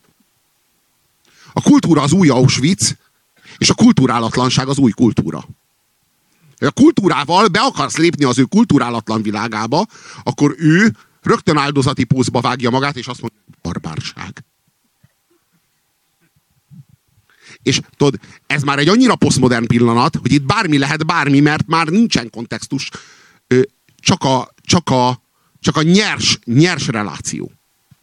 A kultúra az új Auschwitz, és a kulturálatlanság az új kultúra. Ha a kultúrával be akarsz lépni az ő kulturálatlan világába, akkor ő rögtön áldozati pózba vágja magát, és azt mondja, barbárság. És tudod, ez már egy annyira posztmodern pillanat, hogy itt bármi lehet bármi, mert már nincsen kontextus, csak a nyers reláció.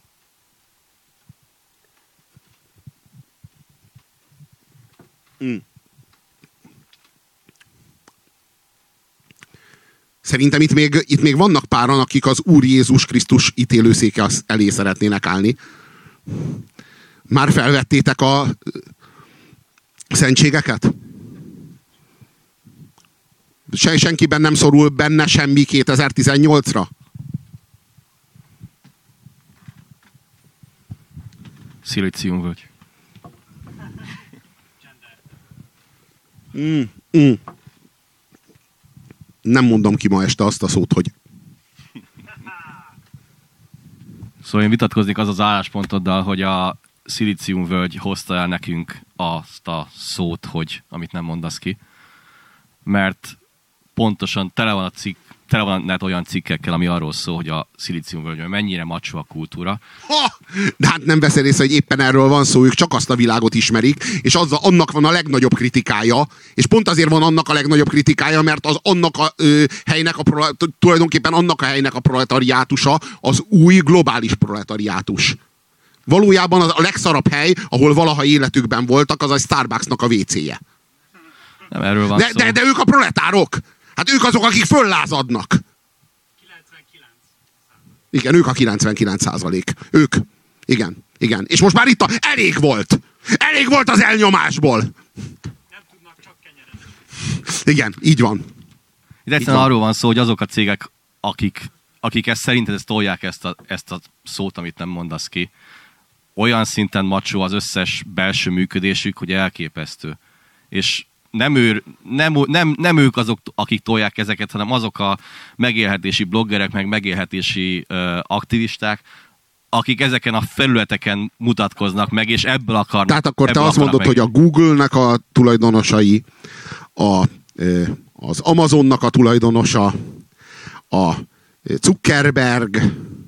Szerintem itt még vannak páran, akik az Úr Jézus Krisztus ítélőszéke elé szeretnének állni. Már felvettétek a szentségeket? Senkiben nem szorul benne semmi 2018-ra? Szilíciumvölgy. Nem mondom ki ma este azt a szót, hogy... Szóval én vitatkoznék az álláspontoddal, hogy a Szilíciumvölgy hozta el nekünk azt a szót, hogy amit nem mondasz ki. Mert pontosan tele van olyan cikkekkel, ami arról szól, hogy a Szilíciumvölgyben mennyire macsó a kultúra. De hát nem veszed észre, hogy éppen erről van szó, ők csak azt a világot ismerik, és annak van a legnagyobb kritikája, és pont azért van annak a legnagyobb kritikája, mert tulajdonképpen annak a helynek a proletariátusa az új globális proletariátus. Valójában a legszarabb hely, ahol valaha életükben voltak, az a Starbucksnak a WC-je. Nem erről van szó. De ők a proletárok. Hát ők azok, akik föllázadnak. 99. Igen, ők a 99%. Ők. Igen, igen. És most már itt elég volt. Elég volt az elnyomásból. Nem tudnak csak kenyerezni. Igen, így van. Itt egyszerűen arról van szó, hogy azok a cégek, akik szerinted tolják ezt a szót, amit nem mondasz ki, olyan szinten macsó az összes belső működésük, hogy elképesztő. És nem ők azok, akik tolják ezeket, hanem azok a megélhetési bloggerek, meg megélhetési aktivisták, akik ezeken a felületeken mutatkoznak meg, és ebből akarnak. Tehát akkor te azt mondod, hogy a Google-nek a tulajdonosai, az Amazonnak a tulajdonosa, a Zuckerberg,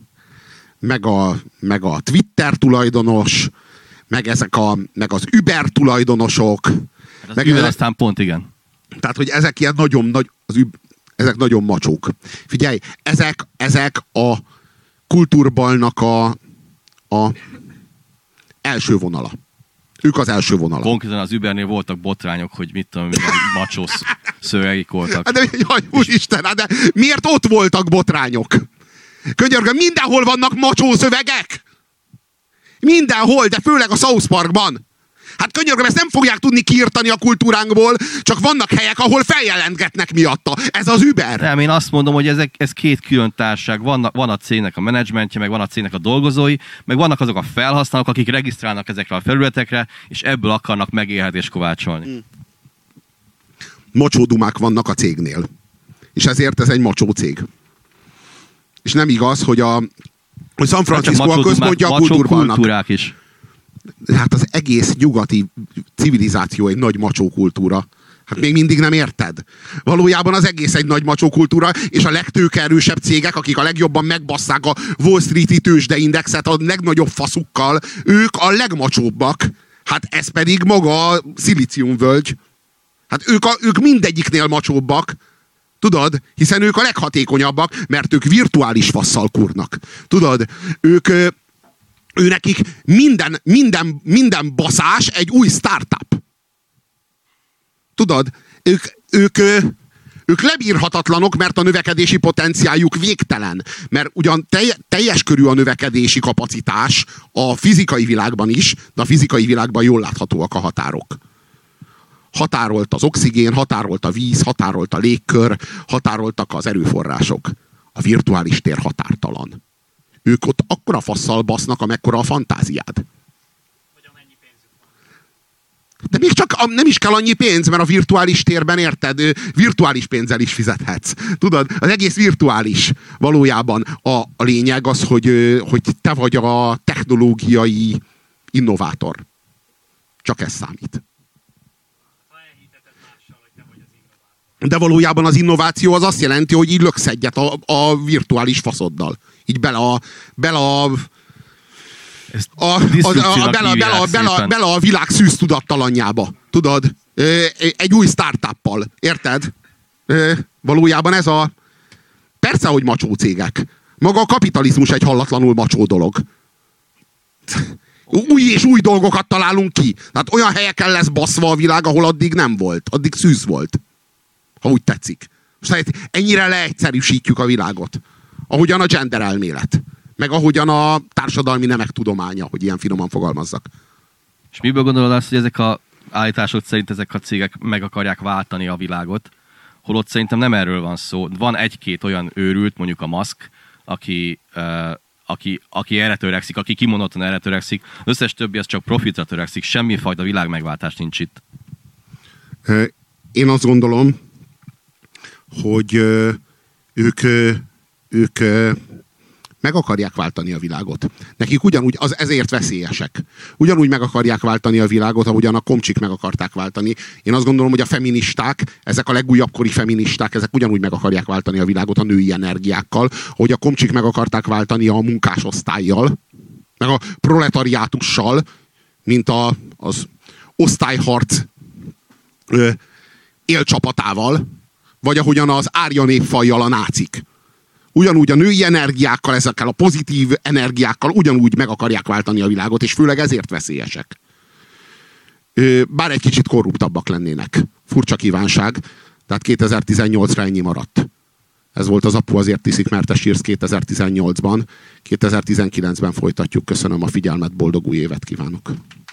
meg a Twitter tulajdonos, meg az Uber tulajdonosok. Hát az Uber aztán pont igen. Tehát, hogy ezek ilyen ezek nagyon macsók. Figyelj, ezek a kultúrbalnak a első vonala. Ők az első vonala. Konkrétan az Ubernél voltak botrányok, hogy mit tudom, milyen macsó szövegik voltak. De jaj, úristen, de miért ott voltak botrányok? Könyörgöm, mindenhol vannak macsó szövegek! Mindenhol, de főleg a South Parkban. Hát könyörgöm, ezt nem fogják tudni kiirtani a kultúránkból, csak vannak helyek, ahol feljelentgetnek miatta. Ez az Uber. Nem, én azt mondom, hogy ez két külön társaság. Van a cégnek a menedzsmentje, meg van a cégnek a dolgozói, meg vannak azok a felhasználók, akik regisztrálnak ezekre a felületekre, és ebből akarnak megélhetést kovácsolni. Mocsódumák vannak a cégnél. És ezért ez egy mocsó cég. És nem igaz, hogy San Francisco a központja a kultúrbalnak. Is. Hát az egész nyugati civilizáció egy nagy macsó kultúra. Hát még mindig nem érted. Valójában az egész egy nagy macsókultúra, és a legtőkeerősebb cégek, akik a legjobban megbasszák a Wall Street-i tőzsdeindexet a legnagyobb faszukkal, ők a legmacsóbbak. Hát ez pedig maga a szilíciumvölgy. Hát ők mindegyiknél macsóbbak. Tudod? Hiszen ők a leghatékonyabbak, mert ők virtuális fasszal kurnak. Tudod? Nekik minden baszás egy új startup. Tudod? Ők lebírhatatlanok, mert a növekedési potenciáljuk végtelen. Mert ugyan teljes körű a növekedési kapacitás a fizikai világban is, de a fizikai világban jól láthatóak a határok. Határolt az oxigén, határolt a víz, határolt a légkör, határoltak az erőforrások. A virtuális tér határtalan. Ők ott akkora fasszal basznak, amekkora a fantáziád. De még csak nem is kell annyi pénz, mert a virtuális térben, érted, virtuális pénzzel is fizethetsz. Tudod, az egész virtuális. Valójában a lényeg az, hogy te vagy a technológiai innovátor. Csak ez számít. De valójában az innováció az azt jelenti, hogy így löksz egyet a virtuális faszoddal. Így bele a világ szűz tudattalanjába. Tudod? Egy új startuppal. Érted? Valójában ez a... Persze, hogy macsó cégek. Maga a kapitalizmus egy hallatlanul macsó dolog. Új és új dolgokat találunk ki. Tehát olyan helyeken lesz baszva a világ, ahol addig nem volt. Addig szűz volt. Ha úgy tetszik. Most ennyire leegyszerűsítjük a világot. Ahogyan a gender elmélet. Meg ahogyan a társadalmi nemek tudománya, hogy ilyen finoman fogalmazzak. És miből gondolod azt, hogy ezek a állítások szerint ezek a cégek meg akarják váltani a világot, holott szerintem nem erről van szó. Van egy-két olyan őrült, mondjuk a Musk, aki erre törekszik, aki kimondottan erre törekszik. Az összes többi az csak profitra törekszik, semmifajta világmegváltás nincs itt. Én azt gondolom, hogy ők meg akarják váltani a világot. Nekik ugyanúgy, ezért veszélyesek. Ugyanúgy meg akarják váltani a világot, ahogyan a komcsik meg akarták váltani. Én azt gondolom, hogy a feministák, ezek a legújabb kori feministák, ezek ugyanúgy meg akarják váltani a világot a női energiákkal, ahogy a komcsik meg akarták váltani a munkásosztályjal, meg a proletariátussal, mint az osztályharc élcsapatával, vagy ahogyan az árja népfajjal a nácik. Ugyanúgy a női energiákkal, ezekkel a pozitív energiákkal ugyanúgy meg akarják váltani a világot, és főleg ezért veszélyesek. Bár egy kicsit korruptabbak lennének. Furcsa kívánság. Tehát 2018-ra ennyi maradt. Ez volt az Apu azért iszik, mert te sírsz 2018-ban. 2019-ben folytatjuk. Köszönöm a figyelmet, boldog új évet kívánok!